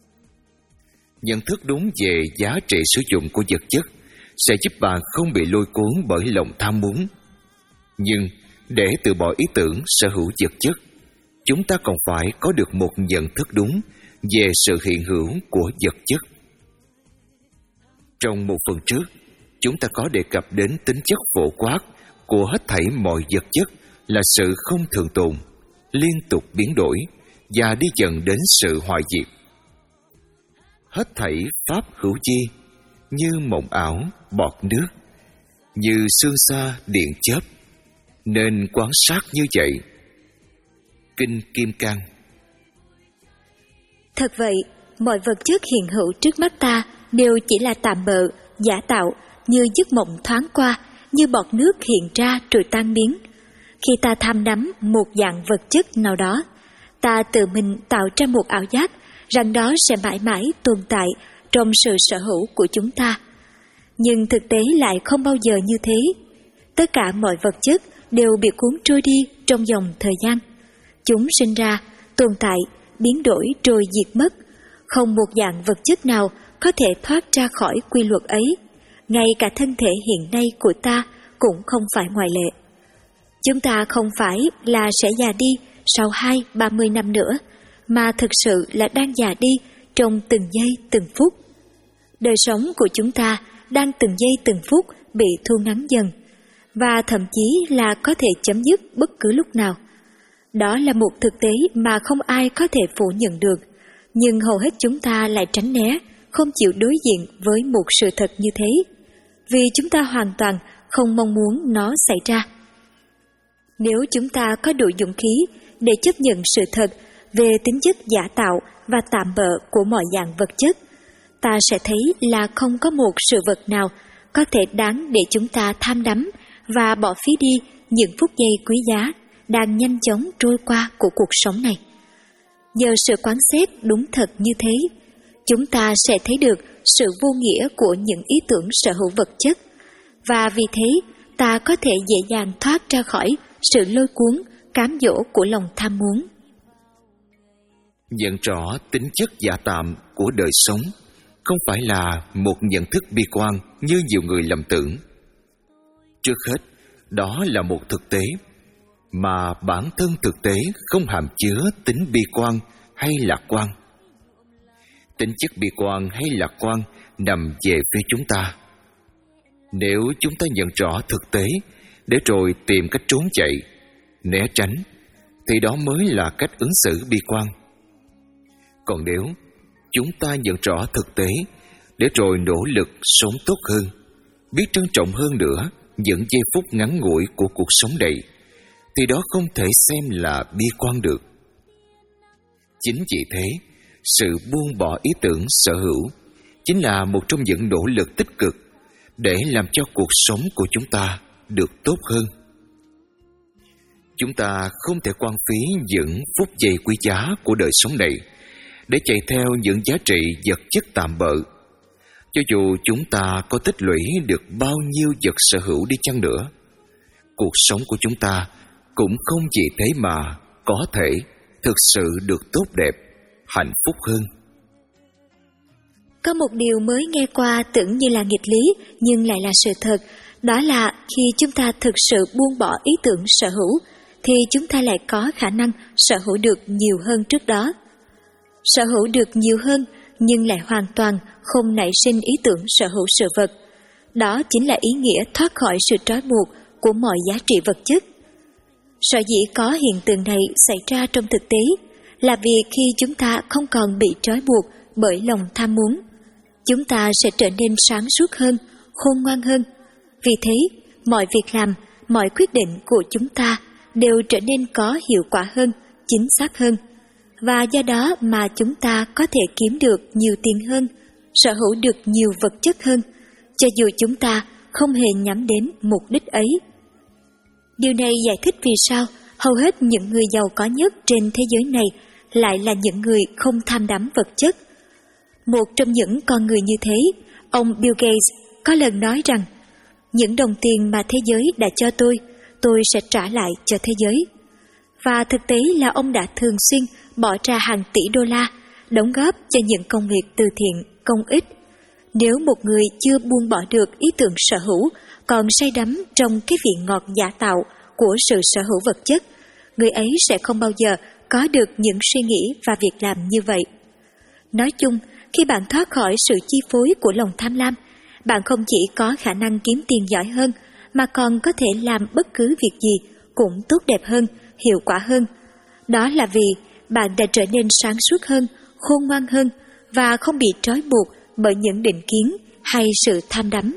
Nhận thức đúng về giá trị sử dụng của vật chất sẽ giúp bạn không bị lôi cuốn bởi lòng tham muốn. Nhưng để từ bỏ ý tưởng sở hữu vật chất, chúng ta còn phải có được một nhận thức đúng về sự hiện hữu của vật chất. Trong một phần trước, chúng ta có đề cập đến tính chất phổ quát của hết thảy mọi vật chất là sự không thường tồn, liên tục biến đổi và đi dần đến sự hoại diệt. Hết thảy pháp hữu chi như mộng ảo, bọt nước, như sương sa điện chớp, nên quan sát như vậy. Kinh Kim Cang. Thật vậy, mọi vật chất hiện hữu trước mắt ta đều chỉ là tạm bợ, giả tạo, như giấc mộng thoáng qua, như bọt nước hiện ra rồi tan biến. Khi ta tham đắm một dạng vật chất nào đó, ta tự mình tạo ra một ảo giác rằng đó sẽ mãi mãi tồn tại trong sự sở hữu của chúng ta. Nhưng thực tế lại không bao giờ như thế. Tất cả mọi vật chất đều bị cuốn trôi đi trong dòng thời gian. Chúng sinh ra, tồn tại, biến đổi rồi diệt mất. Không một dạng vật chất nào có thể thoát ra khỏi quy luật ấy. Ngay cả thân thể hiện nay của ta cũng không phải ngoại lệ. Chúng ta không phải là sẽ già đi sau hai, ba mươi năm nữa, mà thực sự là đang già đi trong từng giây từng phút. Đời sống của chúng ta đang từng giây từng phút bị thu ngắn dần, và thậm chí là có thể chấm dứt bất cứ lúc nào. Đó là một thực tế mà không ai có thể phủ nhận được, nhưng hầu hết chúng ta lại tránh né, không chịu đối diện với một sự thật như thế. vì chúng ta hoàn toàn không mong muốn nó xảy ra. Nếu chúng ta có đủ dũng khí để chấp nhận sự thật về tính chất giả tạo và tạm bợ của mọi dạng vật chất, ta sẽ thấy là không có một sự vật nào có thể đáng để chúng ta tham đắm và bỏ phí đi những phút giây quý giá đang nhanh chóng trôi qua của cuộc sống này. Nhờ sự quán xét đúng thật như thế, chúng ta sẽ thấy được sự vô nghĩa của những ý tưởng sở hữu vật chất, và vì thế ta có thể dễ dàng thoát ra khỏi sự lôi cuốn, cám dỗ của lòng tham muốn. Nhận rõ tính chất giả tạm của đời sống không phải là một nhận thức bi quan như nhiều người lầm tưởng. Trước hết, đó là một thực tế, mà bản thân thực tế không hàm chứa tính bi quan hay lạc quan. Tính chất bi quan hay lạc quan nằm về phía chúng ta. Nếu chúng ta nhận rõ thực tế để rồi tìm cách trốn chạy, né tránh, thì đó mới là cách ứng xử bi quan. Còn nếu chúng ta nhận rõ thực tế để rồi nỗ lực sống tốt hơn, biết trân trọng hơn nữa những giây phút ngắn ngủi của cuộc sống này, thì đó không thể xem là bi quan được. Chính vì thế, sự buông bỏ ý tưởng sở hữu chính là một trong những nỗ lực tích cực để làm cho cuộc sống của chúng ta được tốt hơn. Chúng ta không thể quan phí những phút giây quý giá của đời sống này để chạy theo những giá trị vật chất tạm bợ. Cho dù chúng ta có tích lũy được bao nhiêu vật sở hữu đi chăng nữa, cuộc sống của chúng ta cũng không vì thế mà có thể thực sự được tốt đẹp, hạnh phúc hơn. Có một điều mới nghe qua tưởng như là nghịch lý nhưng lại là sự thật, đó là khi chúng ta thực sự buông bỏ ý tưởng sở hữu thì chúng ta lại có khả năng sở hữu được nhiều hơn trước đó. Sở hữu được nhiều hơn nhưng lại hoàn toàn không nảy sinh ý tưởng sở hữu sự vật. Đó chính là ý nghĩa thoát khỏi sự trói buộc của mọi giá trị vật chất. Sở dĩ có hiện tượng này xảy ra trong thực tế là vì khi chúng ta không còn bị trói buộc bởi lòng tham muốn, chúng ta sẽ trở nên sáng suốt hơn, khôn ngoan hơn. Vì thế, mọi việc làm, mọi quyết định của chúng ta đều trở nên có hiệu quả hơn, chính xác hơn. Và do đó mà chúng ta có thể kiếm được nhiều tiền hơn, sở hữu được nhiều vật chất hơn, cho dù chúng ta không hề nhắm đến mục đích ấy. Điều này giải thích vì sao hầu hết những người giàu có nhất trên thế giới này lại là những người không tham đắm vật chất. Một trong những con người như thế, ông Bill Gates, có lần nói rằng, những đồng tiền mà thế giới đã cho tôi, tôi sẽ trả lại cho thế giới. Và thực tế là ông đã thường xuyên bỏ ra hàng tỷ đô la, đóng góp cho những công việc từ thiện, công ích. Nếu một người chưa buông bỏ được ý tưởng sở hữu, còn say đắm trong cái vị ngọt giả tạo của sự sở hữu vật chất, người ấy sẽ không bao giờ có được những suy nghĩ và việc làm như vậy. Nói chung, khi bạn thoát khỏi sự chi phối của lòng tham lam, bạn không chỉ có khả năng kiếm tiền giỏi hơn, mà còn có thể làm bất cứ việc gì cũng tốt đẹp hơn, hiệu quả hơn. Đó là vì bạn đã trở nên sáng suốt hơn, khôn ngoan hơn và không bị trói buộc bởi những định kiến hay sự tham đắm.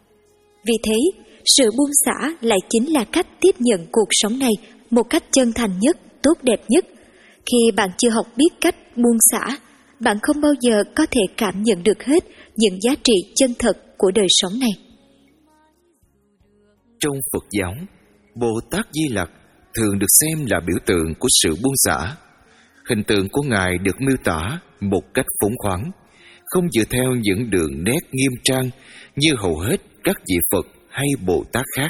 Vì thế, sự buông xả lại chính là cách tiếp nhận cuộc sống này một cách chân thành nhất, tốt đẹp nhất. Khi bạn chưa học biết cách buông xả, bạn không bao giờ có thể cảm nhận được hết những giá trị chân thật của đời sống này. Trong Phật giáo, Bồ Tát Di Lặc thường được xem là biểu tượng của sự buông xả. Hình tượng của Ngài được miêu tả một cách phóng khoáng, không dựa theo những đường nét nghiêm trang như hầu hết các vị Phật hay Bồ Tát khác.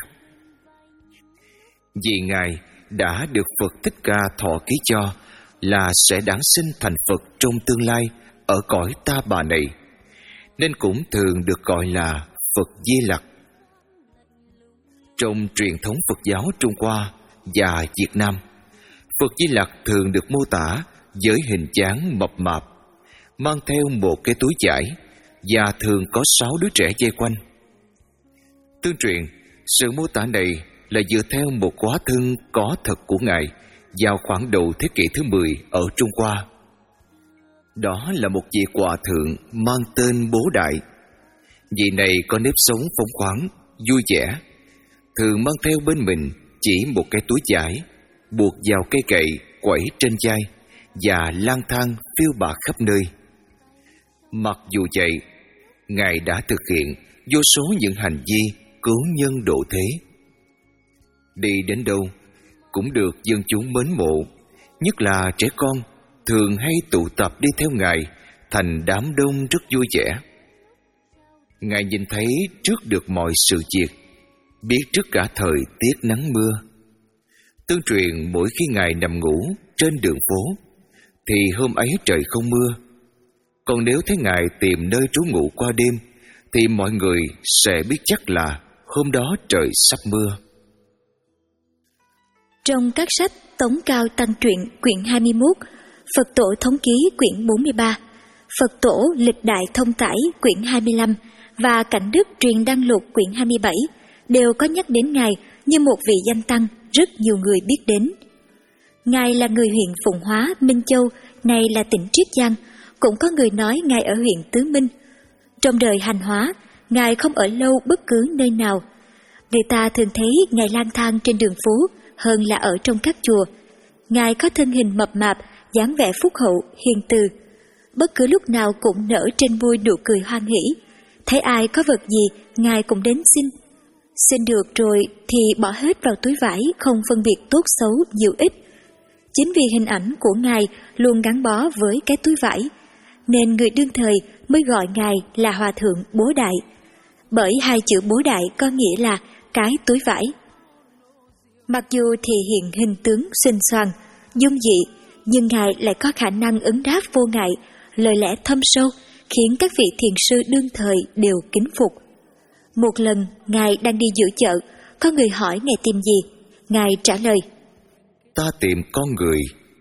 Vì Ngài đã được Phật Thích Ca thọ ký cho là sẽ đản sinh thành Phật trong tương lai ở cõi Ta Bà này, nên cũng thường được gọi là Phật Di Lặc. Trong truyền thống Phật giáo Trung Hoa và Việt Nam, Phật Di Lặc thường được mô tả với hình dáng mập mạp, mang theo một cái túi vải và thường có sáu đứa trẻ vây quanh. Tương truyền, sự mô tả này là dựa theo một hóa thân có thật của Ngài vào khoảng đầu thế kỷ thứ mười ở Trung Hoa. Đó là một vị hòa thượng mang tên Bố Đại. Vị này có nếp sống phóng khoáng, vui vẻ, thường mang theo bên mình chỉ một cái túi vải, buộc vào cây cậy quẩy trên vai và lang thang phiêu bạt khắp nơi. Mặc dù vậy, Ngài đã thực hiện vô số những hành vi cứu nhân độ thế. Đi đến đâu cũng được dân chúng mến mộ, nhất là trẻ con thường hay tụ tập đi theo Ngài thành đám đông rất vui vẻ. Ngài nhìn thấy trước được mọi sự việc, biết trước cả thời tiết nắng mưa. Tương truyền mỗi khi Ngài nằm ngủ trên đường phố thì hôm ấy trời không mưa. Còn nếu thấy Ngài tìm nơi trú ngụ qua đêm thì mọi người sẽ biết chắc là hôm đó trời sắp mưa. Trong các sách Tống Cao Tăng Truyện quyển hai mươi mốt, Phật Tổ Thống Ký quyển bốn mươi ba, Phật Tổ Lịch Đại Thông Tải quyển hai mươi lăm và Cảnh Đức Truyền Đăng Lục quyển hai mươi bảy đều có nhắc đến Ngài như một vị danh tăng rất nhiều người biết đến. Ngài là người huyện Phụng Hóa, Minh Châu, nay là tỉnh Triết Giang, cũng có người nói Ngài ở huyện Tứ Minh. Trong đời hành hóa, Ngài không ở lâu bất cứ nơi nào. Người ta thường thấy Ngài lang thang trên đường phố hơn là ở trong các chùa. Ngài có thân hình mập mạp, dáng vẻ phúc hậu, hiền từ. Bất cứ lúc nào cũng nở trên môi nụ cười hoan hỉ. Thấy ai có vật gì, Ngài cũng đến xin. Xin được rồi thì bỏ hết vào túi vải, không phân biệt tốt xấu, nhiều ít. Chính vì hình ảnh của Ngài luôn gắn bó với cái túi vải, nên người đương thời mới gọi Ngài là Hòa Thượng Bố Đại. Bởi hai chữ Bố Đại có nghĩa là cái túi vải. Mặc dù thì hiện hình tướng xinh xoàng, dung dị, nhưng Ngài lại có khả năng ứng đáp vô ngại, lời lẽ thâm sâu, khiến các vị thiền sư đương thời đều kính phục. Một lần, Ngài đang đi giữa chợ, có người hỏi Ngài tìm gì. Ngài trả lời: Ta tìm con người.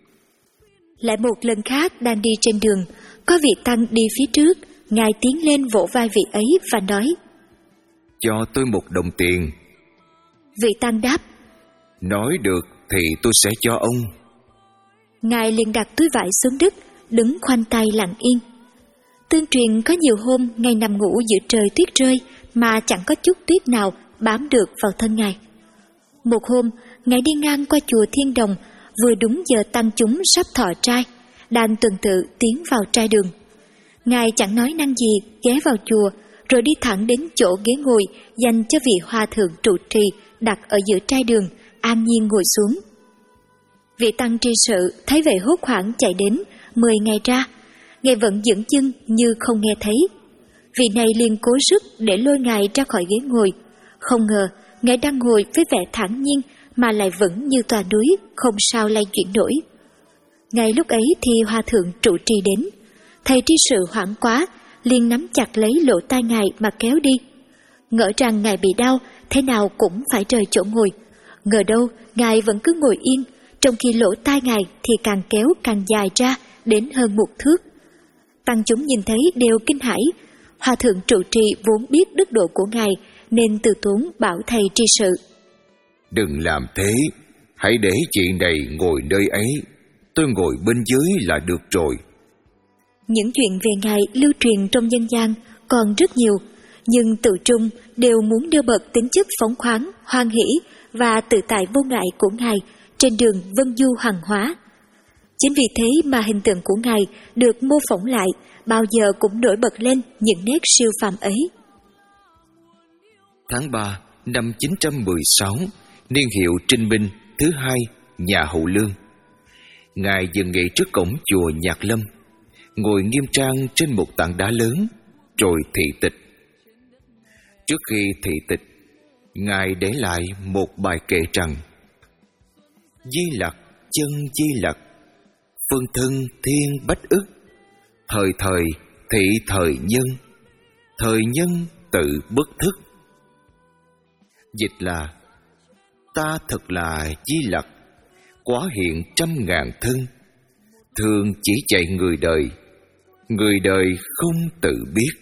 Lại một lần khác đang đi trên đường, có vị tăng đi phía trước, Ngài tiến lên vỗ vai vị ấy và nói: Cho tôi một đồng tiền. Vị tăng đáp: Nói được thì tôi sẽ cho ông. Ngài liền đặt túi vải xuống đất, đứng khoanh tay lặng yên. Tương truyền có nhiều hôm Ngài nằm ngủ giữa trời tuyết rơi mà chẳng có chút tuyết nào bám được vào thân Ngài. Một hôm, Ngài đi ngang qua chùa Thiên Đồng, vừa đúng giờ tăng chúng sắp thọ trai, đang tuần tự tiến vào trai đường. Ngài chẳng nói năng gì, ghé vào chùa, rồi đi thẳng đến chỗ ghế ngồi dành cho vị hòa thượng trụ trì đặt ở giữa trai đường, an nhiên ngồi xuống. Vị tăng tri sự thấy vậy hốt hoảng chạy đến, mời Ngài ra. Ngài vẫn dựng chân như không nghe thấy. Vị này liền cố sức để lôi Ngài ra khỏi ghế ngồi. Không ngờ Ngài đang ngồi với vẻ thản nhiên mà lại vững như tòa núi, không sao lay chuyển nổi. Ngay lúc ấy thì hòa thượng trụ trì đến. Thầy tri sự hoảng quá, liền nắm chặt lấy lỗ tai Ngài mà kéo đi. Ngỡ rằng Ngài bị đau, thế nào cũng phải rời chỗ ngồi. Ngờ đâu Ngài vẫn cứ ngồi yên, trong khi lỗ tai Ngài thì càng kéo càng dài ra đến hơn một thước. Tăng chúng nhìn thấy đều kinh hãi. Hòa thượng trụ trì vốn biết đức độ của Ngài nên từ tốn bảo thầy tri sự: Đừng làm thế, hãy để chị này ngồi nơi ấy, tôi ngồi bên dưới là được rồi. Những chuyện về Ngài lưu truyền trong dân gian còn rất nhiều, nhưng tự trung đều muốn nêu bật tính chất phóng khoáng, hoan hỷ và tự tại vô ngại của Ngài trên đường vân du hàng hóa. Chính vì thế mà hình tượng của Ngài được mô phỏng lại, bao giờ cũng nổi bật lên những nét siêu phàm ấy. Tháng ba năm chín trăm mười sáu, niên hiệu Trinh Minh thứ hai nhà Hậu Lương, Ngài dừng nghỉ trước cổng chùa Nhạc Lâm, ngồi nghiêm trang trên một tảng đá lớn, rồi thị tịch. Trước khi thị tịch, Ngài để lại một bài kệ rằng: Di Lặc chân Di Lặc, phương thân thiên bách ức, thời thời thị thời nhân, thời nhân tự bất thức. Dịch là: Ta thật là Di Lặc, quá hiện trăm ngàn thân, thường chỉ chạy người đời, người đời không tự biết.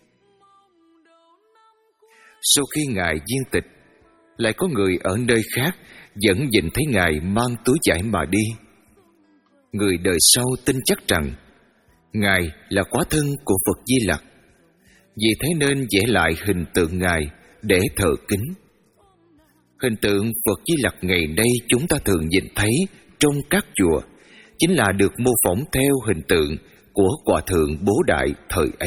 Sau khi Ngài viên tịch, lại có người ở nơi khác vẫn nhìn thấy Ngài mang túi vải mà đi. Người đời sau tin chắc rằng Ngài là quá thân của Phật Di Lặc, Vì thế nên vẽ lại hình tượng Ngài để thờ kính. Hình tượng Phật Di Lặc ngày nay chúng ta thường nhìn thấy trong các chùa chính là được mô phỏng theo hình tượng của Hòa Thượng Bố Đại thời ấy.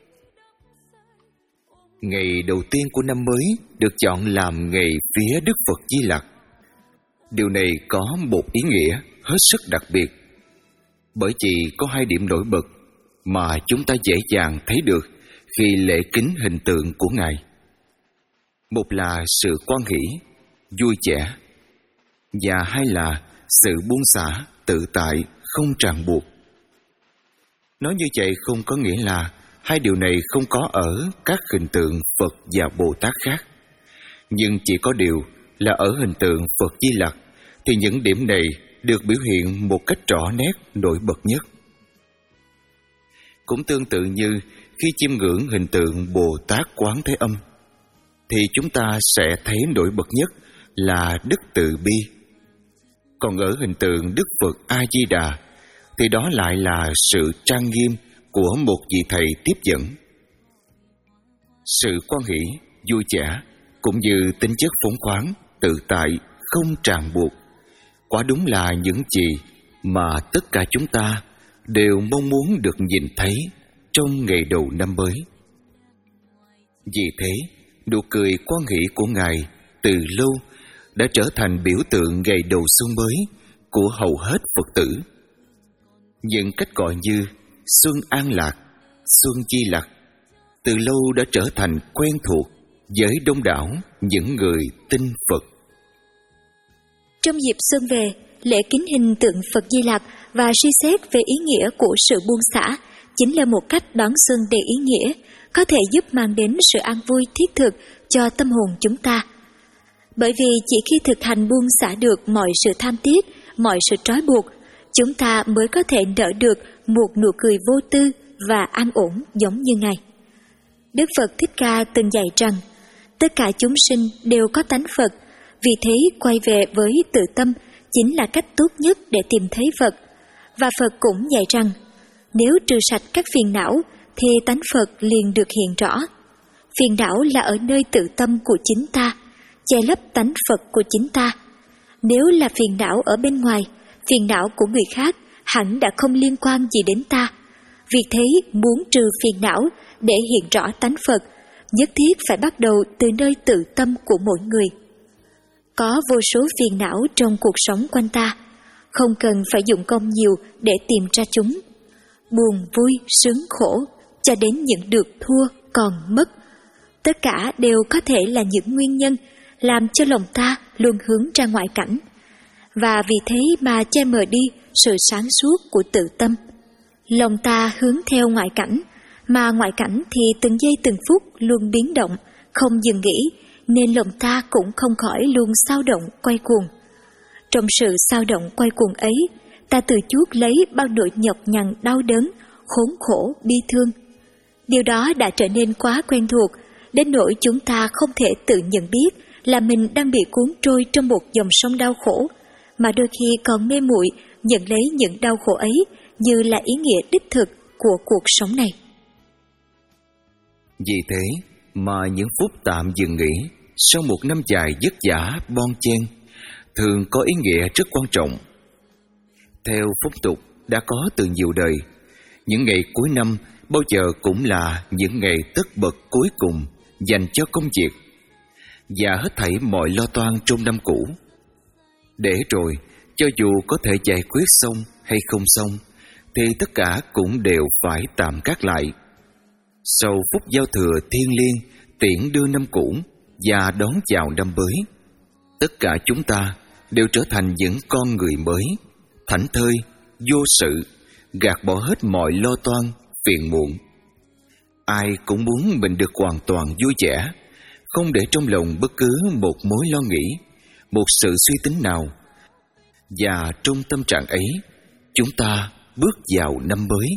Ngày đầu tiên của năm mới được chọn làm ngày vía Đức Phật Di Lặc. Điều này có một ý nghĩa hết sức đặc biệt, bởi vì có hai điểm nổi bật mà chúng ta dễ dàng thấy được khi lễ kính hình tượng của Ngài. Một là sự hoan hỷ, vui vẻ, và hai là sự buông xả, tự tại, không ràng buộc. Nói như vậy không có nghĩa là hai điều này không có ở các hình tượng Phật và Bồ Tát khác. Nhưng chỉ có điều là ở hình tượng Phật Di Lặc thì những điểm này được biểu hiện một cách rõ nét, nổi bật nhất. Cũng tương tự như khi chiêm ngưỡng hình tượng Bồ Tát Quán Thế Âm, thì chúng ta sẽ thấy nổi bật nhất là đức từ bi. Còn ở hình tượng Đức Phật A-di-đà thì đó lại là sự trang nghiêm của một vị thầy tiếp dẫn. Sự hoan hỷ, vui vẻ cũng như tính chất phóng khoáng, tự tại, không ràng buộc, quả đúng là những gì mà tất cả chúng ta đều mong muốn được nhìn thấy trong ngày đầu năm mới. Vì thế, nụ cười hoan hỷ của Ngài từ lâu đã trở thành biểu tượng ngày đầu xuân mới của hầu hết Phật tử. Những cách gọi như Xuân An Lạc, Xuân Di Lặc từ lâu đã trở thành quen thuộc với đông đảo những người tin Phật. Trong dịp xuân về, lễ kính hình tượng Phật Di Lặc và suy xét về ý nghĩa của sự buông xả chính là một cách đón xuân đầy ý nghĩa, có thể giúp mang đến sự an vui thiết thực cho tâm hồn chúng ta. Bởi vì chỉ khi thực hành buông xả được mọi sự tham tiếc, mọi sự trói buộc, chúng ta mới có thể nở được một nụ cười vô tư và an ổn giống như Ngài. Đức Phật Thích Ca từng dạy rằng, tất cả chúng sinh đều có tánh Phật, vì thế quay về với tự tâm chính là cách tốt nhất để tìm thấy Phật. Và Phật cũng dạy rằng, nếu trừ sạch các phiền não, thì tánh Phật liền được hiện rõ. Phiền não là ở nơi tự tâm của chính ta, che lấp tánh Phật của chính ta. Nếu là phiền não ở bên ngoài, phiền não của người khác hẳn đã không liên quan gì đến ta. Vì thế, muốn trừ phiền não để hiện rõ tánh Phật, nhất thiết phải bắt đầu từ nơi tự tâm của mỗi người. Có vô số phiền não trong cuộc sống quanh ta, không cần phải dụng công nhiều để tìm ra chúng. Buồn, vui, sướng, khổ, cho đến những được thua, còn mất, tất cả đều có thể là những nguyên nhân làm cho lòng ta luôn hướng ra ngoại cảnh, và vì thế mà che mờ đi sự sáng suốt của tự tâm. Lòng ta hướng theo ngoại cảnh, mà ngoại cảnh thì từng giây từng phút luôn biến động, không dừng nghỉ, nên lòng ta cũng không khỏi luôn xao động quay cuồng. Trong sự xao động quay cuồng ấy, ta tự chuốc lấy bao nỗi nhọc nhằn đau đớn, khốn khổ, bi thương. Điều đó đã trở nên quá quen thuộc, đến nỗi chúng ta không thể tự nhận biết là mình đang bị cuốn trôi trong một dòng sông đau khổ, mà đôi khi còn mê muội nhận lấy những đau khổ ấy như là ý nghĩa đích thực của cuộc sống này. Vì thế mà những phút tạm dừng nghỉ sau một năm dài vất vả bon chen thường có ý nghĩa rất quan trọng. Theo phong tục đã có từ nhiều đời, những ngày cuối năm bao giờ cũng là những ngày tất bật cuối cùng dành cho công việc và hết thảy mọi lo toan trong năm cũ. Để rồi, cho dù có thể giải quyết xong hay không xong, thì tất cả cũng đều phải tạm gác lại. Sau phút giao thừa thiêng liêng tiễn đưa năm cũ và đón chào năm mới, tất cả chúng ta đều trở thành những con người mới, thảnh thơi, vô sự, gạt bỏ hết mọi lo toan, phiền muộn. Ai cũng muốn mình được hoàn toàn vui vẻ, không để trong lòng bất cứ một mối lo nghĩ, một sự suy tính nào. Và trong tâm trạng ấy, chúng ta bước vào năm mới.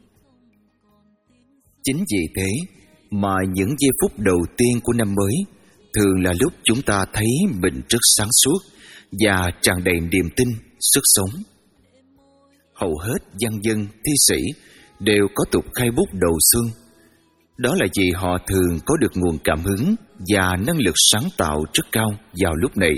Chính vì thế mà những giây phút đầu tiên của năm mới thường là lúc chúng ta thấy mình rất sáng suốt và tràn đầy niềm tin, sức sống. Hầu hết văn dân, thi sĩ đều có tục khai bút đầu xuân. Đó là vì họ thường có được nguồn cảm hứng và năng lực sáng tạo rất cao vào lúc này.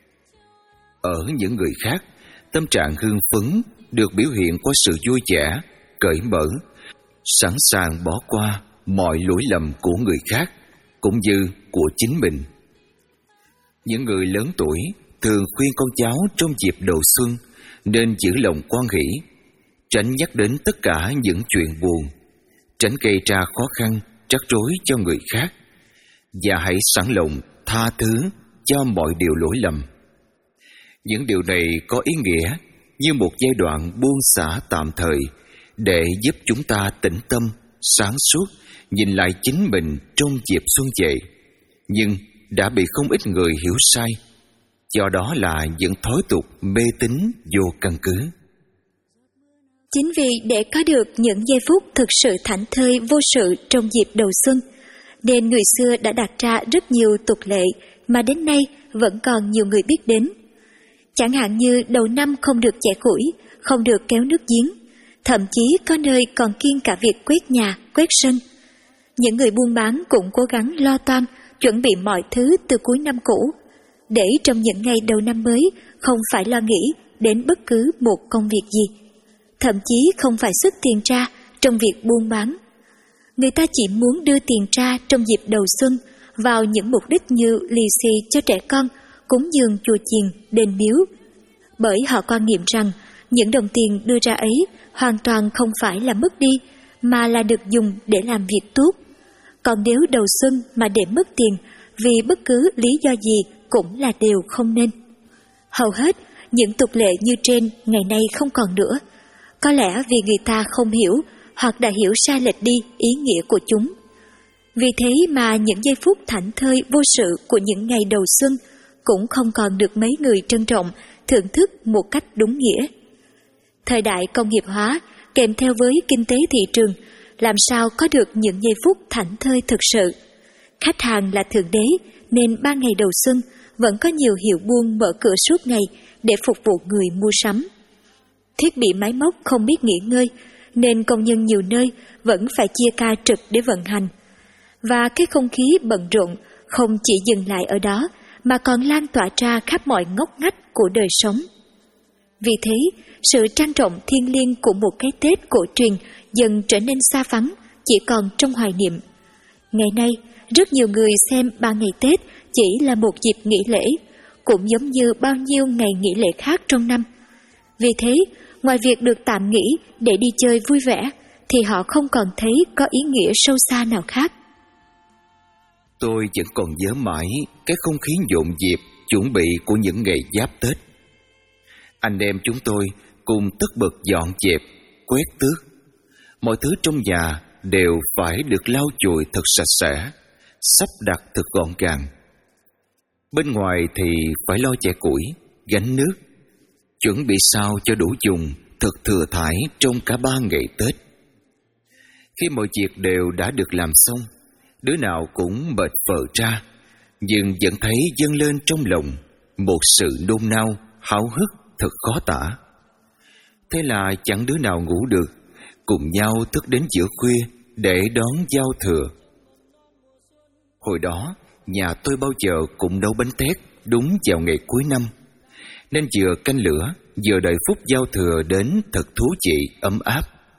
Ở những người khác, tâm trạng hưng phấn được biểu hiện qua sự vui vẻ, cởi mở, sẵn sàng bỏ qua mọi lỗi lầm của người khác cũng như của chính mình. Những người lớn tuổi thường khuyên con cháu trong dịp đầu xuân nên giữ lòng hoan hỷ, tránh nhắc đến tất cả những chuyện buồn, tránh gây ra khó khăn, rắc rối cho người khác, và hãy sẵn lòng tha thứ cho mọi điều lỗi lầm. Những điều này có ý nghĩa như một giai đoạn buông xả tạm thời để giúp chúng ta tĩnh tâm, sáng suốt, nhìn lại chính mình trong dịp xuân về, nhưng đã bị không ít người hiểu sai, do đó là những thói tục mê tín vô căn cứ. Chính vì để có được những giây phút thực sự thảnh thơi vô sự trong dịp đầu xuân, nên người xưa đã đặt ra rất nhiều tục lệ mà đến nay vẫn còn nhiều người biết đến. Chẳng hạn như đầu năm không được chẻ củi, không được kéo nước giếng, thậm chí có nơi còn kiêng cả việc quét nhà, quét sân. Những người buôn bán cũng cố gắng lo toan, chuẩn bị mọi thứ từ cuối năm cũ, để trong những ngày đầu năm mới không phải lo nghĩ đến bất cứ một công việc gì, thậm chí không phải xuất tiền ra trong việc buôn bán. Người ta chỉ muốn đưa tiền ra trong dịp đầu xuân vào những mục đích như lì xì cho trẻ con, cúng dường chùa chiền, đền miếu, bởi họ quan niệm rằng những đồng tiền đưa ra ấy hoàn toàn không phải là mất đi, mà là được dùng để làm việc tốt. Còn nếu đầu xuân mà để mất tiền vì bất cứ lý do gì cũng là điều không nên. Hầu hết những tục lệ như trên ngày nay không còn nữa, có lẽ vì người ta không hiểu hoặc đã hiểu sai lệch đi ý nghĩa của chúng. Vì thế mà những giây phút thảnh thơi vô sự của những ngày đầu xuân cũng không còn được mấy người trân trọng, thưởng thức một cách đúng nghĩa. Thời đại công nghiệp hóa kèm theo với kinh tế thị trường làm sao có được những giây phút thảnh thơi thực sự. Khách hàng là thượng đế nên ba ngày đầu xuân vẫn có nhiều hiệu buôn mở cửa suốt ngày để phục vụ người mua sắm. Thiết bị máy móc không biết nghỉ ngơi nên công nhân nhiều nơi vẫn phải chia ca trực để vận hành. Và cái không khí bận rộn không chỉ dừng lại ở đó mà còn lan tỏa ra khắp mọi ngóc ngách của đời sống. Vì thế, sự trang trọng thiêng liêng của một cái Tết cổ truyền dần trở nên xa vắng, chỉ còn trong hoài niệm. Ngày nay, rất nhiều người xem ba ngày Tết chỉ là một dịp nghỉ lễ, cũng giống như bao nhiêu ngày nghỉ lễ khác trong năm. Vì thế, ngoài việc được tạm nghỉ để đi chơi vui vẻ, thì họ không còn thấy có ý nghĩa sâu xa nào khác. Tôi vẫn còn nhớ mãi cái không khí nhộn nhịp chuẩn bị của những ngày giáp Tết. Anh em chúng tôi cùng tất bật dọn dẹp, quét tước. Mọi thứ trong nhà đều phải được lau chùi thật sạch sẽ, sắp đặt thật gọn gàng. Bên ngoài thì phải lo chẻ củi, gánh nước, chuẩn bị sao cho đủ dùng, thật thừa thãi trong cả ba ngày Tết. Khi mọi việc đều đã được làm xong, đứa nào cũng mệt phờ ra, nhưng vẫn thấy dâng lên trong lòng một sự nôn nao, háo hức thật khó tả. Thế là chẳng đứa nào ngủ được, cùng nhau thức đến giữa khuya để đón giao thừa. Hồi đó, nhà tôi bao giờ cũng nấu bánh tét đúng vào ngày cuối năm, nên vừa canh lửa, vừa đợi phút giao thừa đến thật thú vị, ấm áp.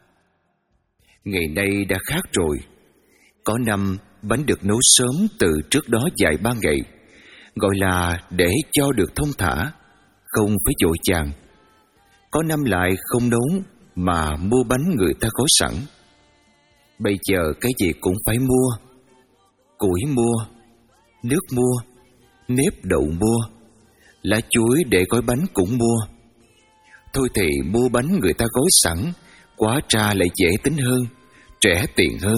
Ngày nay đã khác rồi. Có năm bánh được nấu sớm từ trước đó vài ba ngày, gọi là để cho được thông thả, không phải vội vàng. Có năm lại không nấu mà mua bánh người ta gói sẵn. Bây giờ cái gì cũng phải mua. Củi mua, nước mua, nếp đậu mua, lá chuối để gói bánh cũng mua. Thôi thì mua bánh người ta gói sẵn, quá ra lại dễ tính hơn, rẻ tiền hơn.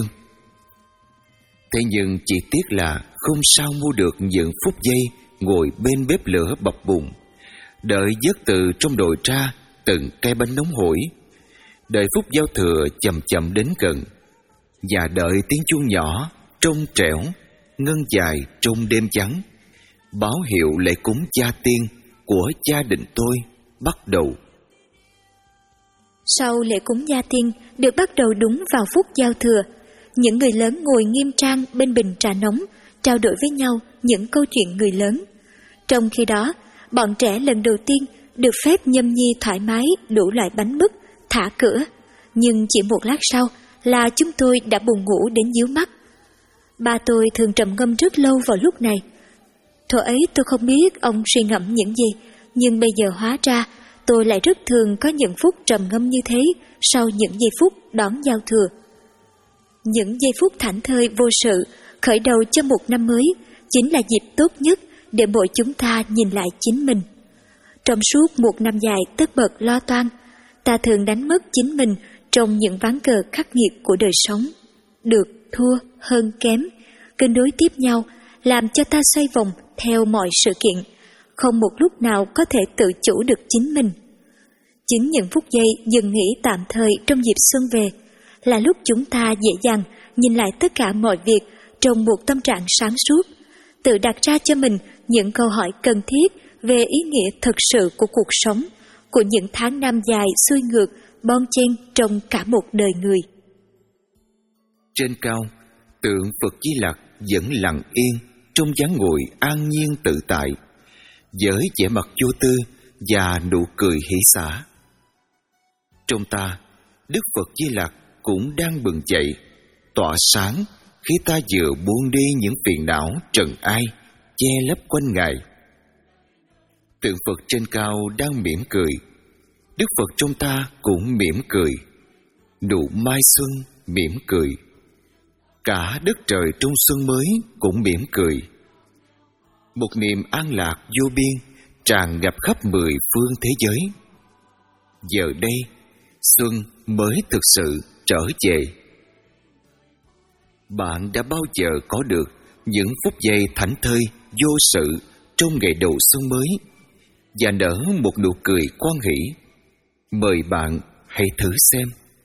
Thế nhưng chỉ tiếc là không sao mua được những phút giây ngồi bên bếp lửa bập bùng, đợi vớt từ trong đồi ra từng cây bánh nóng hổi, đợi phút giao thừa chậm chậm đến gần, và đợi tiếng chuông nhỏ trong trẻo ngân dài trong đêm vắng, báo hiệu lễ cúng gia tiên của gia đình tôi bắt đầu. Sau lễ cúng gia tiên được bắt đầu đúng vào phút giao thừa, những người lớn ngồi nghiêm trang bên bình trà nóng, trao đổi với nhau những câu chuyện người lớn. Trong khi đó, bọn trẻ lần đầu tiên được phép nhâm nhi thoải mái đủ loại bánh mứt, thả cửa. Nhưng chỉ một lát sau là chúng tôi đã buồn ngủ đến díu mắt. Ba tôi thường trầm ngâm rất lâu vào lúc này. Thời ấy tôi không biết ông suy ngẫm những gì, nhưng bây giờ hóa ra tôi lại rất thường có những phút trầm ngâm như thế sau những giây phút đón giao thừa. Những giây phút thảnh thơi vô sự, khởi đầu cho một năm mới, chính là dịp tốt nhất để mỗi chúng ta nhìn lại chính mình. Trong suốt một năm dài tất bật lo toan, ta thường đánh mất chính mình trong những ván cờ khắc nghiệt của đời sống. Được, thua, hơn, kém, cân đối tiếp nhau, làm cho ta xoay vòng theo mọi sự kiện, không một lúc nào có thể tự chủ được chính mình. Chính những phút giây dừng nghỉ tạm thời trong dịp xuân về là lúc chúng ta dễ dàng nhìn lại tất cả mọi việc trong một tâm trạng sáng suốt, tự đặt ra cho mình những câu hỏi cần thiết về ý nghĩa thực sự của cuộc sống, của những tháng năm dài xuôi ngược, bon chen trong cả một đời người. Trên cao, tượng Phật Di Lặc vẫn lặng yên trong dáng ngồi an nhiên tự tại, với vẻ mặt vô tư và nụ cười hỷ xả. Trong ta, Đức Phật Di Lặc cũng đang bừng dậy, tỏa sáng khi ta vừa buông đi những phiền não trần ai che lấp quanh Ngài. Tượng Phật trên cao đang mỉm cười, Đức Phật trong ta cũng mỉm cười. Nụ mai xuân mỉm cười, cả đất trời trong xuân mới cũng mỉm cười. Một niềm an lạc vô biên tràn ngập khắp mười phương thế giới. Giờ đây, xuân mới thực sự trở về. Bạn đã bao giờ có được những phút giây thảnh thơi vô sự trong ngày đầu xuân mới và nở một nụ cười hoan hỷ? Mời bạn hãy thử xem.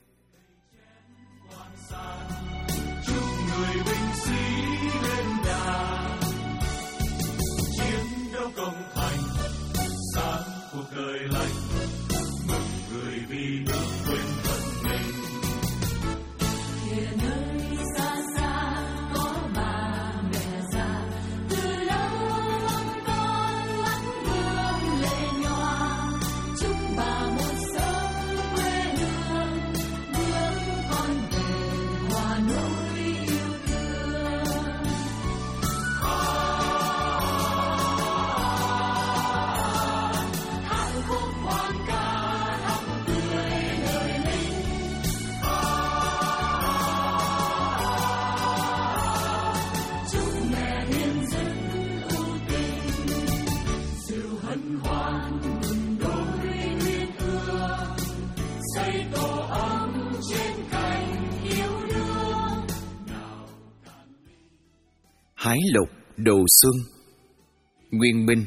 Hái lộc đầu xuân. Nguyên Minh.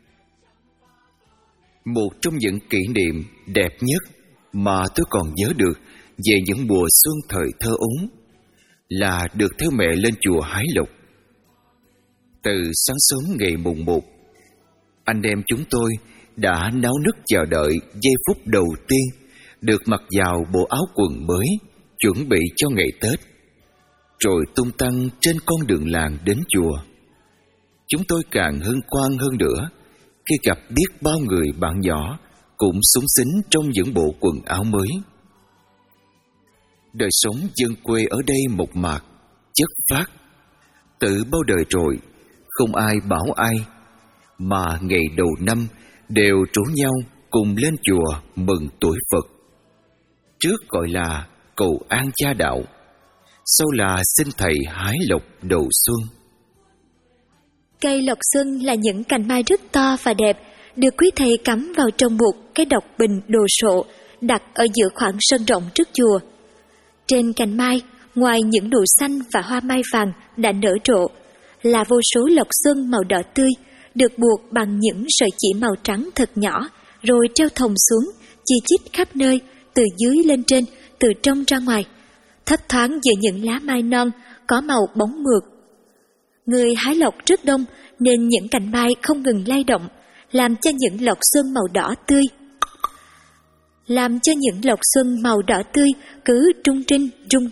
Một trong những kỷ niệm đẹp nhất mà tôi còn nhớ được về những mùa xuân thời thơ ấu là được theo mẹ lên chùa hái lộc. Từ sáng sớm ngày mùng một, anh em chúng tôi đã náo nức chờ đợi giây phút đầu tiên được mặc vào bộ áo quần mới, chuẩn bị cho ngày Tết, rồi tung tăng trên con đường làng đến chùa. Chúng tôi càng hân hoan hơn nữa khi gặp biết bao người bạn nhỏ cũng xúng xính trong những bộ quần áo mới. Đời sống dân quê ở đây mộc mạc, chất phác. Từ bao đời rồi, không ai bảo ai, mà ngày đầu năm đều rủ nhau cùng lên chùa mừng tuổi Phật. Trước gọi là cầu an cha đạo, sau là xin thầy hái lộc đầu xuân. Cây lộc xuân là những cành mai rất to và đẹp, được quý thầy cắm vào trong một cái độc bình đồ sộ đặt ở giữa khoảng sân rộng trước chùa. Trên cành mai, ngoài những nụ xanh và hoa mai vàng đã nở rộ, là vô số lộc xuân màu đỏ tươi được buộc bằng những sợi chỉ màu trắng thật nhỏ, rồi treo thòng xuống, chi chít khắp nơi, từ dưới lên trên, từ trong ra ngoài, thấp thoáng giữa những lá mai non có màu bóng mượt. Người hái lộc rất đông nên những cành mai không ngừng lay động, làm cho những lộc xuân màu đỏ tươi làm cho những lộc xuân màu đỏ tươi cứ trung trinh, trung trinh,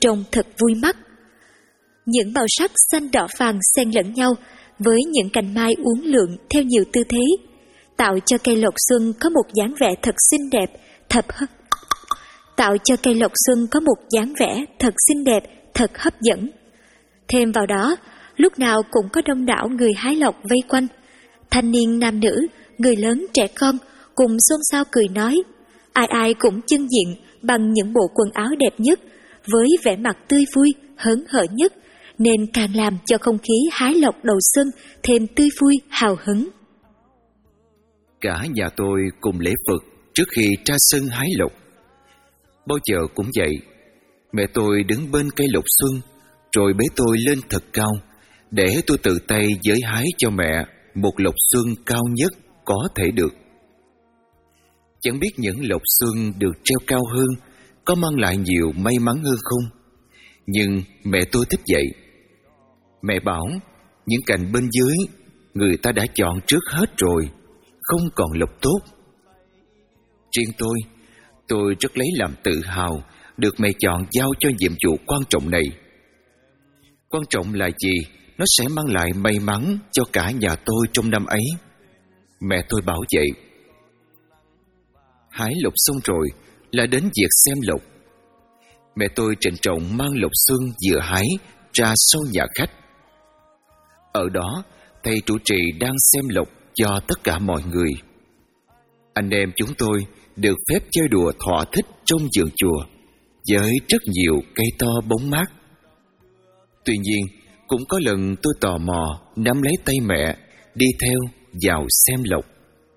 trông thật vui mắt. Những màu sắc xanh đỏ vàng xen lẫn nhau với những cành mai uốn lượn theo nhiều tư thế, tạo cho cây lộc xuân có một dáng vẻ thật xinh đẹp, thật hấp tạo cho cây lộc xuân có một dáng vẻ thật xinh đẹp, thật hấp dẫn. Thêm vào đó, lúc nào cũng có đông đảo người hái lộc vây quanh, thanh niên nam nữ, người lớn trẻ con cùng xôn xao cười nói, ai ai cũng chưng diện bằng những bộ quần áo đẹp nhất, với vẻ mặt tươi vui, hớn hở nhất, nên càng làm cho không khí hái lộc đầu xuân thêm tươi vui, hào hứng. Cả nhà tôi cùng lễ Phật trước khi ra sân hái lộc. Bao giờ cũng vậy, mẹ tôi đứng bên cây lộc xuân, rồi bế tôi lên thật cao, để tôi tự tay giới hái cho mẹ một lộc xuân cao nhất có thể được. Chẳng biết những lộc xuân được treo cao hơn có mang lại nhiều may mắn hơn không, nhưng mẹ tôi thích vậy. Mẹ bảo những cành bên dưới người ta đã chọn trước hết rồi, không còn lộc tốt. Riêng tôi, tôi rất lấy làm tự hào được mẹ chọn giao cho nhiệm vụ quan trọng này. Quan trọng là gì? Nó sẽ mang lại may mắn cho cả nhà tôi trong năm ấy. Mẹ tôi bảo vậy. Hái lộc xong rồi là đến việc xem lộc. Mẹ tôi trịnh trọng mang lộc xuân vừa hái ra sau nhà khách. Ở đó, thầy trụ trì đang xem lộc cho tất cả mọi người. Anh em chúng tôi được phép chơi đùa thỏa thích trong vườn chùa với rất nhiều cây to bóng mát. Tuy nhiên, cũng có lần tôi tò mò nắm lấy tay mẹ đi theo vào xem lộc.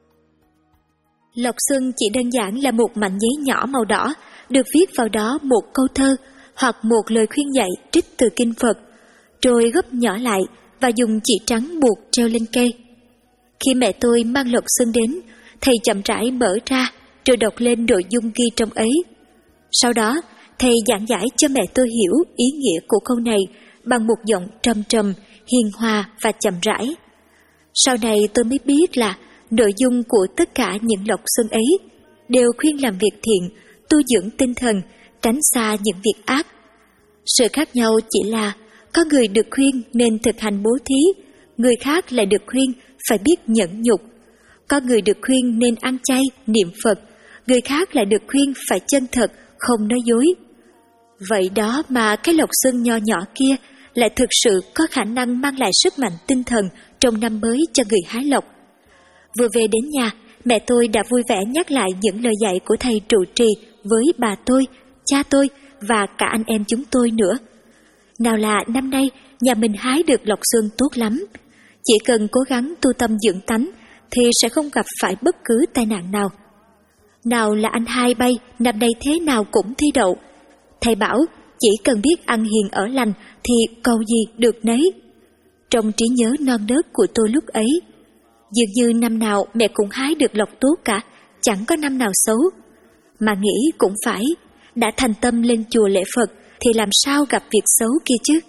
Lộc xuân chỉ đơn giản là một mảnh giấy nhỏ màu đỏ, được viết vào đó một câu thơ hoặc một lời khuyên dạy trích từ kinh Phật, rồi gấp nhỏ lại và dùng chỉ trắng buộc treo lên cây. Khi mẹ tôi mang lộc xuân đến, thầy chậm rãi mở ra rồi đọc lên nội dung ghi trong ấy. Sau đó, thầy giảng giải cho mẹ tôi hiểu ý nghĩa của câu này bằng một giọng trầm trầm, hiền hòa và chậm rãi. Sau này tôi mới biết là nội dung của tất cả những lộc xuân ấy đều khuyên làm việc thiện, tu dưỡng tinh thần, tránh xa những việc ác. Sự khác nhau chỉ là có người được khuyên nên thực hành bố thí, người khác lại được khuyên phải biết nhẫn nhục. Có người được khuyên nên ăn chay, niệm Phật, người khác lại được khuyên phải chân thật, không nói dối. Vậy đó mà cái lộc xuân nho nhỏ kia lại thực sự có khả năng mang lại sức mạnh tinh thần trong năm mới cho người hái lộc. Vừa về đến nhà, mẹ tôi đã vui vẻ nhắc lại những lời dạy của thầy trụ trì với bà tôi, cha tôi và cả anh em chúng tôi nữa. Nào là năm nay nhà mình hái được lộc xuân tốt lắm. Chỉ cần cố gắng tu tâm dưỡng tánh thì sẽ không gặp phải bất cứ tai nạn nào. Nào là anh hai bay năm nay thế nào cũng thi đậu. Thầy bảo chỉ cần biết ăn hiền ở lành thì cầu gì được nấy. Trong trí nhớ non nớt của tôi lúc ấy, dường như năm nào mẹ cũng hái được lộc tốt cả, chẳng có năm nào xấu. Mà nghĩ cũng phải, đã thành tâm lên chùa lễ Phật thì làm sao gặp việc xấu kia chứ.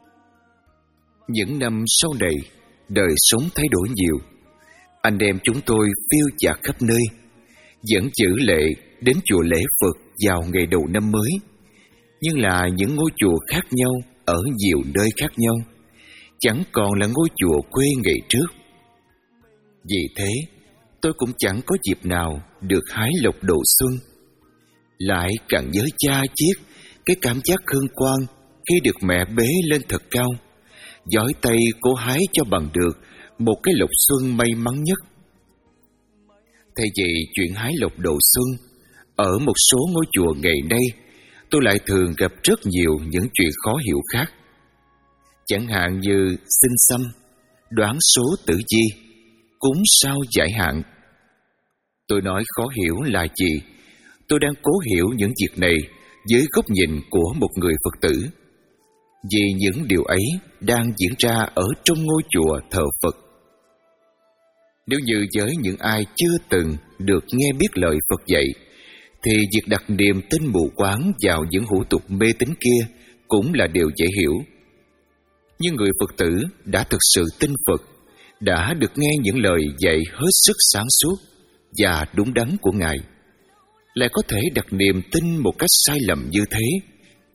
Những năm sau này, đời sống thay đổi nhiều. Anh em chúng tôi phiêu dạt khắp nơi, vẫn giữ lệ đến chùa lễ Phật vào ngày đầu năm mới. Nhưng là những ngôi chùa khác nhau ở nhiều nơi khác nhau, chẳng còn là ngôi chùa quê ngày trước. Vì thế, tôi cũng chẳng có dịp nào được hái lộc đầu xuân. Lại càng nhớ cha chiết cái cảm giác hân hoan khi được mẹ bế lên thật cao, giỏi tay cố hái cho bằng được một cái lộc xuân may mắn nhất. Thay vì chuyện hái lộc đầu xuân, ở một số ngôi chùa ngày nay, tôi lại thường gặp rất nhiều những chuyện khó hiểu khác. Chẳng hạn như xin xăm, đoán số tử vi, cúng sao giải hạn. Tôi nói khó hiểu là gì? Tôi đang cố hiểu những việc này dưới góc nhìn của một người Phật tử, vì những điều ấy đang diễn ra ở trong ngôi chùa thờ Phật. Nếu như với những ai chưa từng được nghe biết lời Phật dạy, thì việc đặt niềm tin mù quáng vào những hủ tục mê tín kia cũng là điều dễ hiểu. Nhưng người Phật tử đã thực sự tin Phật, đã được nghe những lời dạy hết sức sáng suốt và đúng đắn của Ngài, lại có thể đặt niềm tin một cách sai lầm như thế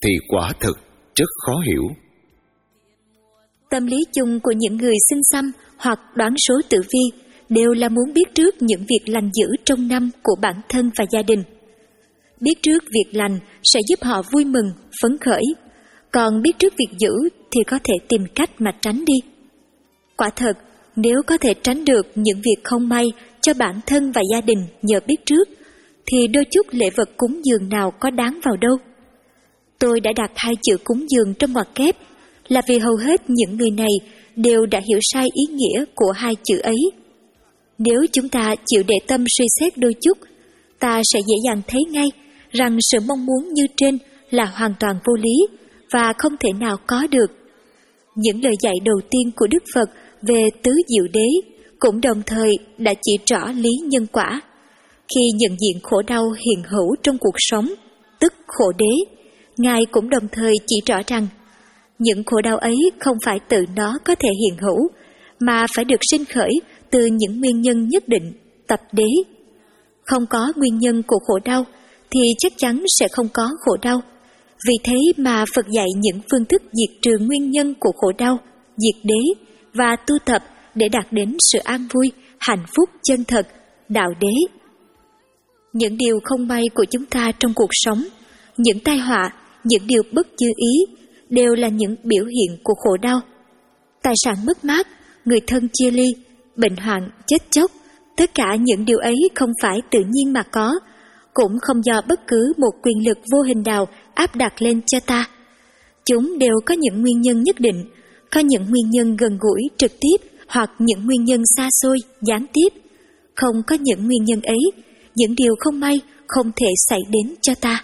thì quả thực rất khó hiểu. Tâm lý chung của những người sinh xăm hoặc đoán số tử vi đều là muốn biết trước những việc lành dữ trong năm của bản thân và gia đình. Biết trước việc lành sẽ giúp họ vui mừng, phấn khởi, còn biết trước việc dữ thì có thể tìm cách mà tránh đi. Quả thật, nếu có thể tránh được những việc không may cho bản thân và gia đình nhờ biết trước, thì đôi chút lễ vật cúng dường nào có đáng vào đâu. Tôi đã đặt hai chữ cúng dường trong ngoặc kép là vì hầu hết những người này đều đã hiểu sai ý nghĩa của hai chữ ấy. Nếu chúng ta chịu để tâm suy xét đôi chút, ta sẽ dễ dàng thấy ngay rằng sự mong muốn như trên là hoàn toàn vô lý và không thể nào có được. Những lời dạy đầu tiên của Đức Phật về tứ diệu đế cũng đồng thời đã chỉ rõ lý nhân quả. Khi nhận diện khổ đau hiện hữu trong cuộc sống, tức khổ đế, Ngài cũng đồng thời chỉ rõ rằng những khổ đau ấy không phải tự nó có thể hiện hữu, mà phải được sinh khởi từ những nguyên nhân nhất định, tập đế. Không có nguyên nhân của khổ đau thì chắc chắn sẽ không có khổ đau. Vì thế mà Phật dạy những phương thức diệt trừ nguyên nhân của khổ đau, diệt đế và tu tập để đạt đến sự an vui, hạnh phúc chân thật, đạo đế. Những điều không may của chúng ta trong cuộc sống, những tai họa, những điều bất như ý đều là những biểu hiện của khổ đau. Tài sản mất mát, người thân chia ly, bệnh hoạn, chết chóc, tất cả những điều ấy không phải tự nhiên mà có, cũng không do bất cứ một quyền lực vô hình nào áp đặt lên cho ta. Chúng đều có những nguyên nhân nhất định, có những nguyên nhân gần gũi trực tiếp hoặc những nguyên nhân xa xôi, gián tiếp. Không có những nguyên nhân ấy, những điều không may không thể xảy đến cho ta.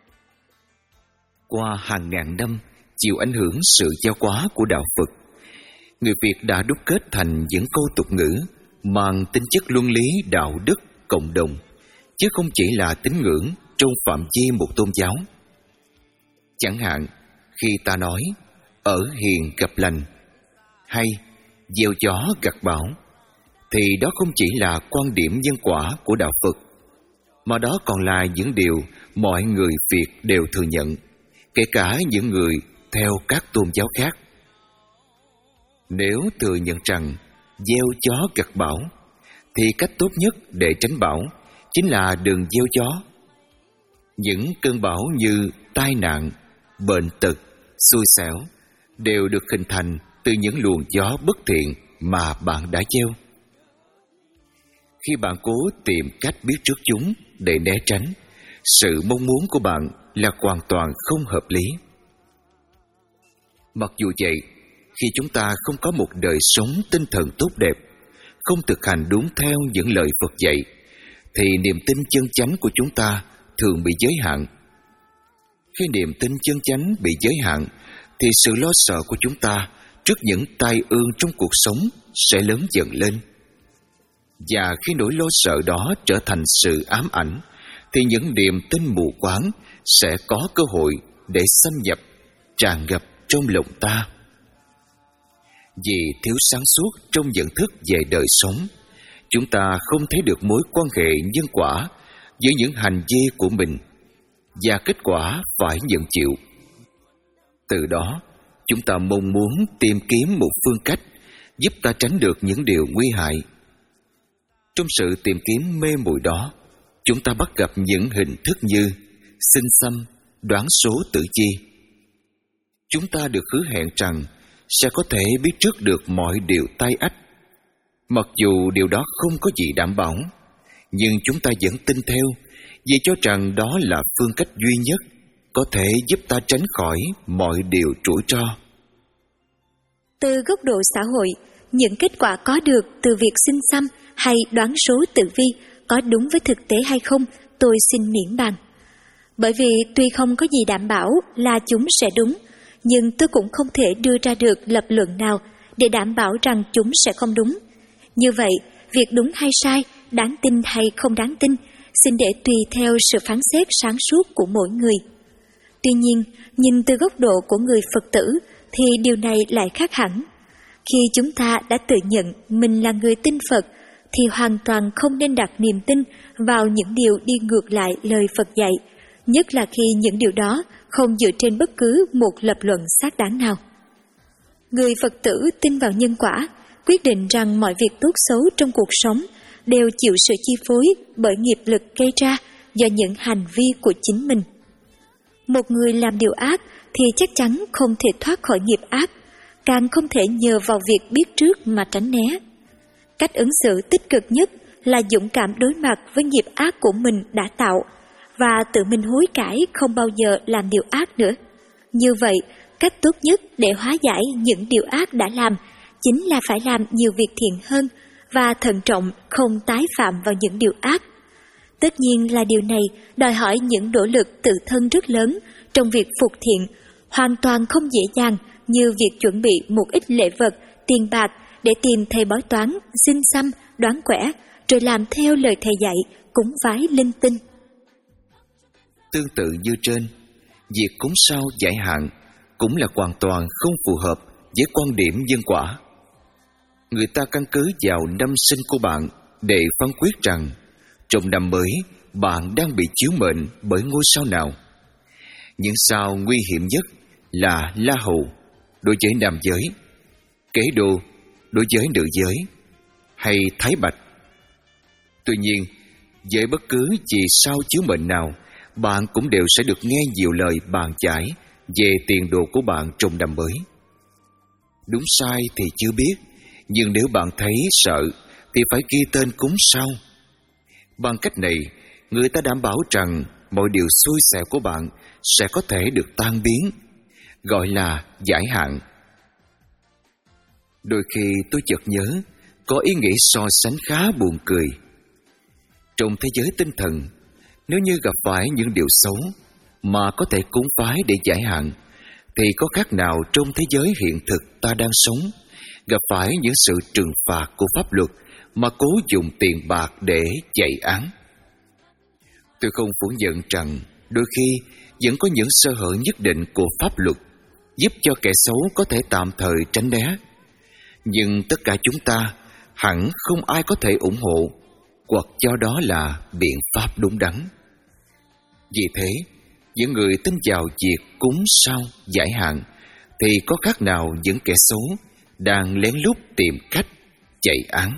Qua hàng ngàn năm chịu ảnh hưởng sự giáo hóa của đạo Phật, người Việt đã đúc kết thành những câu tục ngữ mang tính chất luân lý đạo đức cộng đồng, chứ không chỉ là tín ngưỡng trong phạm vi một tôn giáo. Chẳng hạn khi ta nói ở hiền gặp lành hay gieo gió gặt bão, thì đó không chỉ là quan điểm nhân quả của đạo Phật, mà đó còn là những điều mọi người Việt đều thừa nhận, kể cả những người theo các tôn giáo khác. Nếu thừa nhận rằng gieo gió gặt bão, thì cách tốt nhất để tránh bão chính là đừng gieo gió. Những cơn bão như tai nạn, bệnh tật, xui xẻo đều được hình thành từ những luồng gió bất thiện mà bạn đã gieo. Khi bạn cố tìm cách biết trước chúng để né tránh, sự mong muốn của bạn là hoàn toàn không hợp lý. Mặc dù vậy, khi chúng ta không có một đời sống tinh thần tốt đẹp, không thực hành đúng theo những lời Phật dạy, thì niềm tin chân chánh của chúng ta thường bị giới hạn. Khi niềm tin chân chánh bị giới hạn, thì sự lo sợ của chúng ta trước những tai ương trong cuộc sống sẽ lớn dần lên. Và khi nỗi lo sợ đó trở thành sự ám ảnh, thì những niềm tin mù quáng sẽ có cơ hội để xâm nhập, tràn ngập trong lòng ta. Vì thiếu sáng suốt trong nhận thức về đời sống, chúng ta không thấy được mối quan hệ nhân quả giữa những hành vi của mình và kết quả phải nhận chịu. Từ đó, chúng ta mong muốn tìm kiếm một phương cách giúp ta tránh được những điều nguy hại. Trong sự tìm kiếm mê muội đó, chúng ta bắt gặp những hình thức như sinh xăm, đoán số tử chi. Chúng ta được hứa hẹn rằng sẽ có thể biết trước được mọi điều tai ách. Mặc dù điều đó không có gì đảm bảo, nhưng chúng ta vẫn tin theo vì cho rằng đó là phương cách duy nhất có thể giúp ta tránh khỏi mọi điều rủi ro. Từ góc độ xã hội, những kết quả có được từ việc sinh xăm hay đoán số tử vi có đúng với thực tế hay không, tôi xin miễn bàn. Bởi vì tuy không có gì đảm bảo là chúng sẽ đúng, nhưng tôi cũng không thể đưa ra được lập luận nào để đảm bảo rằng chúng sẽ không đúng. Như vậy, việc đúng hay sai, đáng tin hay không đáng tin, xin để tùy theo sự phán xét sáng suốt của mỗi người. Tuy nhiên, nhìn từ góc độ của người Phật tử thì điều này lại khác hẳn. Khi chúng ta đã tự nhận mình là người tin Phật, thì hoàn toàn không nên đặt niềm tin vào những điều đi ngược lại lời Phật dạy, nhất là khi những điều đó không dựa trên bất cứ một lập luận xác đáng nào. Người Phật tử tin vào nhân quả, quyết định rằng mọi việc tốt xấu trong cuộc sống đều chịu sự chi phối bởi nghiệp lực gây ra do những hành vi của chính mình. Một người làm điều ác thì chắc chắn không thể thoát khỏi nghiệp ác, càng không thể nhờ vào việc biết trước mà tránh né. Cách ứng xử tích cực nhất là dũng cảm đối mặt với nghiệp ác của mình đã tạo và tự mình hối cải không bao giờ làm điều ác nữa. Như vậy, cách tốt nhất để hóa giải những điều ác đã làm chính là phải làm nhiều việc thiện hơn và thận trọng không tái phạm vào những điều ác. Tất nhiên là điều này đòi hỏi những nỗ lực tự thân rất lớn trong việc phục thiện, hoàn toàn không dễ dàng như việc chuẩn bị một ít lễ vật, tiền bạc để tìm thầy bói toán, xin xăm, đoán quẻ, rồi làm theo lời thầy dạy, cúng vái linh tinh. Tương tự như trên, việc cúng sao giải hạn cũng là hoàn toàn không phù hợp với quan điểm nhân quả. Người ta căn cứ vào năm sinh của bạn để phán quyết rằng trong năm mới bạn đang bị chiếu mệnh bởi ngôi sao nào. Những sao nguy hiểm nhất là La Hầu đối với nam giới, Kế Đô đối với nữ giới, hay Thái Bạch. Tuy nhiên, với bất cứ vì sao chiếu mệnh nào, bạn cũng đều sẽ được nghe nhiều lời bàn giải về tiền đồ của bạn trong năm mới. Đúng sai thì chưa biết, nhưng nếu bạn thấy sợ thì phải ghi tên cúng sao. Bằng cách này, người ta đảm bảo rằng mọi điều xui xẻo của bạn sẽ có thể được tan biến, gọi là giải hạn. Đôi khi tôi chợt nhớ có ý nghĩ so sánh khá buồn cười. Trong thế giới tinh thần, nếu như gặp phải những điều xấu mà có thể cúng vái để giải hạn, thì có khác nào trong thế giới hiện thực ta đang sống gặp phải những sự trừng phạt của pháp luật mà cố dùng tiền bạc để chạy án. Tôi không phủ nhận rằng đôi khi vẫn có những sơ hở nhất định của pháp luật giúp cho kẻ xấu có thể tạm thời tránh né. Nhưng tất cả chúng ta hẳn không ai có thể ủng hộ hoặc cho đó là biện pháp đúng đắn. Vì thế, những người tin vào việc cúng sao giải hạn thì có khác nào những kẻ xấu đang lén lút tìm cách chạy án.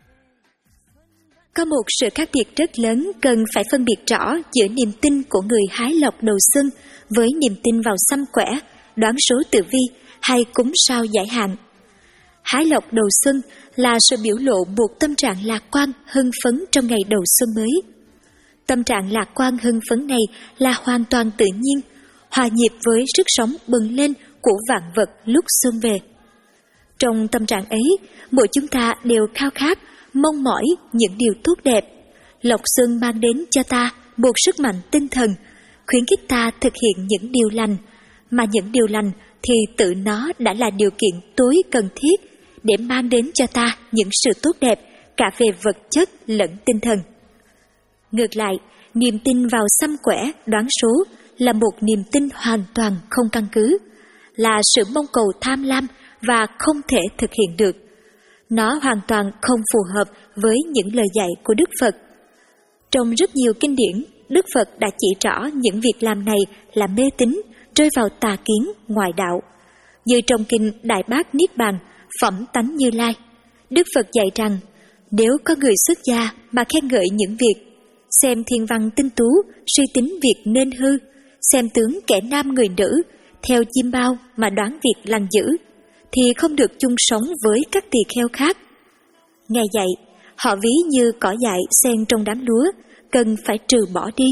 Có một sự khác biệt rất lớn cần phải phân biệt rõ giữa niềm tin của người hái lộc đầu xuân với niềm tin vào xăm quẻ, đoán số tử vi hay cúng sao giải hạn. Hái lộc đầu xuân là sự biểu lộ một tâm trạng lạc quan, hưng phấn trong ngày đầu xuân mới. Tâm trạng lạc quan hưng phấn này là hoàn toàn tự nhiên, hòa nhịp với sức sống bừng lên của vạn vật lúc xuân về. Trong tâm trạng ấy, mỗi chúng ta đều khao khát, mong mỏi những điều tốt đẹp. Lộc xuân mang đến cho ta một sức mạnh tinh thần, khuyến khích ta thực hiện những điều lành, mà những điều lành thì tự nó đã là điều kiện tối cần thiết để mang đến cho ta những sự tốt đẹp cả về vật chất lẫn tinh thần. Ngược lại, niềm tin vào xăm quẻ, đoán số là một niềm tin hoàn toàn không căn cứ, là sự mong cầu tham lam và không thể thực hiện được. Nó hoàn toàn không phù hợp với những lời dạy của Đức Phật. Trong rất nhiều kinh điển, Đức Phật đã chỉ rõ những việc làm này là mê tín, rơi vào tà kiến, ngoại đạo. Như trong kinh Đại Bát Niết Bàn, Phẩm Tánh Như Lai, Đức Phật dạy rằng nếu có người xuất gia mà khen ngợi những việc xem thiên văn tinh tú, suy tính việc nên hư, xem tướng kẻ nam người nữ, theo chim bao mà đoán việc lành dữ, thì không được chung sống với các tỳ kheo khác. Ngài dạy, họ ví như cỏ dại xen trong đám lúa, cần phải trừ bỏ đi.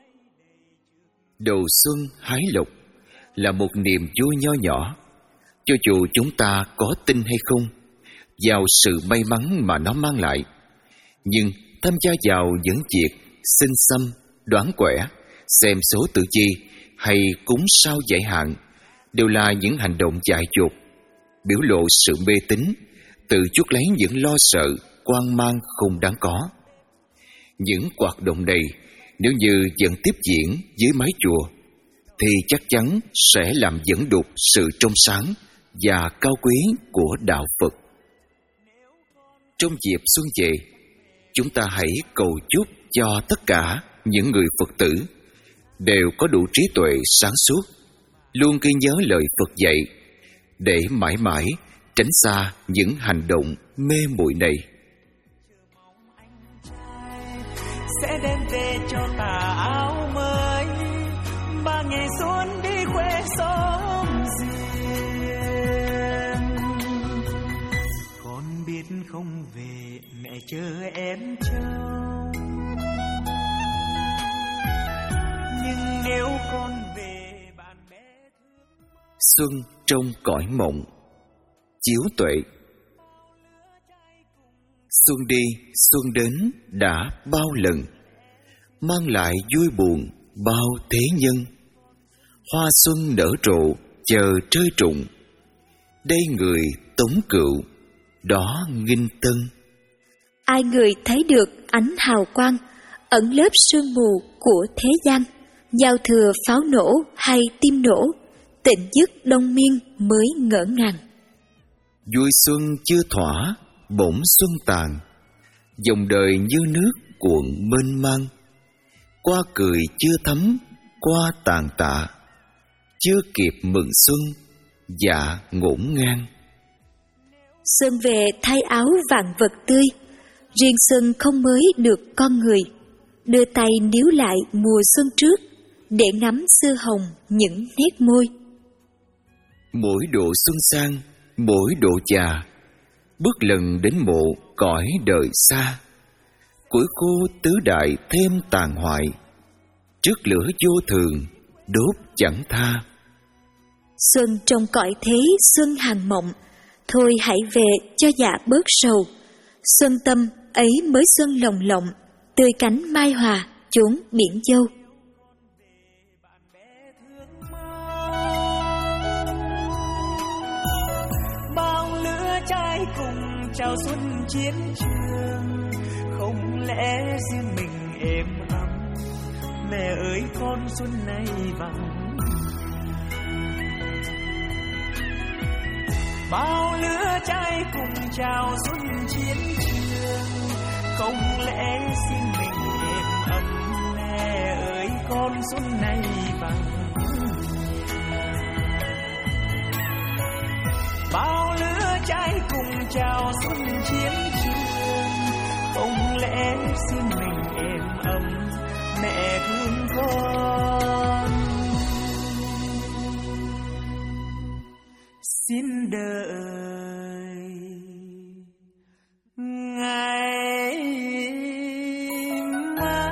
Đầu xuân hái lộc là một niềm vui nho nhỏ, cho dù chúng ta có tin hay không, vào sự may mắn mà nó mang lại. Nhưng tham gia vào những việc xin xăm, đoán quẻ, xem số tự chi hay cúng sao giải hạn đều là những hành động dại dột, biểu lộ sự mê tín, tự chuốc lấy những lo sợ, hoang mang không đáng có. Những hoạt động này nếu như vẫn tiếp diễn dưới mái chùa thì chắc chắn sẽ làm dẫn đục sự trong sáng và cao quý của đạo Phật. Trong dịp xuân về, chúng ta hãy cầu chúc cho tất cả những người Phật tử đều có đủ trí tuệ sáng suốt, luôn ghi nhớ lời Phật dạy, để mãi mãi tránh xa những hành động mê muội này. Sẽ đem về cho tà áo mới, ba ngày xuân đi khoe xóm riêng. Con biết không về mẹ chờ em trông, nhưng nếu con về bạn bè thương. Xuân trong cõi mộng, chiếu tuệ. Xuân đi, xuân đến đã bao lần, mang lại vui buồn bao thế nhân. Hoa xuân nở rộ chờ trơi trụng, đây người tống cựu, đó nghinh tân. Ai người thấy được ánh hào quang ẩn lớp sương mù của thế gian, giao thừa pháo nổ hay tim nổ, tịnh dứt đông miên mới ngỡ ngàng. Vui xuân chưa thỏa, bỗng xuân tàn, dòng đời như nước cuộn mênh mang. Qua cười chưa thấm, qua tàn tạ, chưa kịp mừng xuân, dạ ngổn ngang. Xuân về thay áo vạn vật tươi, riêng xuân không mới được con người. Đưa tay níu lại mùa xuân trước, để ngắm xưa hồng những nét môi. Mỗi độ xuân sang, mỗi độ già, bước lần đến mộ cõi đời xa. Củi khô tứ đại thêm tàn hoại, trước lửa vô thường đốt chẳng tha. Xuân trong cõi thế xuân hàng mộng, thôi hãy về cho dạ bớt sầu. Xuân tâm ấy mới xuân lồng lộng, tươi cánh mai hòa chốn biển châu. Bao lứa trai cùng chào xuân chiến trường, không lẽ riêng mình êm ấm. Mẹ ơi con xuân này vắng, bao lứa trai cùng chào xuân chiến trường, không lẽ riêng mình êm ấm. Mẹ ơi con xuân này vắng, bao lứa trai cùng chào xuân chiến trường, không lẽ riêng mình êm ấm. Mẹ thương con xin đợi ngày mai.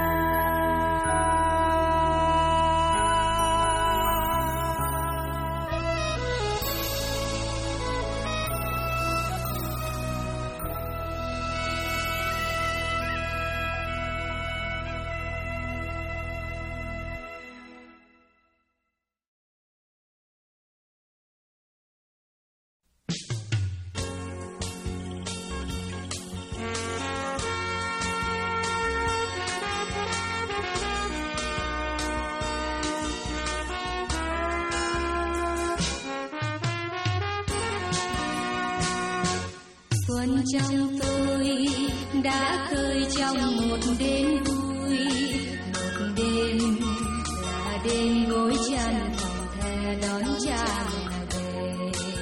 Xuân trong tôi đã khơi trong một đêm vui, một đêm là đêm gối chăn phòng thề đón cha về.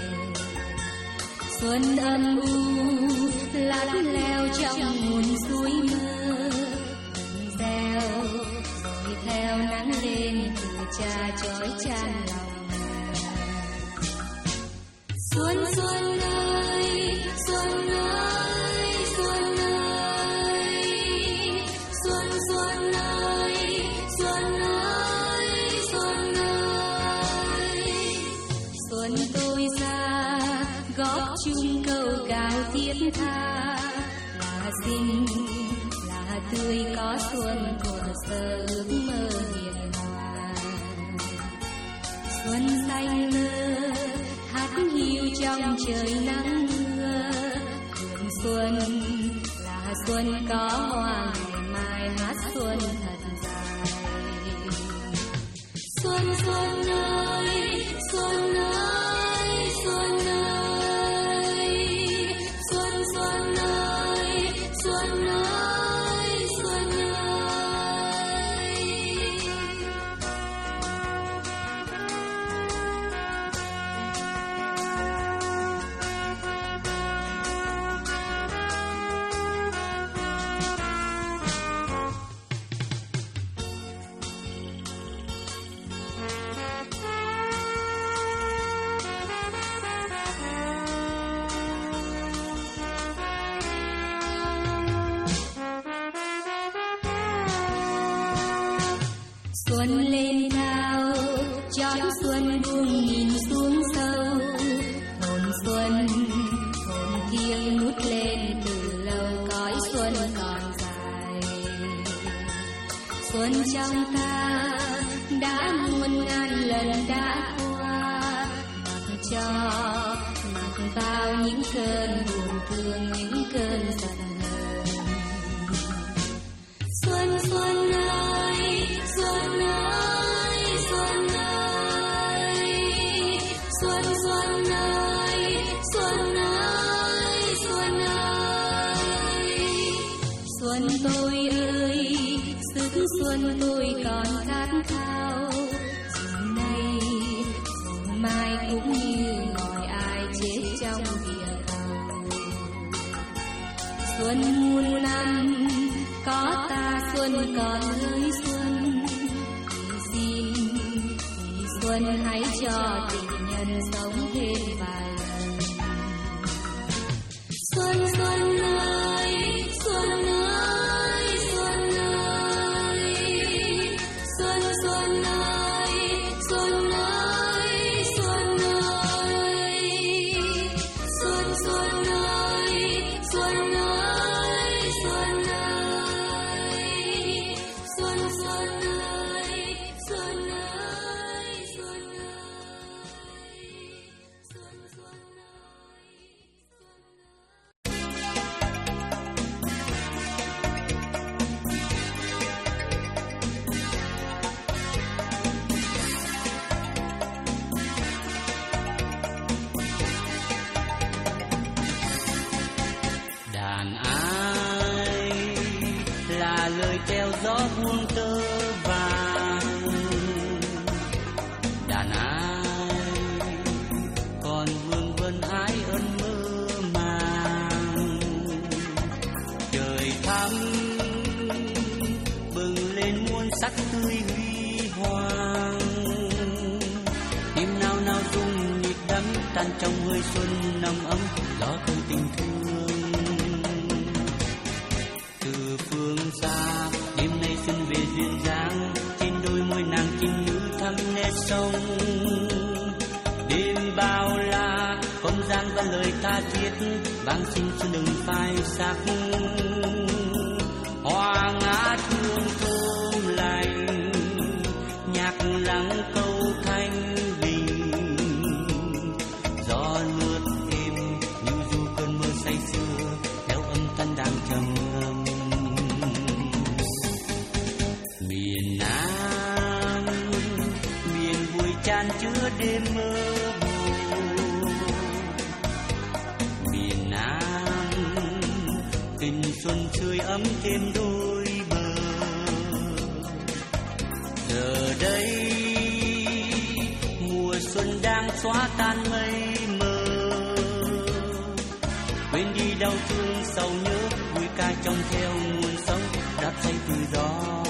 Xuân âm u lắc leo trong nguồn suối mơ, reo rồi theo nắng lên từ cha chói chan lòng. Xuân xuân ơi, xuân ơi, xuân ơi, xuân xuân ơi, xuân ơi, xuân ơi. Xuân tôi ra góp chung câu cao thiết tha, là xinh là tươi có xuân thuở sơ ước mơ hiền hòa. Xuân xanh lơ hát hiu trong trời nắng mưa, hương xuân là xuân có hoa, ngày mai hát xuân thật dài. Xuân xuân ơi, xuân ơi, xuân ơi, xuân xuân ơi, xuân ơi, xuân ơi. cho mặc vào những cơn buồn thương, những cơn giận hờn. Xuân xuân ơi, xuân ơi, xuân ơi, xuân xuân ơi, xuân ơi, xuân ơi, xuân tôi ơi, sức xuân tôi còn khát khao. Xuân nay rồi mai cũng như ngòi ai chết trong địa cầu. Xuân muôn năm có ta xuân còn hỡi xuân, thì xin thì xuân hãy cho tình nhân sống thêm vài lần. Xuân xuân ơi, xuân ơi, xuân ơi, xuân xuân ơi, xuân ơi, xuân ơi, xuân xuân ơi, xuân ơi, xuân ơi, xuân xuân ơi, xuân ơi, xuân ơi, xuân xuân ơi. Đàn ai là lời treo gió buông tơ vàng, đàn ai còn vương vấn ái ơn mơ màng. Trời thắm bừng lên muôn sắc tươi huy hoàng, tim nào nào rung nhịp đắm tan trong hơi xuân nồng ấm gió khơi tình thương. Từ phương xa đêm nay xuân về duyên dáng, trên đôi môi nàng trinh nữ thắm nét sông. Đêm bao la không gian và lời tha thiết, vang xin xuân đừng phai sắc. Hoa ngã thương thơm lành, nhạc lắng câu thanh bình. Gió lướt êm như du cơn mơ say sưa, theo âm thanh đang trầm ngâm. Miền Nam miền vui chan chứa đêm mơ hồ. Miền Nam tình xuân sưởi ấm thêm đôi bờ. Giờ đây mùa xuân đang xóa tan mây mờ, quên đi đau thương sầu nhớ, vui ca trong theo nguồn sống đáp say từ gió.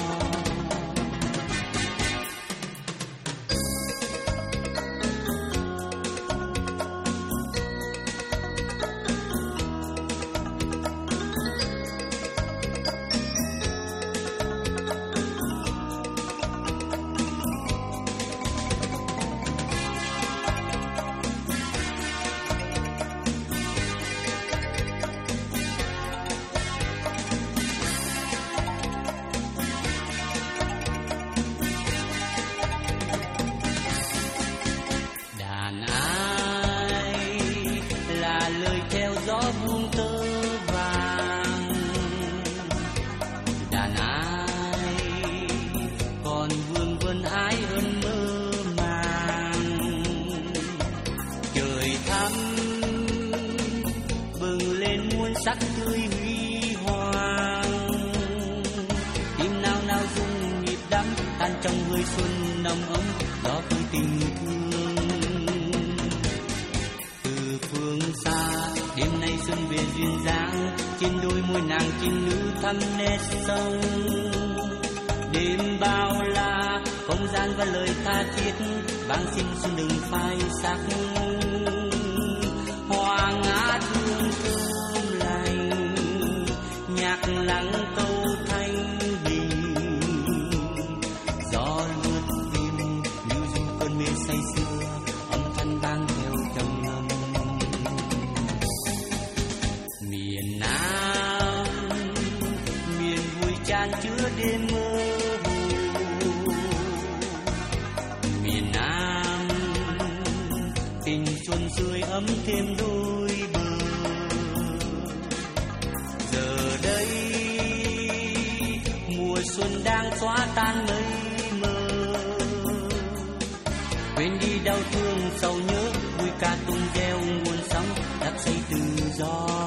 Đàn ai là lời theo gió buông tơ vàng, đàn ai còn vương vấn ái ơn mơ màng. Trời thắm bừng lên muôn sắc tươi huy hoàng, tim nào nào rung nhịp đắm tan trong hơi xuân nồng ấm gió khơi tình thương. Từ phương xa đêm nay xuân về duyên dáng, trên đôi môi nàng trinh nữ thắm nét sông. Đêm bao la không gian và lời tha thiết, vang xin xuân đừng phai sắc. Hoa ngã thương thơm lành, nhạc lắng câu thanh bình. Gió lướt êm như du cơn mê say sưa, âm thanh vang theo trầm ngâm. Miền Nam miền vui chan chứa đêm mơ hồ. Miền Nam tình xuân ấm thêm đôi bờ. Giờ đây mùa xuân đang xóa tan mây mờ, quên đi đau thương sầu nhớ, vui ca tung reo nguồn sống đắp xây tự do.